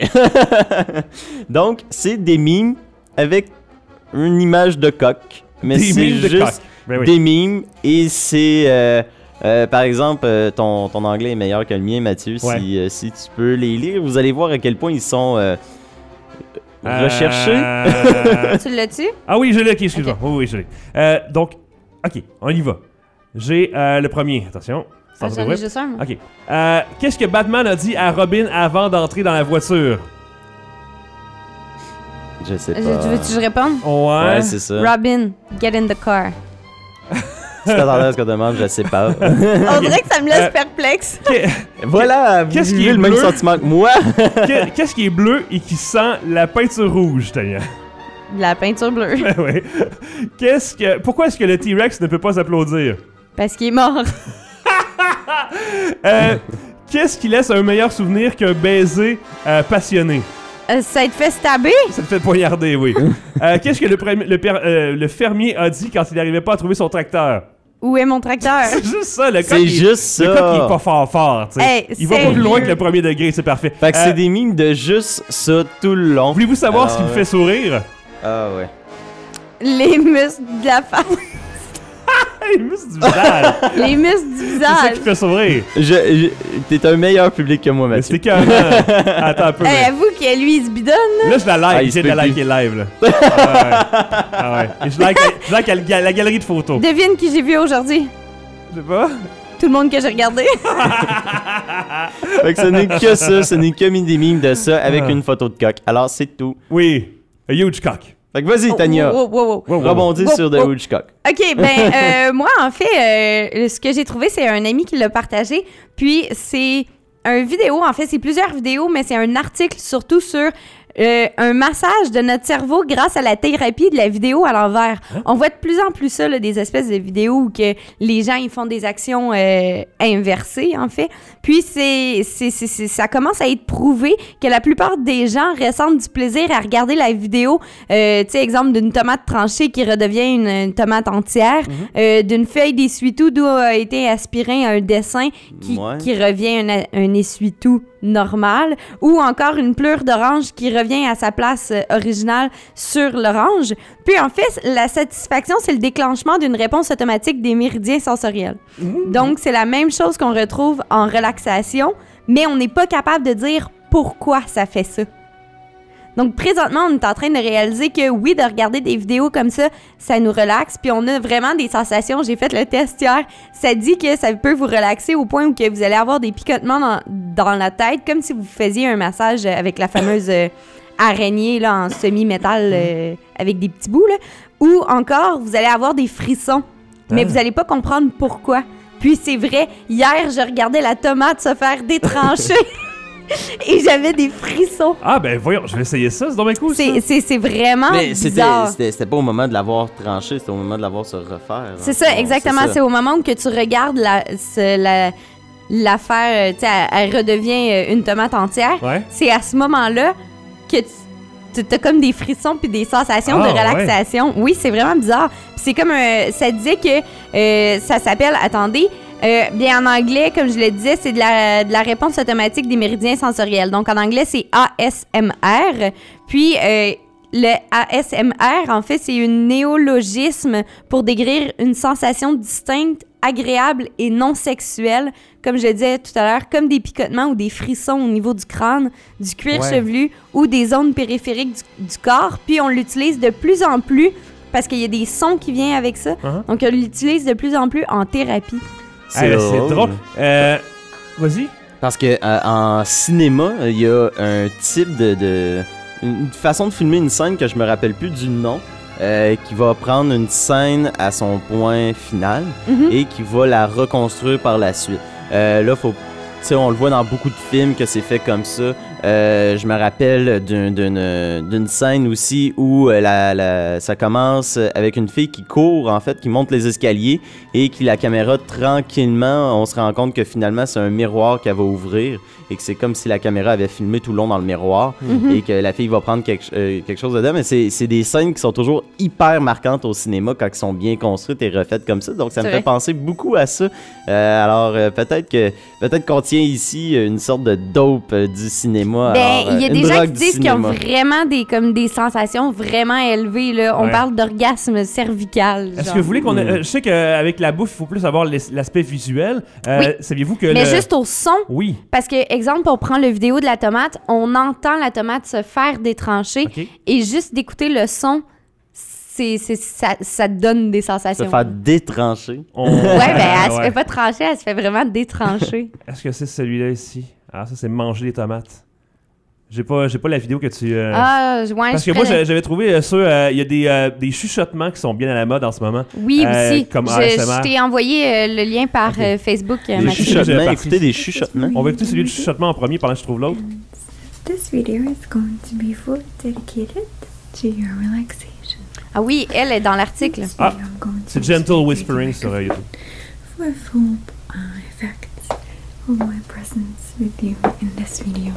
S8: Donc, c'est des mimes avec une image de coq. Mais
S3: Des
S8: c'est
S3: mimes de
S8: juste
S3: coq. Ben oui.
S8: des mimes. Et c'est, par exemple, ton anglais est meilleur que le mien, Mathieu.
S3: Ouais.
S8: Si tu peux les lire, vous allez voir à quel point ils sont... Rechercher.
S2: Tu l'as-tu?
S3: Ah oui, je l'ai, ok, excuse-moi.
S2: Ok.
S3: Oui, je l'ai. Donc, ok, on y va. J'ai le premier, attention.
S2: Ah,
S3: Sans
S2: j'en ai
S3: ouvrir.
S2: juste un, moi.
S3: Ok. Qu'est-ce que Batman a dit à Robin avant d'entrer dans la voiture?
S8: Je sais pas.
S2: Veux-tu que je réponde?
S8: Ouais, c'est ça.
S2: Robin, get in the car.
S8: Tu t'attendais à ce qu'on demande, je sais pas.
S2: On dirait que ça me laisse perplexe.
S8: Voilà, vous
S3: Qu'est-ce qui
S8: vivez
S3: est
S8: le même
S3: bleu?
S8: sentiment que moi.
S3: Qu'est-ce qui est bleu et qui sent la peinture rouge, Tania?
S2: De la peinture bleue.
S3: Ouais. Pourquoi est-ce que le T-Rex ne peut pas applaudir?
S2: Parce qu'il est mort.
S3: Qu'est-ce qui laisse un meilleur souvenir qu'un baiser passionné?
S2: Ça te fait stabber?
S3: Ça te fait poignarder, oui. Qu'est-ce que le fermier a dit quand il n'arrivait pas à trouver son tracteur?
S2: Où est mon tracteur?
S3: C'est juste ça, le coq.
S8: C'est juste
S3: Le coq, il est
S8: ça.
S3: pas fort, tu sais.
S2: Hey,
S3: il va pas plus
S2: sérieux?
S3: loin que le premier degré, c'est parfait.
S8: Fait que c'est des mimes de juste ça tout le long.
S3: Voulez-vous savoir
S8: Alors,
S3: ce qui me
S8: ouais.
S3: fait sourire?
S8: Ah ouais.
S2: Les muscles de la face.
S3: Les muscles du visage.
S2: Les muscles du
S3: C'est ça
S2: visage.
S3: qui fait sourire.
S8: T'es un meilleur public que moi,
S3: Mais
S8: Mathieu.
S3: c'était carrément... Attends un peu.
S2: Hey, avoue que lui, il se bidonne.
S3: Là, je la like.
S8: Ah, il
S3: J'essaie
S8: se
S3: de la
S8: peut
S3: liker live, là. Ah ouais. Et je like la galerie de photos.
S2: Devine qui j'ai vu aujourd'hui.
S3: Je sais pas.
S2: Tout le monde que j'ai regardé.
S8: Fait que ce n'est que ça, ce n'est que des mimes de ça avec une photo de coq. Alors c'est tout.
S3: Oui. A huge cock.
S8: Fait que vas-y, Tania.
S2: Oh, oh, oh, oh.
S8: Rebondis
S2: Oh,
S8: sur The
S2: oh.
S8: Huge Cock.
S2: OK, ben, moi, en fait, ce que j'ai trouvé, c'est un ami qui l'a partagé. Puis, c'est un vidéo, en fait, c'est plusieurs vidéos, mais c'est un article surtout sur un massage de notre cerveau grâce à la thérapie de la vidéo à l'envers. On voit de plus en plus ça, là, des espèces de vidéos où que les gens, ils font des actions inversées, en fait. Puis, ça commence à être prouvé que la plupart des gens ressentent du plaisir à regarder la vidéo, tu sais, exemple d'une tomate tranchée qui redevient une tomate entière, d'une feuille d'essuie-tout d'où a été aspiré un dessin qui revient un essuie-tout normal, ou encore une pleure d'orange qui revient à sa place originale sur l'orange. Puis en fait, la satisfaction, c'est le déclenchement d'une réponse automatique des méridiens sensoriels. Donc, c'est la même chose qu'on retrouve en relaxation, mais on n'est pas capable de dire pourquoi ça fait ça. Donc, présentement, on est en train de réaliser que oui, de regarder des vidéos comme ça, ça nous relaxe. Puis, on a vraiment des sensations. J'ai fait le test hier. Ça dit que ça peut vous relaxer au point où que vous allez avoir des picotements dans la tête, comme si vous faisiez un massage avec la fameuse araignée là, en semi-métal avec des petits bouts. Là. Ou encore, vous allez avoir des frissons. Mais vous n'allez pas comprendre pourquoi. Puis, c'est vrai, hier, je regardais la tomate se faire détrancher. Et j'avais des frissons.
S3: Ah, ben voyons, je vais essayer ça, c'est donc bien cool, ça.
S2: C'est vraiment
S8: Mais
S2: bizarre.
S8: c'était pas au moment de l'avoir tranché, c'était au moment de l'avoir se refaire.
S2: C'est ça, exactement. C'est au moment où que tu regardes l'affaire, tu sais, elle redevient une tomate entière.
S3: Ouais.
S2: C'est à ce moment-là que tu as comme des frissons puis des sensations de relaxation. Ouais. Oui, c'est vraiment bizarre. Puis c'est comme ça disait que ça s'appelle, attendez, bien en anglais, comme je le disais, c'est de la réponse automatique des méridiens sensoriels. Donc en anglais, c'est ASMR. Puis le ASMR, en fait, c'est un néologisme pour décrire une sensation distincte, agréable et non sexuelle, comme je le disais tout à l'heure, comme des picotements ou des frissons au niveau du crâne, du cuir chevelu ou des zones périphériques du corps. Puis on l'utilise de plus en plus parce qu'il y a des sons qui viennent avec ça. Donc on l'utilise de plus en plus en thérapie.
S3: C'est drôle. Vas-y.
S8: Parce que en cinéma, il y a un type une façon de filmer une scène que je me rappelle plus du nom, qui va prendre une scène à son point final et qui va la reconstruire par la suite. Là, on le voit dans beaucoup de films que c'est fait comme ça. Je me rappelle d'une scène aussi où ça commence avec une fille qui court, en fait, qui monte les escaliers et qui, la caméra, tranquillement, on se rend compte que finalement, c'est un miroir qu'elle va ouvrir et que c'est comme si la caméra avait filmé tout le long dans le miroir et que la fille va prendre quelque chose dedans. Mais c'est des scènes qui sont toujours hyper marquantes au cinéma quand elles sont bien construites et refaites comme ça. Donc, ça me fait penser beaucoup à ça. Alors, peut-être qu'on tient ici une sorte de dope du cinéma cinéma.
S2: Ben,
S8: alors,
S2: il y a
S8: une
S2: des gens
S8: drogue
S2: qui
S8: du
S2: disent qu'ils ont
S8: cinéma.
S2: vraiment des sensations vraiment élevées. Là. On
S3: Ouais.
S2: parle d'orgasme cervical.
S3: Est-ce
S2: genre.
S3: que vous voulez qu'on... je sais qu'avec la bouffe, il faut plus avoir l'aspect visuel.
S2: Oui.
S3: Saviez-vous que...
S2: Mais juste au son.
S3: Oui.
S2: Parce que, exemple, on prend le vidéo de la tomate, on entend la tomate se faire détrancher
S3: OK.
S2: et juste d'écouter le son, ça donne des sensations.
S8: Se faire détrancher.
S3: On-
S2: Ouais, ben elle se
S3: Ouais.
S2: fait pas trancher, elle se fait vraiment détrancher.
S3: Est-ce que c'est celui-là ici? Ah, ça, c'est manger des tomates. J'ai pas la vidéo que tu...
S2: Ah, ouais,
S3: Parce
S2: je
S3: que moi,
S2: ferais-
S3: j'avais trouvé il y a des chuchotements qui sont bien à la mode en ce moment.
S2: Oui, aussi.
S3: Comme
S2: Je
S3: ASMR.
S2: t'ai envoyé le lien par Facebook,
S3: Des
S2: Mathieu.
S3: chuchotements.
S8: Chuchotements,
S3: parti.
S8: écoutez des chuchotements.
S3: On va écouter celui du chuchotement en premier pendant que je trouve l'autre.
S9: This video is going to be fully dedicated to your relaxation.
S2: Ah oui, elle est dans l'article.
S9: This
S3: Ah,
S9: video I'm going to
S3: C'est
S9: use
S3: Gentle
S9: to
S3: Whispering
S9: make
S3: sur
S9: a
S3: YouTube.
S9: for full effects of my presence with you in this video.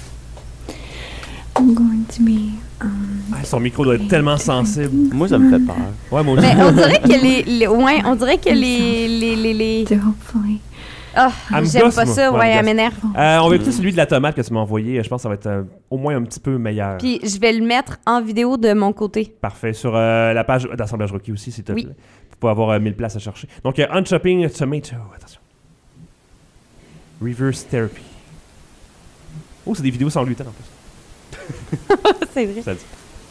S9: I'm going to be
S3: Ah, son micro doit être tellement sensible.
S8: Moi, ça me fait peur.
S3: Ouais, moi aussi.
S2: Mais on dirait que on dirait que les...
S9: to hopefully
S2: Ah,
S3: Elle me
S2: j'aime
S3: gosse,
S2: pas
S3: moi.
S2: ça,
S3: Ouais,
S2: ouais,
S3: elle me
S2: elle m'énerve.
S3: On va écouter celui de la tomate que tu m'as envoyé. Je pense que ça va être au moins un petit peu meilleur.
S2: Puis je vais le mettre en vidéo de mon côté.
S3: Parfait. Sur la page d'Assemblage Rocky aussi, s'il te
S2: Oui.
S3: plaît. Pour pas avoir 1000 places à chercher. Donc, Unshopping Tomato. Attention. Reverse Therapy. Oh, c'est des vidéos sans gluten en plus.
S2: C'est vrai.
S3: Ça dit.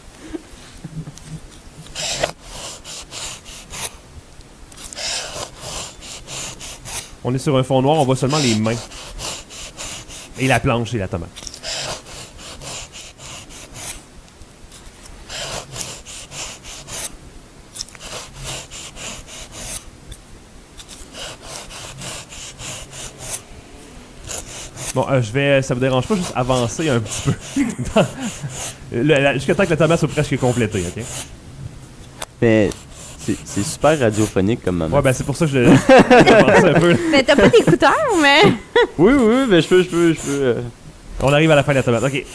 S3: On est sur un fond noir, on voit seulement les mains. Et la planche et la tomate. Bon, ça vous dérange pas juste avancer un petit peu. Jusqu'à temps que la tomate soit presque complétée, ok?
S8: Mais c'est super radiophonique comme moment.
S3: Ouais, ben c'est pour ça que je avance un peu.
S2: Mais t'as pas d'écouteurs, mais...
S8: Oui, mais je peux.
S3: On arrive à la fin de la tomate, ok.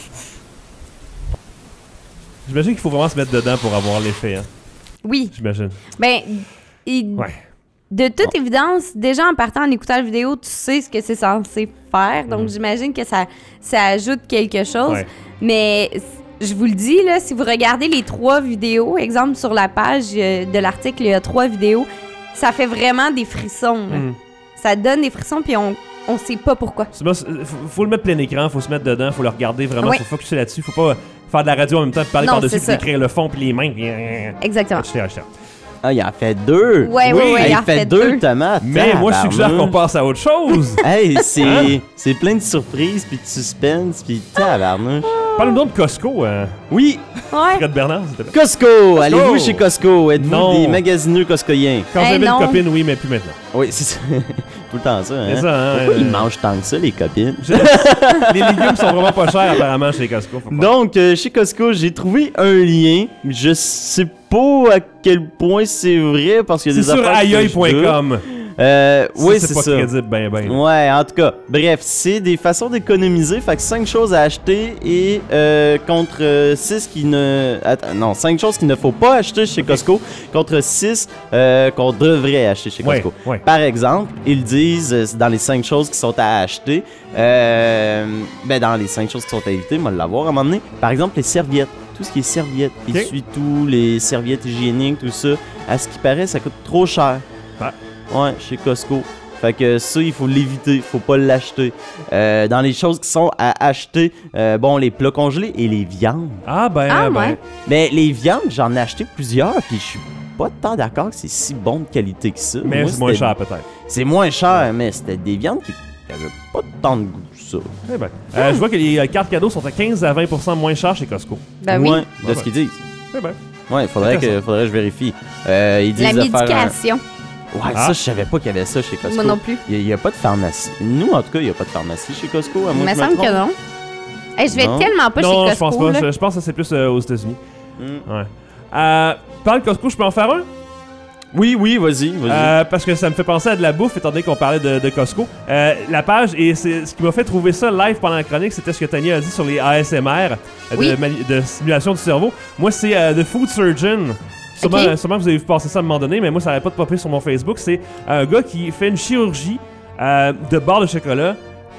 S3: J'imagine qu'il faut vraiment se mettre dedans pour avoir l'effet, hein?
S2: Oui.
S3: J'imagine.
S2: Ben,
S3: Ouais.
S2: de toute évidence, déjà en partant en écoutant la vidéo, tu sais ce que c'est censé faire. Donc, j'imagine que ça ajoute quelque chose.
S3: Ouais.
S2: Mais je vous le dis, là, si vous regardez les 3 vidéos, exemple sur la page de l'article, il y a 3 vidéos, ça fait vraiment des frissons. Là. Ça donne des frissons, puis on sait pas pourquoi.
S3: Faut le mettre plein écran, faut se mettre dedans, faut le regarder vraiment,
S2: Oui.
S3: faut focuser là-dessus, faut pas faire de la radio en même temps, puis parler
S2: Non,
S3: par-dessus,
S2: c'est
S3: puis
S2: ça.
S3: écrire le fond, puis les mains.
S2: Exactement.
S3: Acheter.
S8: Ah, il en fait 2.
S2: Ouais,
S3: Oui.
S2: ouais,
S8: Hey,
S2: il
S8: il
S2: en fait
S8: deux
S2: 2.
S8: tomates.
S3: Mais moi, je suggère qu'on
S8: Tabarnouche.
S3: passe à autre chose.
S8: Hey,
S3: Hein?
S8: c'est plein de surprises, puis de suspense, puis tabarnouche.
S3: Parle-nous donc de Costco,
S8: Oui,
S2: Ouais.
S3: Fred Bernard, s'il te plaît.
S8: Costco! Allez-vous chez Costco? Êtes-vous
S3: Non.
S8: des magasineux coscoïens?
S3: Quand
S2: Hey,
S3: j'avais une
S2: non.
S3: copine, oui, mais plus maintenant.
S8: Oui, c'est ça. Tout le temps ça, hein?
S3: C'est ça, hein,
S8: Pourquoi ils mangent tant que ça, les copines?
S3: Les légumes sont vraiment pas chers, apparemment, chez Costco. Faut pas-
S8: Donc, chez Costco, j'ai trouvé un lien. Je sais pas à quel point c'est vrai, parce qu'il y a
S3: C'est
S8: des
S3: sur
S8: affaires que je
S3: aïeul.com.
S8: doute. Oui, c'est
S3: pas
S8: ça.
S3: crédible, ben.
S8: Ouais, en tout cas, bref, c'est des façons d'économiser. Fait que 5 choses à acheter et contre 6 qui ne. Attends, non, 5 choses qu'il ne faut pas acheter chez Costco contre 6 qu'on devrait acheter chez
S3: Ouais,
S8: Costco.
S3: ouais.
S8: Par exemple, ils disent dans les 5 choses qui sont à acheter, dans les 5 choses qui sont à éviter, on va l'avoir à un moment donné. Par exemple, les serviettes. Tout ce qui est serviettes,
S3: Ok.
S8: essuie-tout, les serviettes hygiéniques, tout ça. À ce qui paraît, ça coûte trop cher.
S3: Ah.
S8: Ouais, chez Costco. Fait que ça, il faut l'éviter, faut pas l'acheter. Dans les choses qui sont à acheter, les plats congelés et les viandes.
S3: Ah, ben.
S2: Ah,
S3: ben.
S2: ouais.
S8: Mais les viandes, j'en ai acheté plusieurs, puis je suis pas tant d'accord que c'est si bon de qualité que ça.
S3: Mais
S8: Moi,
S3: c'est moins
S8: c'était-
S3: cher, peut-être.
S8: C'est moins cher, mais c'était des viandes qui n'avaient pas tant de goût que ça.
S3: Eh ben. Je vois que les cartes cadeaux sont à 15 à 20% moins chères chez Costco.
S2: Ben oui.
S8: Ouais, de
S3: Ouais,
S8: ce qu'ils disent.
S3: Eh ben.
S8: Ouais, faudrait que je vérifie. Ils disent
S2: La
S8: de faire un-
S2: médication.
S8: Ouais,
S3: Ah.
S8: ça, je savais pas qu'il y avait ça chez Costco.
S2: Moi non plus.
S8: Il y a pas de pharmacie. Nous, en tout cas, il y a pas de pharmacie chez Costco. À
S2: Il
S8: moi,
S2: me
S8: je
S2: semble
S8: trompe.
S2: que non. Hey, je vais
S8: Non.
S2: tellement pas
S3: Non,
S2: chez
S3: je pense
S2: Costco.
S3: pas.
S2: Là.
S3: Je pense que c'est plus aux États-Unis.
S8: Mm.
S3: Ouais. Parle de Costco, je peux en faire un?
S8: Oui, vas-y.
S3: Parce que ça me fait penser à de la bouffe, étant donné qu'on parlait de Costco. La page, et c'est ce qui m'a fait trouver ça live pendant la chronique, c'était ce que Tania a dit sur les ASMR
S2: Oui.
S3: de stimulation du cerveau. Moi, c'est The Food Surgeon.
S2: Ok.
S3: Sûrement que vous avez vu passer ça à un moment donné, mais moi, ça n'arrête pas de popper sur mon Facebook. C'est un gars qui fait une chirurgie de barres de chocolat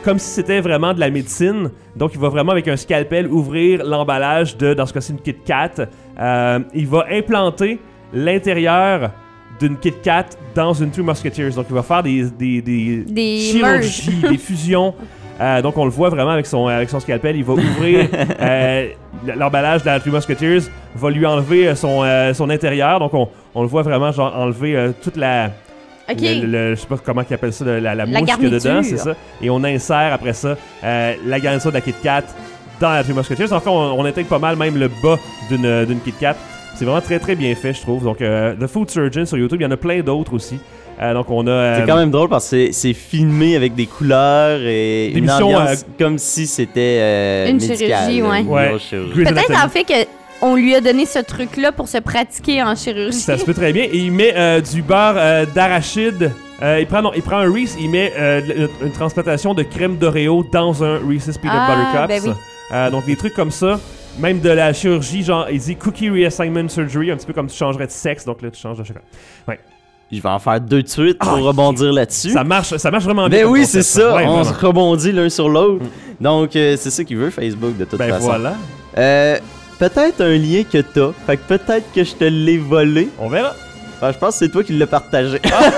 S3: comme si c'était vraiment de la médecine. Donc, il va vraiment avec un scalpel ouvrir l'emballage de, dans ce cas-ci, une Kit Kat. Il va implanter l'intérieur d'une Kit Kat dans une Three Musketeers. Donc, il va faire des chirurgies, des fusions. Donc, on le voit vraiment avec son scalpel. Il va ouvrir l'emballage de la Three Musketeers, va lui enlever son intérieur. Donc, on le voit vraiment genre enlever toute la...
S2: Okay.
S3: je sais pas comment ils appellent ça, la mouche qu'il y a dedans, c'est ça. Et on insère après ça la garniture de la Kit Kat dans la Three Musketeers. En fait, on intègre pas mal même le bas d'une Kit Kat. C'est vraiment très très bien fait, je trouve. Donc, The Food Surgeon sur YouTube, il y en a plein d'autres aussi. Donc, on a.
S8: C'est quand même drôle parce que c'est filmé avec des couleurs et une ambiance comme si c'était
S2: une
S8: médical,
S2: chirurgie, ouais.
S8: Chirurgie.
S2: Peut-être en fait qu'on lui a donné ce truc-là pour se pratiquer en chirurgie.
S3: Ça se peut très bien. Et il met du beurre d'arachide. Il prend un Reese, il met une transplantation de crème d'Oreo dans un Reese's Peanut Butter Cups.
S2: Ben oui.
S3: Donc, des trucs comme ça. Même de la chirurgie, genre, il dit Cookie Reassignment Surgery, un petit peu comme tu changerais de sexe, donc là, tu changes de chocolat. Ouais.
S8: Je vais en faire 2 de suite pour rebondir là-dessus.
S3: Ça marche vraiment bien.
S8: Ben oui, c'est ça.
S3: Ouais,
S8: on
S3: vraiment.
S8: se rebondit l'un sur l'autre. Donc, c'est ça qu'il veut, Facebook, de toute façon.
S3: Voilà.
S8: Peut-être un lien que t'as. Fait que peut-être que je te l'ai volé.
S3: On verra.
S8: Enfin, je pense que c'est toi qui l'as partagé.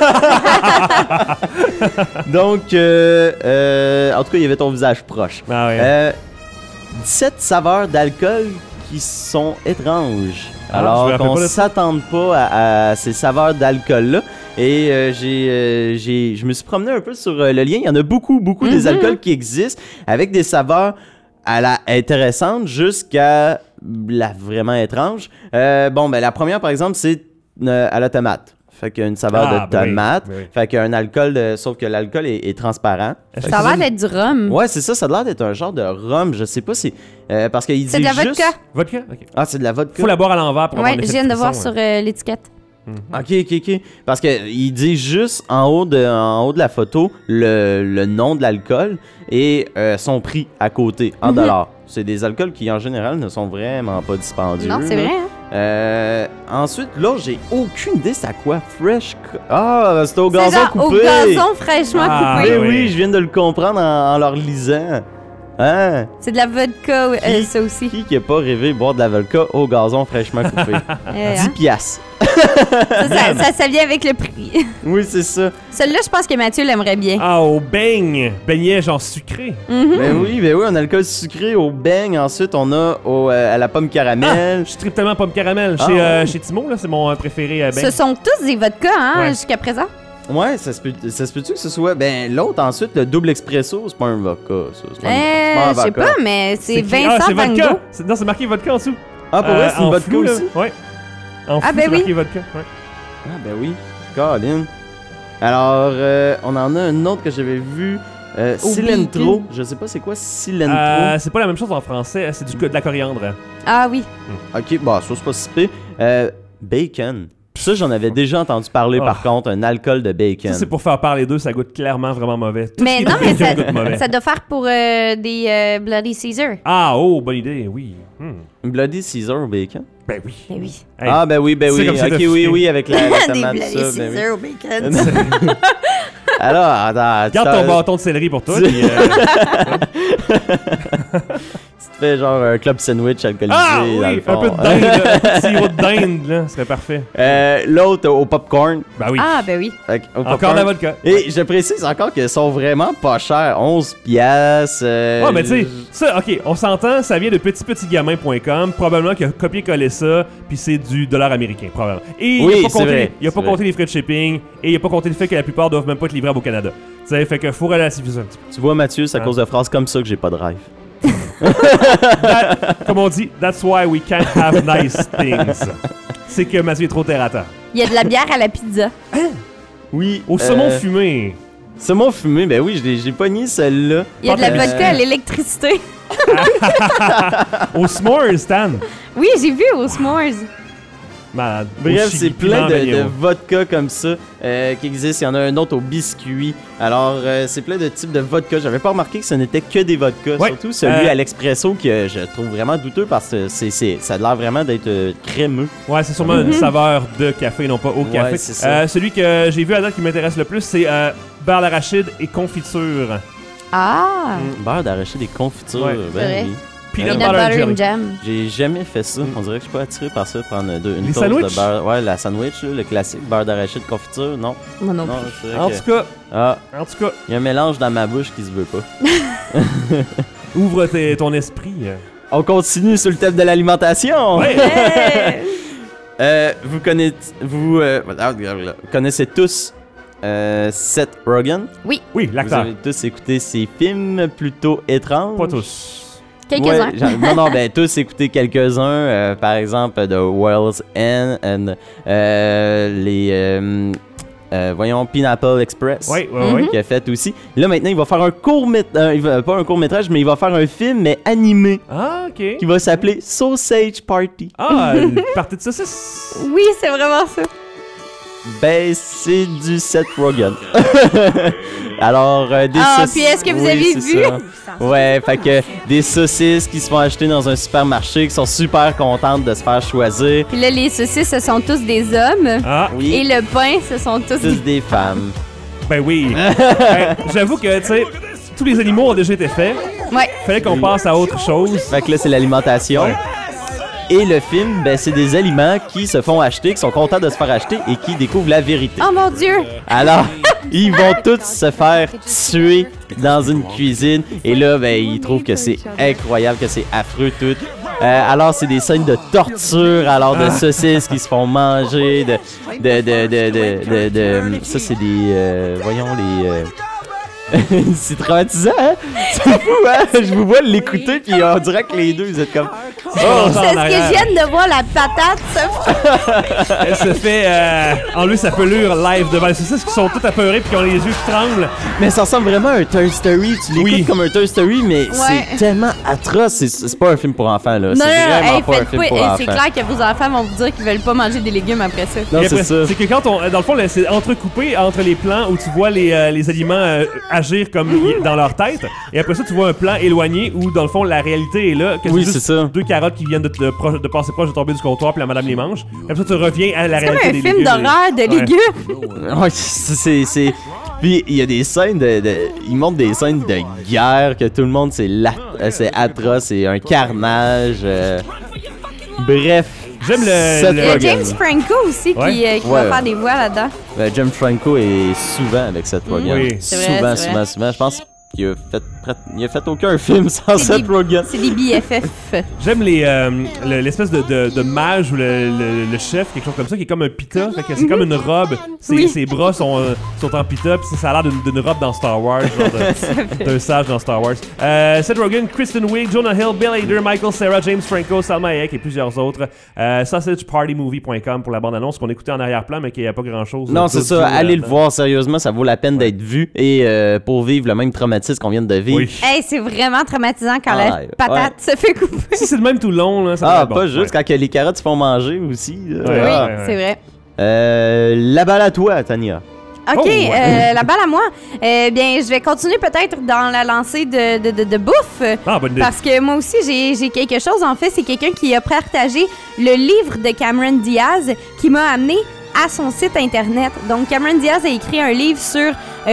S8: Donc, en tout cas, il y avait ton visage proche.
S3: Ah ouais.
S8: 17 saveurs d'alcool qui sont étranges. Alors
S3: je me
S8: qu'on
S3: rappelle pas de ça.
S8: s'attende pas à ces saveurs d'alcool-là. Et je me suis promené un peu sur le lien. Il y en a beaucoup des alcools qui existent avec des saveurs à la intéressante jusqu'à la vraiment étrange. La première, par exemple, c'est à la tomate. Fait qu'il y a une saveur de tomate.
S3: Oui.
S8: Fait qu'il y a un alcool, sauf que l'alcool est transparent.
S2: Ça a l'air d'être du rhum.
S8: Ouais, c'est ça. Ça a l'air d'être un genre de rhum. Je sais pas si... parce qu'il dit
S2: C'est de la
S8: juste...
S2: vodka.
S3: Vodka? OK.
S8: Ah, c'est de la vodka?
S3: Faut la boire à l'envers pour avoir
S2: Ouais, je
S3: l'effet
S2: viens de voir
S3: frisson,
S2: sur l'étiquette.
S8: OK. Parce qu'il dit juste en haut de la photo le nom de l'alcool et son prix à côté, en dollars. C'est des alcools qui, en général, ne sont vraiment pas dispendieux.
S2: Non, c'est vrai, hein?
S8: Ensuite, là, j'ai aucune idée c'est à quoi. Fresh... c'est au
S2: C'est
S8: gazon
S2: genre
S8: coupé.
S2: au gazon fraîchement coupé.
S8: Mais
S3: oui.
S8: oui, je viens de le comprendre en leur lisant. Hein?
S2: C'est de la vodka, ça aussi.
S8: Qui a pas rêvé boire de la vodka au gazon fraîchement coupé? 10 piastres.
S2: Ça vient avec le prix.
S8: Oui, c'est ça.
S2: Celui-là, je pense que Mathieu l'aimerait bien.
S3: Ah, au beigne. Beignet genre sucré.
S8: Ben oui, un alcool sucré au beigne. Ensuite, on a à la pomme caramel.
S3: Je tripe tellement pomme caramel. Chez Timo, là, c'est mon préféré beigne.
S2: Ce sont tous des vodkas, hein, jusqu'à présent.
S8: Ouais, ça se peut-tu que ce soit... Ben, l'autre, ensuite, le double expresso, c'est pas un vodka, ça. C'est pas un
S2: je sais
S8: vodka.
S2: pas, mais c'est
S3: qui?
S2: Vincent
S3: c'est
S2: Van
S3: vodka.
S2: Gogh.
S3: Non, c'est marqué vodka en dessous.
S8: Ah, pour vrai, c'est une
S3: en
S8: vodka
S3: flou, là.
S8: aussi?
S3: Ouais. En flou,
S2: ben
S3: c'est
S2: oui.
S3: marqué vodka. Ouais.
S8: Ah, ben oui. Colin. Alors, on en a un autre que j'avais vu. Cilantro. Je sais pas c'est quoi cilantro.
S3: C'est pas la même chose en français, c'est de la coriandre.
S2: Ah oui.
S8: Ok, bah, ça, c'est pas si pire. Bacon. Ça, j'en avais déjà entendu parler, par contre, un alcool de bacon.
S3: Ça, c'est pour faire part les deux, ça goûte clairement vraiment mauvais. Tout
S2: Mais
S3: ce qui
S2: non,
S3: est
S2: mais
S3: bacon goûte mauvais.
S2: ça doit faire pour des Bloody Caesar.
S3: Ah, bonne idée, oui.
S8: Bloody Caesar au bacon?
S3: Ben oui.
S2: Ben oui.
S3: Hey,
S8: Ah, ben oui.
S3: c'est comme c'est
S8: Ok,
S3: officiel.
S8: oui, avec la
S2: Des
S8: tomate,
S2: Bloody
S8: ça. Ben oui.
S2: Caesar au bacon.
S8: Alors, attends.
S3: Garde ton bâton de céleri pour toi.
S8: Tu-
S3: puis,
S8: Tu te fais genre un club sandwich alcoolisé.
S3: Ah
S8: dans le
S3: oui,
S8: fond.
S3: un peu de dinde, là, un petit sirop de dinde, là, ce serait parfait.
S8: L'autre au popcorn.
S3: Ben oui.
S2: Ah, ben oui.
S8: Fait que, au
S3: Encore
S8: popcorn.
S3: de la vodka.
S8: Et je précise encore qu'ils sont vraiment pas chers. 11 piastres.
S3: Ouais, mais tu sais, ça, ok, on s'entend, ça vient de petitpetitgamin.com, probablement qu'il a copié-collé ça, puis c'est du dollar américain, probablement. Et
S8: Oui,
S3: il a pas
S8: c'est
S3: compté,
S8: vrai,
S3: il a pas
S8: c'est
S3: compté les frais de shipping, et il a pas compté le fait que la plupart doivent même pas être livrables au Canada. Tu sais, fait que faut relativiser un petit peu.
S8: Tu vois, Mathieu, c'est à cause de phrases comme ça que j'ai pas de rêve.
S3: Comme on dit, that's why we can't have nice things. C'est que Mathieu est trop terre à terre.
S2: Il y a de la bière à la pizza.
S8: Oui.
S3: Au saumon fumé.
S8: Saumon fumé, ben oui, j'ai pogné celle-là.
S2: Il y a de la vodka à l'électricité.
S3: Au s'mores, Stan.
S2: Oui, j'ai vu au S'mores.
S3: Malade.
S8: Bref,
S3: Au
S8: c'est
S3: Chili,
S8: plein
S3: piment
S8: de
S3: bagnéro.
S8: vodka comme ça qui existent. Il y en a un autre au biscuit. Alors, c'est plein de types de vodka. J'avais pas remarqué que ce n'était que des vodkas.
S3: Ouais.
S8: Surtout celui à l'expresso que je trouve vraiment douteux parce que ça a l'air vraiment d'être crémeux.
S3: Ouais, c'est sûrement une saveur de café, non pas au café.
S8: c'est ça.
S3: Celui que j'ai vu à date qui m'intéresse le plus, c'est beurre d'arachide et confiture.
S2: Ah!
S8: Beurre d'arachide et confiture.
S3: Ouais.
S8: Ben
S2: vrai.
S8: oui.
S3: Peanut
S2: Peanut
S3: butter
S2: butter
S3: and
S2: and jam.
S8: J'ai jamais fait ça. On dirait que je suis pas attiré par ça, prendre une
S3: Les
S8: toast
S3: sandwichs?
S8: de beurre. Ouais, la sandwich, là, le classique, beurre d'arachide, confiture, non.
S2: Moi non plus.
S8: c'est vrai
S3: En
S8: que-
S3: tout cas,
S8: Ah,
S3: en tout cas,
S8: il y a un mélange dans ma bouche qui se veut pas.
S3: ouvre ton esprit.
S8: On continue sur le thème de l'alimentation.
S3: Ouais.
S2: Hey!
S8: Vous connaissez tous Seth Rogen.
S3: Oui,
S8: Vous
S3: l'acteur.
S8: avez tous écouté ses films plutôt étranges.
S3: Pas tous.
S2: Quelques-uns.
S8: Ouais, non, ben tous écouté quelques-uns. Par exemple, The World's End and voyons, Pineapple Express.
S3: Oui, oui.
S8: Qu'il a fait aussi. Là, maintenant, il va faire un pas un court-métrage, mais il va faire un film, mais animé,
S3: Ah, ok.
S8: qui va s'appeler Sausage Party.
S3: Ah, une partie de saucisse.
S2: Oui, c'est vraiment ça.
S8: Ben, c'est du Seth Rogen. Alors, des
S2: Ah,
S8: saucisses.
S2: puis est-ce que vous
S8: Oui,
S2: avez
S8: c'est
S2: vu?
S8: ça. Ouais, fait que des saucisses qui se font acheter dans un supermarché, qui sont super contentes de se faire choisir.
S2: Puis là, les saucisses, ce sont tous des hommes.
S3: Ah,
S8: Oui,
S2: Et le pain, ce sont tous
S8: tous des femmes.
S3: ben oui. Ben, j'avoue que, tu sais, tous les animaux ont déjà été faits.
S2: Ouais.
S3: Fallait qu'on passe à autre chose.
S8: Fait que là, c'est l'alimentation.
S3: Ouais.
S8: Et le film, ben, c'est des aliments qui se font acheter, qui sont contents de se faire acheter et qui découvrent la vérité.
S2: Oh mon Dieu!
S8: Alors, ils vont tous se faire tuer dans une cuisine. Et là, ben, ils trouvent que c'est incroyable, que c'est affreux tout. Alors, c'est des scènes de torture, alors de saucisses qui se font manger, ça, c'est des... voyons, les... c'est traumatisant, hein? C'est fou, hein? Je vous vois l'écouter, puis on dirait que les deux, vous êtes comme...
S3: Oh,
S2: C'est ce que je viens de voir, la patate se
S3: Elle se fait enlever sa pelure live devant les saucisses qui sont toutes apeurées puis qui ont les yeux qui tremblent.
S8: Mais ça ressemble vraiment à un Toy Story. Tu l'écoutes
S3: Oui.
S8: comme un Toy Story, mais c'est tellement atroce. C'est pas un film pour enfants, là.
S2: Non,
S8: C'est
S2: non,
S8: vraiment
S2: hey,
S8: pas un
S2: faites
S8: film
S2: pas.
S8: pour
S2: Et
S8: enfants.
S2: c'est clair que vos enfants vont vous dire qu'ils veulent pas manger des légumes après ça.
S8: Non,
S3: Et
S8: c'est
S3: après,
S8: ça.
S3: C'est que quand on. Dans le fond, là, c'est entrecoupé entre les plans où tu vois les aliments agir comme dans leur tête. Et après ça, tu vois un plan éloigné où, dans le fond, la réalité est là. Que
S8: Oui,
S3: juste
S8: c'est ça.
S3: deux carottes qui viennent de passer proche de tomber du comptoir, puis la madame les mange. Après ça, tu reviens à la
S2: C'est comme
S3: réalité
S2: un
S3: des
S2: film
S3: légumes.
S2: d'horreur de
S3: Ouais.
S2: légumes.
S8: Ouais, c'est... Puis il y a des scènes ils montrent des scènes de guerre que tout le monde, c'est atroce, c'est un carnage. Bref.
S3: J'aime
S8: Seth
S2: Il y a
S8: Rogen.
S2: James Franco aussi
S3: Ouais.
S2: qui
S8: Ouais.
S2: va faire des voix là-dedans.
S8: James Franco est souvent avec Seth Rogen.
S3: Oui.
S2: C'est vrai, c'est vrai.
S8: Souvent. Je pense qu'il a fait aucun film sans
S2: C'est
S8: Seth Rogen.
S2: C'est des BFF.
S3: J'aime l'espèce de mage ou le chef, quelque chose comme ça, qui est comme un pita. Fait que c'est comme une robe.
S2: Oui.
S3: Ses bras sont en pita, puis ça a l'air d'une robe dans Star Wars, genre d'un sage dans Star Wars. Seth Rogen, Kristen Wiig, Jonah Hill, Bill Hader, Michael Cera, James Franco, Salma Hayek et plusieurs autres. SausagePartyMovie.com pour la bande-annonce qu'on écoutait en arrière-plan, mais qu'il n'y a pas grand-chose.
S8: Non, c'est ça. Allez le
S3: là-dedans.
S8: voir sérieusement, ça vaut la peine d'être vu et pour vivre le même traumatisme qu'on vient de vivre.
S3: Oui.
S2: Hey, c'est vraiment traumatisant quand
S8: Ah,
S2: la patate se fait couper.
S3: Si c'est le même tout le long, là, ça va
S8: Ah,
S3: être bon.
S8: pas juste quand que les carottes se font manger aussi.
S3: Ouais.
S2: Oui,
S8: Ah.
S2: c'est vrai.
S8: La balle à toi, Tania.
S2: OK,
S3: Oh, ouais.
S2: la balle à moi. Bien, je vais continuer peut-être dans la lancée de bouffe.
S3: Ah, bonne idée.
S2: Parce que moi aussi, j'ai quelque chose. En fait, c'est quelqu'un qui a partagé le livre de Cameron Diaz qui m'a amené à son site internet. Donc, Cameron Diaz a écrit un livre sur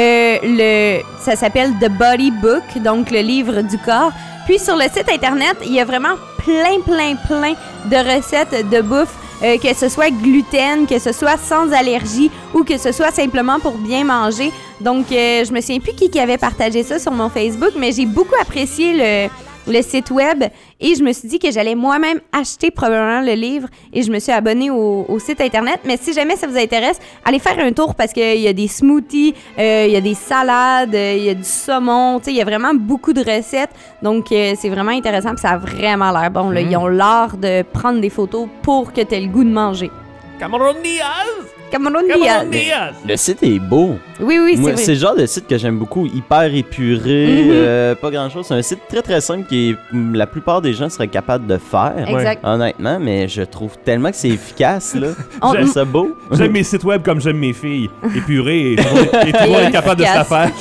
S2: ça s'appelle The Body Book, donc le livre du corps. Puis sur le site internet, il y a vraiment plein de recettes de bouffe, que ce soit gluten, que ce soit sans allergie ou que ce soit simplement pour bien manger. Donc, je me souviens plus qui avait partagé ça sur mon Facebook, mais j'ai beaucoup apprécié le site web et je me suis dit que j'allais moi-même acheter probablement le livre et je me suis abonnée au site internet. Mais si jamais ça vous intéresse, allez faire un tour parce qu'il y a des smoothies, il y a des salades, il y a du saumon, tu sais, il y a vraiment beaucoup de recettes. Donc, c'est vraiment intéressant puis ça a vraiment l'air bon. Là. Ils ont l'art de prendre des photos pour que tu aies le goût de manger.
S3: Cameron Diaz!
S2: Cameron
S3: Cameron
S2: Diaz.
S3: Diaz!
S8: Le site est beau.
S2: Oui, c'est
S8: Moi,
S2: vrai.
S8: c'est le genre de site que j'aime beaucoup, hyper épuré, pas grand-chose. C'est un site très simple qui la plupart des gens seraient capables de faire.
S2: Exact.
S8: Honnêtement, mais je trouve tellement que c'est efficace, là.
S2: On-
S8: J'aime ça beau.
S3: J'aime mes sites web comme j'aime mes filles. Épurées et tout le monde est capable de se la faire.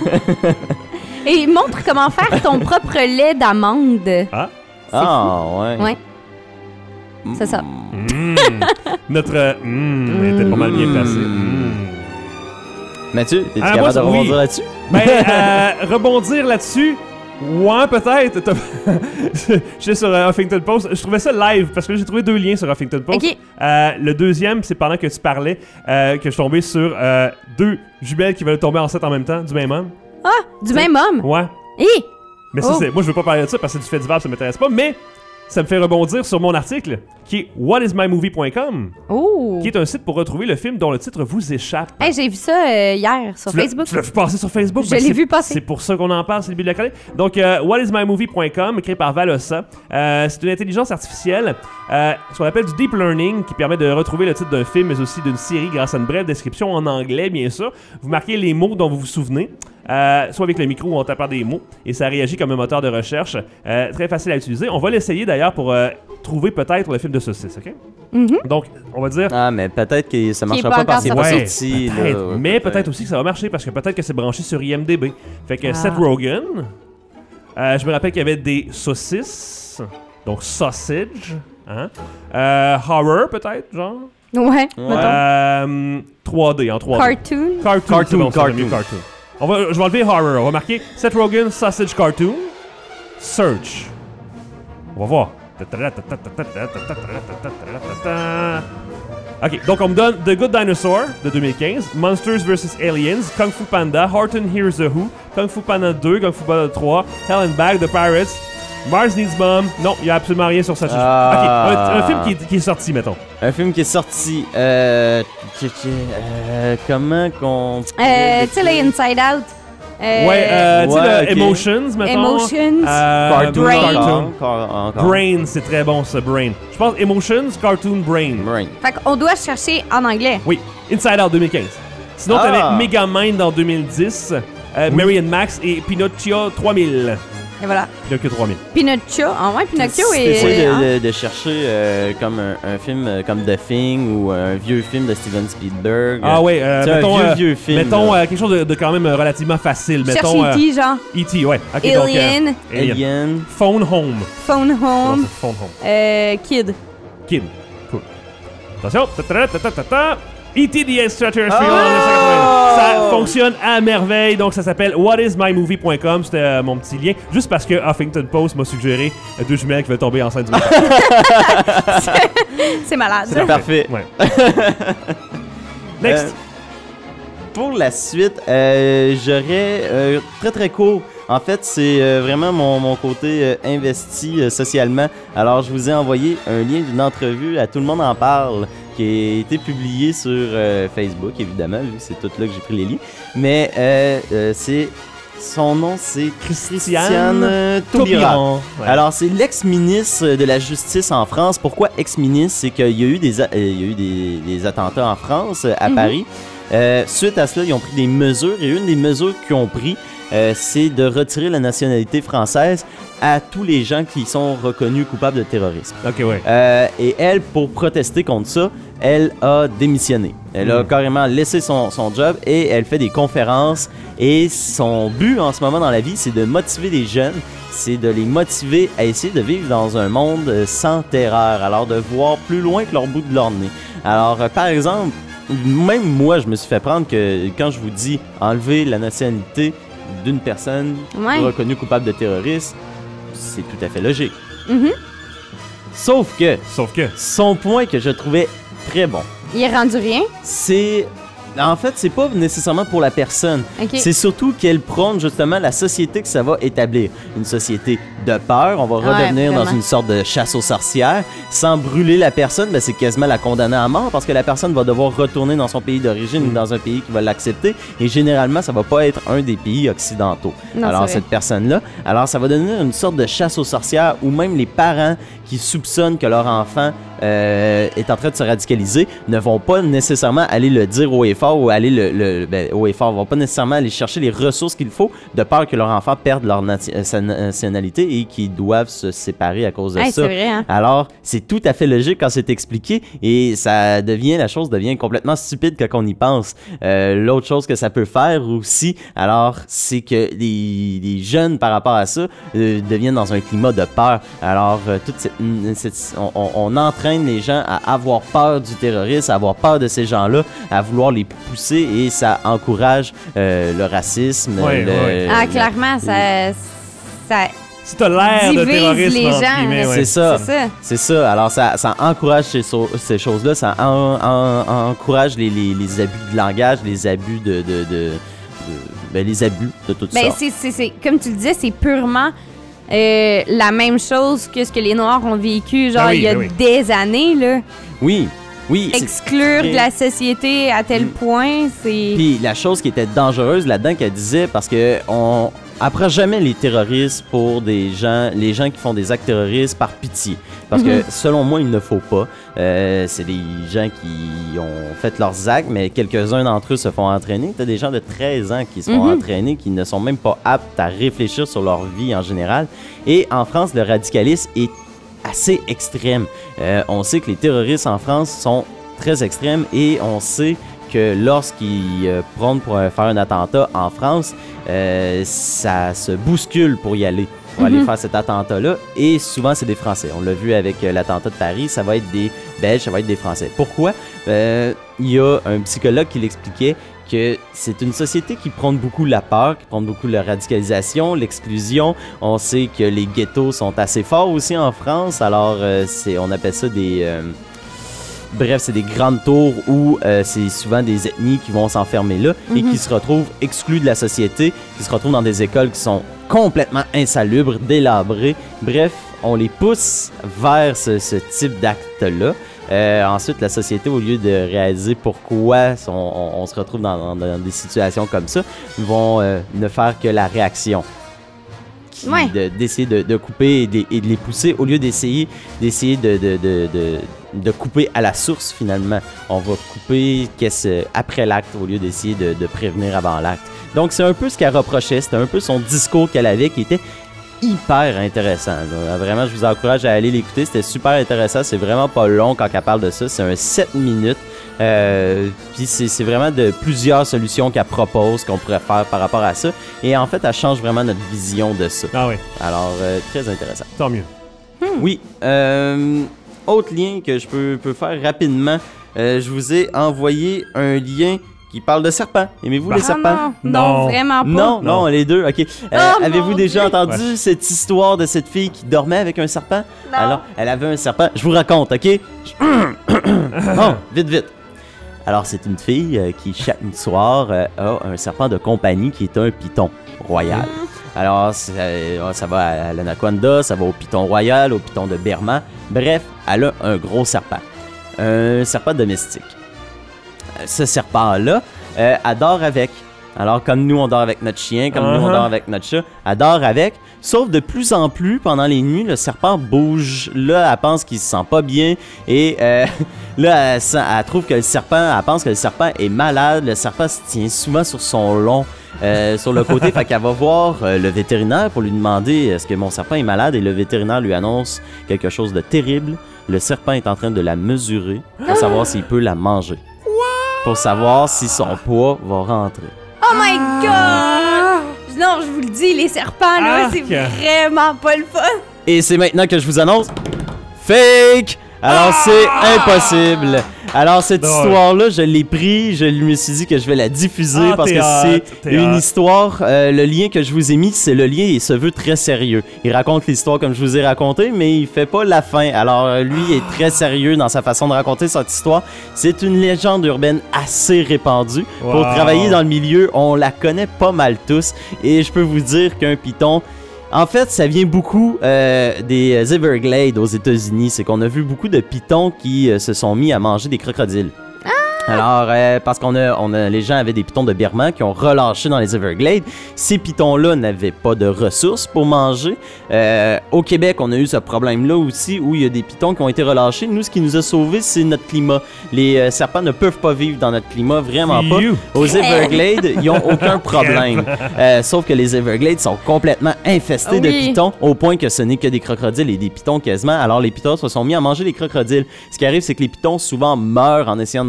S2: Et montre comment faire ton propre lait d'amande.
S3: Ah?
S8: Ouais.
S2: Ouais. C'est ça.
S3: Notre était pas mal bien placé.
S8: Mathieu, es-tu
S3: Ah, moi,
S8: capable de
S3: oui.
S8: rebondir là-dessus?
S3: Rebondir là-dessus. Ouais, peut-être. Je suis sur Huffington Post. Je trouvais ça live parce que j'ai trouvé 2 liens sur Huffington Post.
S2: Ok.
S3: Le deuxième, c'est pendant que tu parlais que je suis tombé sur 2 jumelles qui veulent tomber enceintes en même temps, du même homme.
S2: Ah, du même homme.
S3: Ouais.
S2: Hi!
S3: Mais ça, moi, je veux pas parler de ça parce que c'est du fait divers, ça m'intéresse pas. Mais ça me fait rebondir sur mon article qui est whatismymovie.com,
S2: Oh!
S3: qui est un site pour retrouver le film dont le titre vous échappe.
S2: Hey, j'ai vu ça hier sur Facebook.
S3: Tu l'as vu passer sur Facebook?
S2: Je l'ai vu passer.
S3: C'est pour ça qu'on en parle, c'est le début de la chronique. Donc, whatismymovie.com, créé par Valosa. C'est une intelligence artificielle, ce qu'on appelle du deep learning, qui permet de retrouver le titre d'un film, mais aussi d'une série grâce à une brève description en anglais, bien sûr. Vous marquez les mots dont vous vous souvenez, soit avec le micro ou en tapant des mots, et ça réagit comme un moteur de recherche. Très facile à utiliser. On va l'essayer d'ailleurs pour trouver peut-être le film de saucisse, ok?
S2: Mm-hmm.
S3: Donc, on va dire...
S8: Ah, mais peut-être que ça marchera
S2: pas
S8: pas parce qu'il est
S2: encore
S8: pas
S3: Ouais,
S8: sorti.
S3: peut-être.
S8: là,
S3: Mais peut-être aussi que ça va marcher parce que peut-être que c'est branché sur IMDb. Fait que
S2: Ah.
S3: Seth Rogen, je me rappelle qu'il y avait des saucisses, donc sausage, hein? Horror peut-être, genre.
S2: Ouais,
S8: Ouais.
S2: mettons.
S3: 3D, en 3D.
S2: Cartoon.
S3: Cartoon, c'est bon, ça,
S8: cartoon.
S3: j'aime mieux cartoon. Je vais enlever horror, on va marquer Seth Rogen, sausage cartoon, search. On va voir. Ok, donc on me donne The Good Dinosaur de 2015, Monsters vs. Aliens, Kung Fu Panda, Horton Hears the Who, Kung Fu Panda 2, Kung Fu Panda 3, Hell and Back, The Pirates, Mars Needs Mom. Non, il n'y a absolument rien sur ça.
S8: Ah.
S3: Ok, un film qui est sorti, mettons.
S8: Un film qui est sorti. Comment qu'on.
S2: Tu sais, les Inside Out.
S3: Tu sais,
S8: ok.
S3: Emotions, mettons.
S2: Emotions.
S8: Cartoon.
S2: Brain.
S8: Encore.
S3: Brain, c'est très bon ça, Brain. Je pense Emotions, Cartoon, Brain.
S8: Brain.
S2: Fait qu'on doit chercher en anglais.
S3: Oui, Inside Out 2015. Sinon,
S8: Ah.
S3: t'avais Megamind en 2010, Mary and Max et Pinocchio 3000.
S2: Et voilà.
S3: Pinocchio 3000.
S2: Pinocchio. Ah ouais, Pinocchio et...
S8: Essaye de chercher comme un film comme The Thing ou un vieux film de Steven Spielberg.
S3: Ah ouais,
S8: C'est
S3: mettons,
S8: un vieux film.
S3: mettons
S8: là.
S3: quelque chose de quand même relativement facile.
S2: Cherche
S3: Mettons
S2: E.T., genre.
S3: E.T., ouais. Ok,
S2: Alien.
S3: donc,
S8: Alien.
S3: Phone Home.
S2: Phone
S3: Non,
S2: Home.
S3: c'est Phone Home.
S2: Kid.
S3: Kid. Cool. Attention. E.T. the Extraterrestrial.
S8: Oh!
S3: Ça fonctionne à merveille. Donc, ça s'appelle whatismymovie.com. C'était mon petit lien. Juste parce que Huffington Post m'a suggéré 2 jumelles qui veulent tomber enceintes du même temps.
S2: C'est malade.
S8: C'est parfait.
S3: Ouais. Next.
S8: Pour la suite, j'aurais très très court. En fait, c'est vraiment mon côté investi socialement. Alors, je vous ai envoyé un lien d'une entrevue à Tout le monde en parle qui a été publié sur Facebook, évidemment, vu que c'est tout là que j'ai pris les liens. Mais c'est... Son nom, c'est Christiane Taubira.
S3: Ouais.
S8: Alors, c'est l'ex-ministre de la Justice en France. Pourquoi ex-ministre? C'est qu'il y a eu des attentats en France, à Paris. Suite à cela, ils ont pris des mesures. Et une des mesures qu'ils ont pris, c'est de retirer la nationalité française à tous les gens qui sont reconnus coupables de terrorisme.
S3: Ok, ouais.
S8: Et elle, pour protester contre ça, elle a démissionné. Elle a carrément laissé son job et elle fait des conférences. Et son but en ce moment dans la vie, c'est de motiver les jeunes, c'est de les motiver à essayer de vivre dans un monde sans terreur, alors de voir plus loin que leur bout de leur nez. Alors, par exemple, même moi, je me suis fait prendre que quand je vous dis enlever la nationalité d'une personne reconnue coupable de terrorisme, c'est tout à fait logique.
S2: Mhm.
S8: Sauf que son point que je trouvais très bon,
S2: Il est rendu rien.
S8: c'est... En fait, c'est pas nécessairement pour la personne.
S2: Ok.
S8: C'est surtout qu'elle prône justement la société que ça va établir. Une société de peur. On va redevenir
S2: vraiment.
S8: dans une sorte de chasse aux sorcières. Sans brûler la personne, ben, c'est quasiment la condamner à mort parce que la personne va devoir retourner dans son pays d'origine ou dans un pays qui va l'accepter. Et généralement, ça va pas être un des pays occidentaux.
S2: Non,
S8: Alors,
S2: c'est vrai.
S8: cette personne-là, alors ça va devenir une sorte de chasse aux sorcières où même les parents qui soupçonnent que leur enfant est en train de se radicaliser ne vont pas nécessairement aller le dire haut et fort ou aller haut et fort, vont pas nécessairement aller chercher les ressources qu'il faut de peur que leur enfant perde sa nationalité et qu'ils doivent se séparer à cause de ça.
S2: C'est vrai, hein?
S8: Alors, c'est tout à fait logique quand c'est expliqué et la chose devient complètement stupide quand on y pense. L'autre chose que ça peut faire aussi, alors, c'est que les jeunes par rapport à ça deviennent dans un climat de peur. Alors, toute on entraîne entraîne les gens à avoir peur du terrorisme, à avoir peur de ces gens-là, à vouloir les pousser et ça encourage le racisme.
S2: Clairement, ça
S3: Si t'as l'air de
S2: divise
S3: terrorisme,
S2: les
S3: entre
S2: gens,
S3: guillemets,
S2: là.
S3: ouais.
S8: C'est ça. Alors, ça encourage ces choses-là. Ça encourage les abus de langage, les abus les abus de tout ça.
S2: C'est comme tu le disais, c'est purement la même chose que ce que les Noirs ont vécu, il y a des années, là.
S8: Oui.
S2: Exclure de la société à tel point, c'est...
S8: Puis la chose qui était dangereuse là-dedans qu'elle disait, parce que on approche jamais les terroristes pour les gens qui font des actes terroristes par pitié. Parce que selon moi, il ne faut pas. C'est des gens qui ont fait leurs actes, mais quelques-uns d'entre eux se font entraîner. T'as des gens de 13 ans qui se font entraîner, qui ne sont même pas aptes à réfléchir sur leur vie en général. Et en France, le radicalisme est assez extrême. On sait que les terroristes en France sont très extrêmes et on sait que lorsqu'ils prônent pour faire un attentat en France, ça se bouscule pour y aller, pour aller faire cet attentat-là. Et souvent, c'est des Français. On l'a vu avec l'attentat de Paris, ça va être des Belges, ça va être des Français. Pourquoi? Il y a un psychologue qui l'expliquait que c'est une société qui prône beaucoup la peur, qui prône beaucoup la radicalisation, l'exclusion. On sait que les ghettos sont assez forts aussi en France, alors on appelle ça des... Bref, c'est des grandes tours où c'est souvent des ethnies qui vont s'enfermer là et qui se retrouvent exclus de la société, qui se retrouvent dans des écoles qui sont complètement insalubres, délabrées. Bref, on les pousse vers ce type d'acte-là. Ensuite, la société, au lieu de réaliser pourquoi on se retrouve dans des situations comme ça, vont ne faire que la réaction. D'essayer de couper et de les pousser, au lieu d'essayer de couper à la source, finalement. On va couper après l'acte, au lieu d'essayer de prévenir avant l'acte. Donc, c'est un peu ce qu'elle reprochait, c'était un peu son discours qu'elle avait qui était hyper intéressant. Là. Vraiment, je vous encourage à aller l'écouter. C'était super intéressant. C'est vraiment pas long quand elle parle de ça. C'est un 7 minutes. Puis c'est vraiment de plusieurs solutions qu'elle propose qu'on pourrait faire par rapport à ça. Et en fait, elle change vraiment notre vision de ça.
S3: Ah oui.
S8: Alors, très intéressant.
S3: Tant mieux.
S8: Oui. Autre lien que je peux faire rapidement. Je vous ai envoyé un lien qui parle de serpents. Aimez-vous les serpents?
S2: Non, vraiment pas.
S8: Non, les deux, ok. Avez-vous déjà entendu cette histoire de cette fille qui dormait avec un serpent?
S2: Non.
S8: Alors, elle avait un serpent. Je vous raconte, ok? Bon, vite. Alors, c'est une fille qui, chaque soir, a un serpent de compagnie qui est un python royal. Alors, ça va à l'anaconda, ça va au python royal, au python de Berma. Bref, elle a un gros serpent. Un serpent domestique. Ce serpent-là, elle dort avec. Alors, comme nous, on dort avec notre chien, comme nous, on dort avec notre chat, elle dort avec. Sauf de plus en plus, pendant les nuits, le serpent bouge. Là, elle pense qu'il se sent pas bien. Et là, elle trouve que elle pense que le serpent est malade. Le serpent se tient souvent sur son long, sur le côté. Fait qu'elle va voir le vétérinaire pour lui demander est-ce que mon serpent est malade. Et le vétérinaire lui annonce quelque chose de terrible. Le serpent est en train de la mesurer pour savoir s'il peut la manger. Pour savoir si son poids va rentrer.
S2: Oh my God! Non, je vous le dis, les serpents, là, c'est vraiment pas le fun.
S8: Et c'est maintenant que je vous annonce... Fake! Alors, c'est impossible. Alors, cette histoire-là, je l'ai pris, je me suis dit que je vais la diffuser parce que c'est une histoire. Le lien que je vous ai mis, c'est le lien et se veut très sérieux. Il raconte l'histoire comme je vous ai raconté, mais il fait pas la fin. Alors, lui est très sérieux dans sa façon de raconter cette histoire. C'est une légende urbaine assez répandue. Wow. Pour travailler dans le milieu, on la connaît pas mal tous. Et je peux vous dire qu'un python... En fait, ça vient beaucoup des Everglades aux États-Unis. C'est qu'on a vu beaucoup de pythons qui se sont mis à manger des crocodiles. Alors, parce les gens avaient des pythons de Birman qui ont relâché dans les Everglades. Ces pythons-là n'avaient pas de ressources pour manger. Au Québec, on a eu ce problème-là aussi où il y a des pythons qui ont été relâchés. Nous, ce qui nous a sauvés, c'est notre climat. Les serpents ne peuvent pas vivre dans notre climat, vraiment pas. Aux Everglades, ils n'ont aucun problème. Sauf que les Everglades sont complètement infestés de pythons au point que ce n'est que des crocodiles et des pythons quasiment. Alors, les pythons se sont mis à manger les crocodiles. Ce qui arrive, c'est que les pythons souvent meurent en essayant de manger le crocodile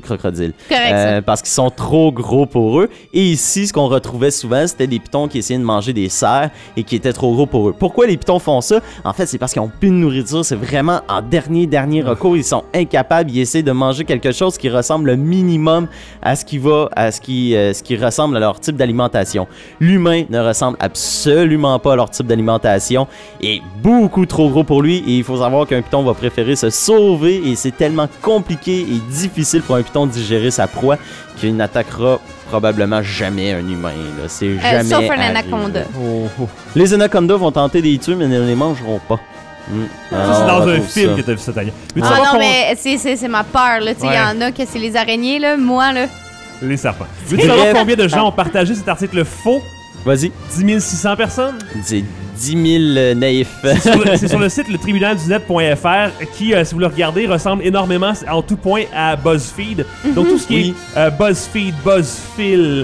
S8: crocodiles.
S2: Correct, ça.
S8: Parce qu'ils sont trop gros pour eux. Et ici, ce qu'on retrouvait souvent, c'était des pitons qui essayaient de manger des cerfs et qui étaient trop gros pour eux. Pourquoi les pitons font ça? En fait, c'est parce qu'ils ont plus de nourriture. C'est vraiment en dernier recours. Ils sont incapables. Ils essaient de manger quelque chose qui ressemble le minimum à ce qui ressemble à leur type d'alimentation. L'humain ne ressemble absolument pas à leur type d'alimentation. Et beaucoup trop gros pour lui. Et il faut savoir qu'un python va préférer se sauver. Et c'est tellement compliqué et difficile pour un python de digérer sa proie qu'il n'attaquera probablement jamais un humain. Là. C'est jamais
S2: sauf un
S8: arrivé.
S2: anaconda.
S8: Les anacondas vont tenter de les tuer, mais ne les mangeront pas.
S3: Ça, c'est dans un film que t'as vu ça, Tania. Veux-tu
S2: Ah
S3: savoir
S2: non, mais c'est ma peur, là. Tu sais, il y en a que c'est les araignées, là. Moi, là.
S3: Les serpents. Veux-tu savoir combien de gens ont partagé cet article faux?
S8: Vas-y.
S3: 10 600 personnes?
S8: C'est 10 000 naïfs.
S3: C'est sur le site letribunaldunet.fr qui, si vous le regardez, ressemble énormément en tout point à BuzzFeed. Donc tout ce qui est BuzzFeed, BuzzFeed,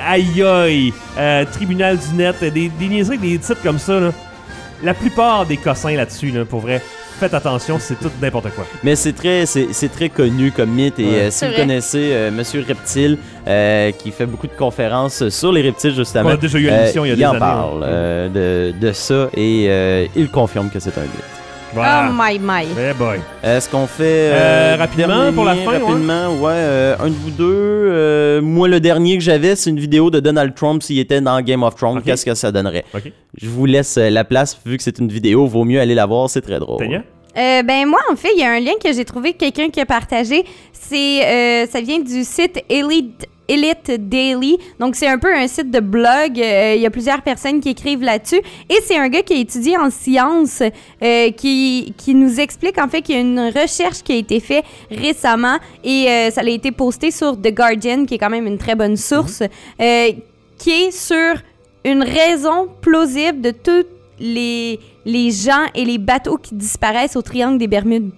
S3: Aïe, Tribunal du Net, des niaiseries, des titres comme ça, là. La plupart des cossins là-dessus, là, pour vrai, faites attention, c'est tout n'importe quoi.
S8: Mais c'est très connu comme mythe. Et si vous connaissez Monsieur Reptile, qui fait beaucoup de conférences sur les reptiles, justement.
S3: On a déjà eu une émission il y a des années.
S8: Il en parle de ça et il confirme que c'est un mythe.
S3: Voilà.
S2: Oh my.
S3: Eh boy.
S8: Est-ce qu'on fait
S3: rapidement pour la fin?
S8: Rapidement, un de vous deux. Moi, le dernier que j'avais, c'est une vidéo de Donald Trump s'il était dans Game of Thrones.
S3: Okay.
S8: Qu'est-ce que ça donnerait?
S3: Okay.
S8: Je vous laisse la place, vu que c'est une vidéo. Vaut mieux aller la voir, c'est très drôle.
S3: Tania?
S2: Ben moi, en fait, il y a un lien que j'ai trouvé, quelqu'un qui a partagé. Ça vient du site Elite Daily. Donc, c'est un peu un site de blog. Il y a plusieurs personnes qui écrivent là-dessus. Et c'est un gars qui a étudié en sciences qui nous explique, en fait, qu'il y a une recherche qui a été faite récemment et ça a été posté sur The Guardian, qui est quand même une très bonne source, qui est sur une raison plausible de tous les gens et les bateaux qui disparaissent au Triangle des Bermudes.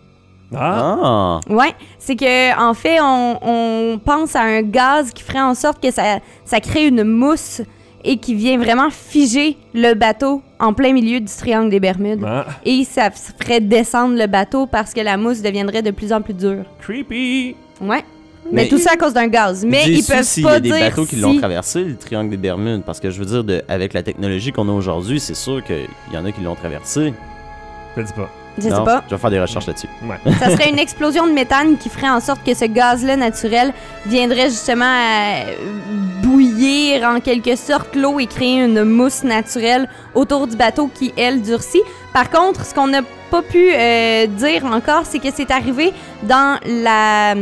S8: Ah!
S2: Ouais, c'est que en fait, on pense à un gaz qui ferait en sorte que ça crée une mousse et qui vient vraiment figer le bateau en plein milieu du Triangle des Bermudes.
S3: Ah.
S2: Et ça ferait descendre le bateau parce que la mousse deviendrait de plus en plus dure.
S3: Creepy!
S2: Ouais. Mais tout ça à cause d'un gaz. Mais ils peuvent
S8: s'il
S2: pas
S8: y a
S2: dire
S8: des bateaux qui
S2: si...
S8: l'ont traversé, le Triangle des Bermudes. Parce que je veux dire, avec la technologie qu'on a aujourd'hui, c'est sûr qu'il y en a qui l'ont traversé.
S3: Je le dis pas.
S2: Je sais pas.
S8: Je vais faire des recherches là-dessus.
S3: Ouais.
S2: Ça serait une explosion de méthane qui ferait en sorte que ce gaz-là naturel viendrait justement à bouillir en quelque sorte l'eau et créer une mousse naturelle autour du bateau qui, elle, durcit. Par contre, ce qu'on n'a pas pu dire encore, c'est que c'est arrivé dans la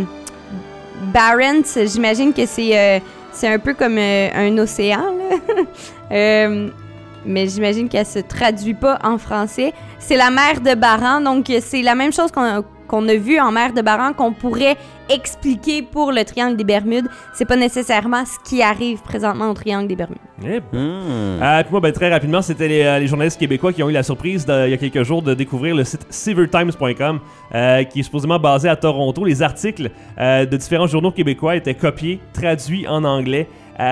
S2: Barents. J'imagine que c'est un peu comme un océan, là. Mais j'imagine qu'elle se traduit pas en français. C'est la mer de Barents, donc c'est la même chose qu'on a vu en mer de Barents qu'on pourrait expliquer pour le Triangle des Bermudes. C'est pas nécessairement ce qui arrive présentement au Triangle des Bermudes.
S3: Puis moi, très rapidement, c'était les journalistes québécois qui ont eu la surprise il y a quelques jours de découvrir le site SeverTimes.com qui est supposément basé à Toronto. Les articles de différents journaux québécois étaient copiés, traduits en anglais.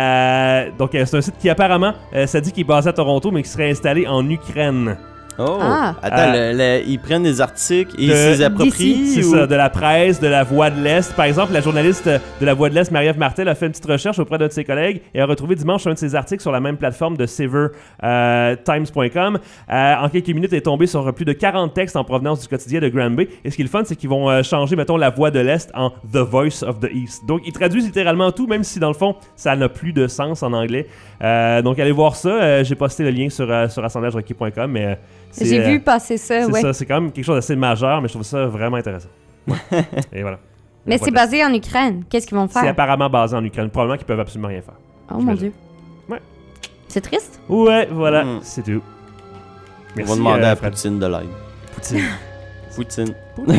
S3: Donc c'est un site qui apparemment, ça dit qu'il est basé à Toronto, mais qui serait installé en Ukraine.
S8: Oh!
S2: Ah.
S8: Attends, ils prennent des articles et ils les approprient?
S3: C'est ça, de la presse, de la Voix de l'Est. Par exemple, la journaliste de la Voix de l'Est, Marie-Ève Martel, a fait une petite recherche auprès d'un de ses collègues et a retrouvé dimanche un de ses articles sur la même plateforme de SeverTimes.com. En quelques minutes, elle est tombée sur plus de 40 textes en provenance du quotidien de Granby. Et ce qui est le fun, c'est qu'ils vont changer, mettons, la Voix de l'Est en The Voice of the East. Donc, ils traduisent littéralement tout, même si, dans le fond, ça n'a plus de sens en anglais. Donc, allez voir ça. J'ai posté le lien sur assemblagerequis.com, mais...
S2: J'ai vu passer ça,
S3: c'est
S2: ouais.
S3: ça, c'est quand même quelque chose d'assez majeur, mais je trouve ça vraiment intéressant. Et voilà.
S2: Mais c'est basé en Ukraine. Qu'est-ce qu'ils vont faire?
S3: C'est apparemment basé en Ukraine. Probablement qu'ils peuvent absolument rien faire.
S2: Oh mon Dieu.
S3: Ouais.
S2: C'est triste?
S3: Ouais, voilà, c'est tout. Merci,
S8: on va demander à Poutine de l'aide. Poutine.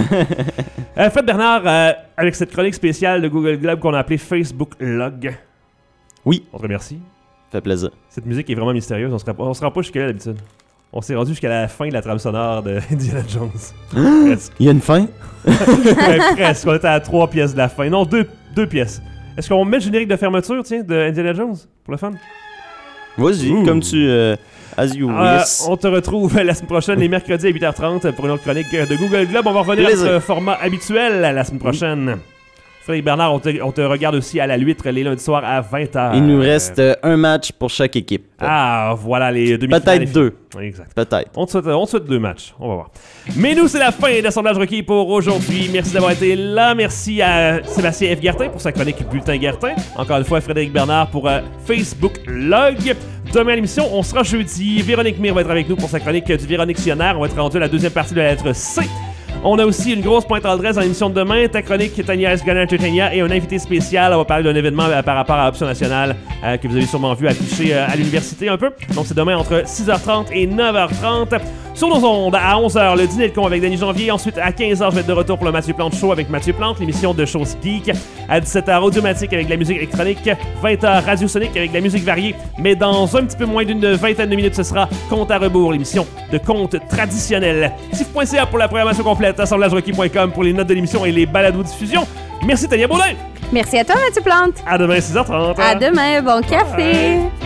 S3: Fred Bernard, avec cette chronique spéciale de Google Globe qu'on a appelée Facebook Log.
S8: Oui.
S3: On te remercie.
S8: Ça fait plaisir.
S3: Cette musique est vraiment mystérieuse. On se rend pas jusqu'à là d'habitude. On s'est rendu jusqu'à la fin de la trame sonore de Indiana Jones. Presque.
S8: Il y a une fin?
S3: Presque. On était à 3 pièces de la fin. Non, 2 pièces. Est-ce qu'on met le générique de fermeture, tiens, de Indiana Jones, pour le fun?
S8: Vas-y, comme tu... as you wish.
S3: On te retrouve la semaine prochaine, les mercredis à 8h30, pour une autre chronique de Google Globe. On va revenir à notre format habituel la semaine prochaine. Frédéric Bernard, on te regarde aussi à la Luître les lundis soirs à 20h.
S8: Il nous reste un match pour chaque équipe.
S3: Ah, voilà les demi-finales.
S8: Peut-être 2.
S3: Exact.
S8: Peut-être.
S3: On te souhaite 2 matchs. On va voir. Mais nous, c'est la fin d'Assemblage requis pour aujourd'hui. Merci d'avoir été là. Merci à Sébastien F. Gertin pour sa chronique Bulletin Gertin. Encore une fois, Frédéric Bernard pour Facebook Log. Demain à l'émission, on sera jeudi. Véronique Mire va être avec nous pour sa chronique du Véronictionnaire. On va être rendu à la deuxième partie de la lettre C. On a aussi une grosse pointe à l'adresse dans l'émission de demain. Ta chronique, Tania Esgana-Entertainia et un invité spécial. On va parler d'un événement par rapport à Option Nationale que vous avez sûrement vu affiché à l'université un peu. Donc, c'est demain entre 6h30 et 9h30. Sur nos ondes, à 11h, le dîner de con avec Denis Janvier. Ensuite, à 15h, je vais être de retour pour le Mathieu Plante Show avec Mathieu Plante, l'émission de Choses Geek. À 17h, Audiomatique avec de la musique électronique. 20h, Radio Sonic avec de la musique variée. Mais dans un petit peu moins d'une vingtaine de minutes, ce sera Compte à rebours, l'émission de contes traditionnels. Tif.ca pour la programmation complète, assemblagerequis.com pour les notes de l'émission et les balados-diffusions. Merci Tania Baudin.
S2: Merci à toi, Mathieu Plante.
S3: À demain, 6h30.
S2: À demain, bon café.
S3: Bye.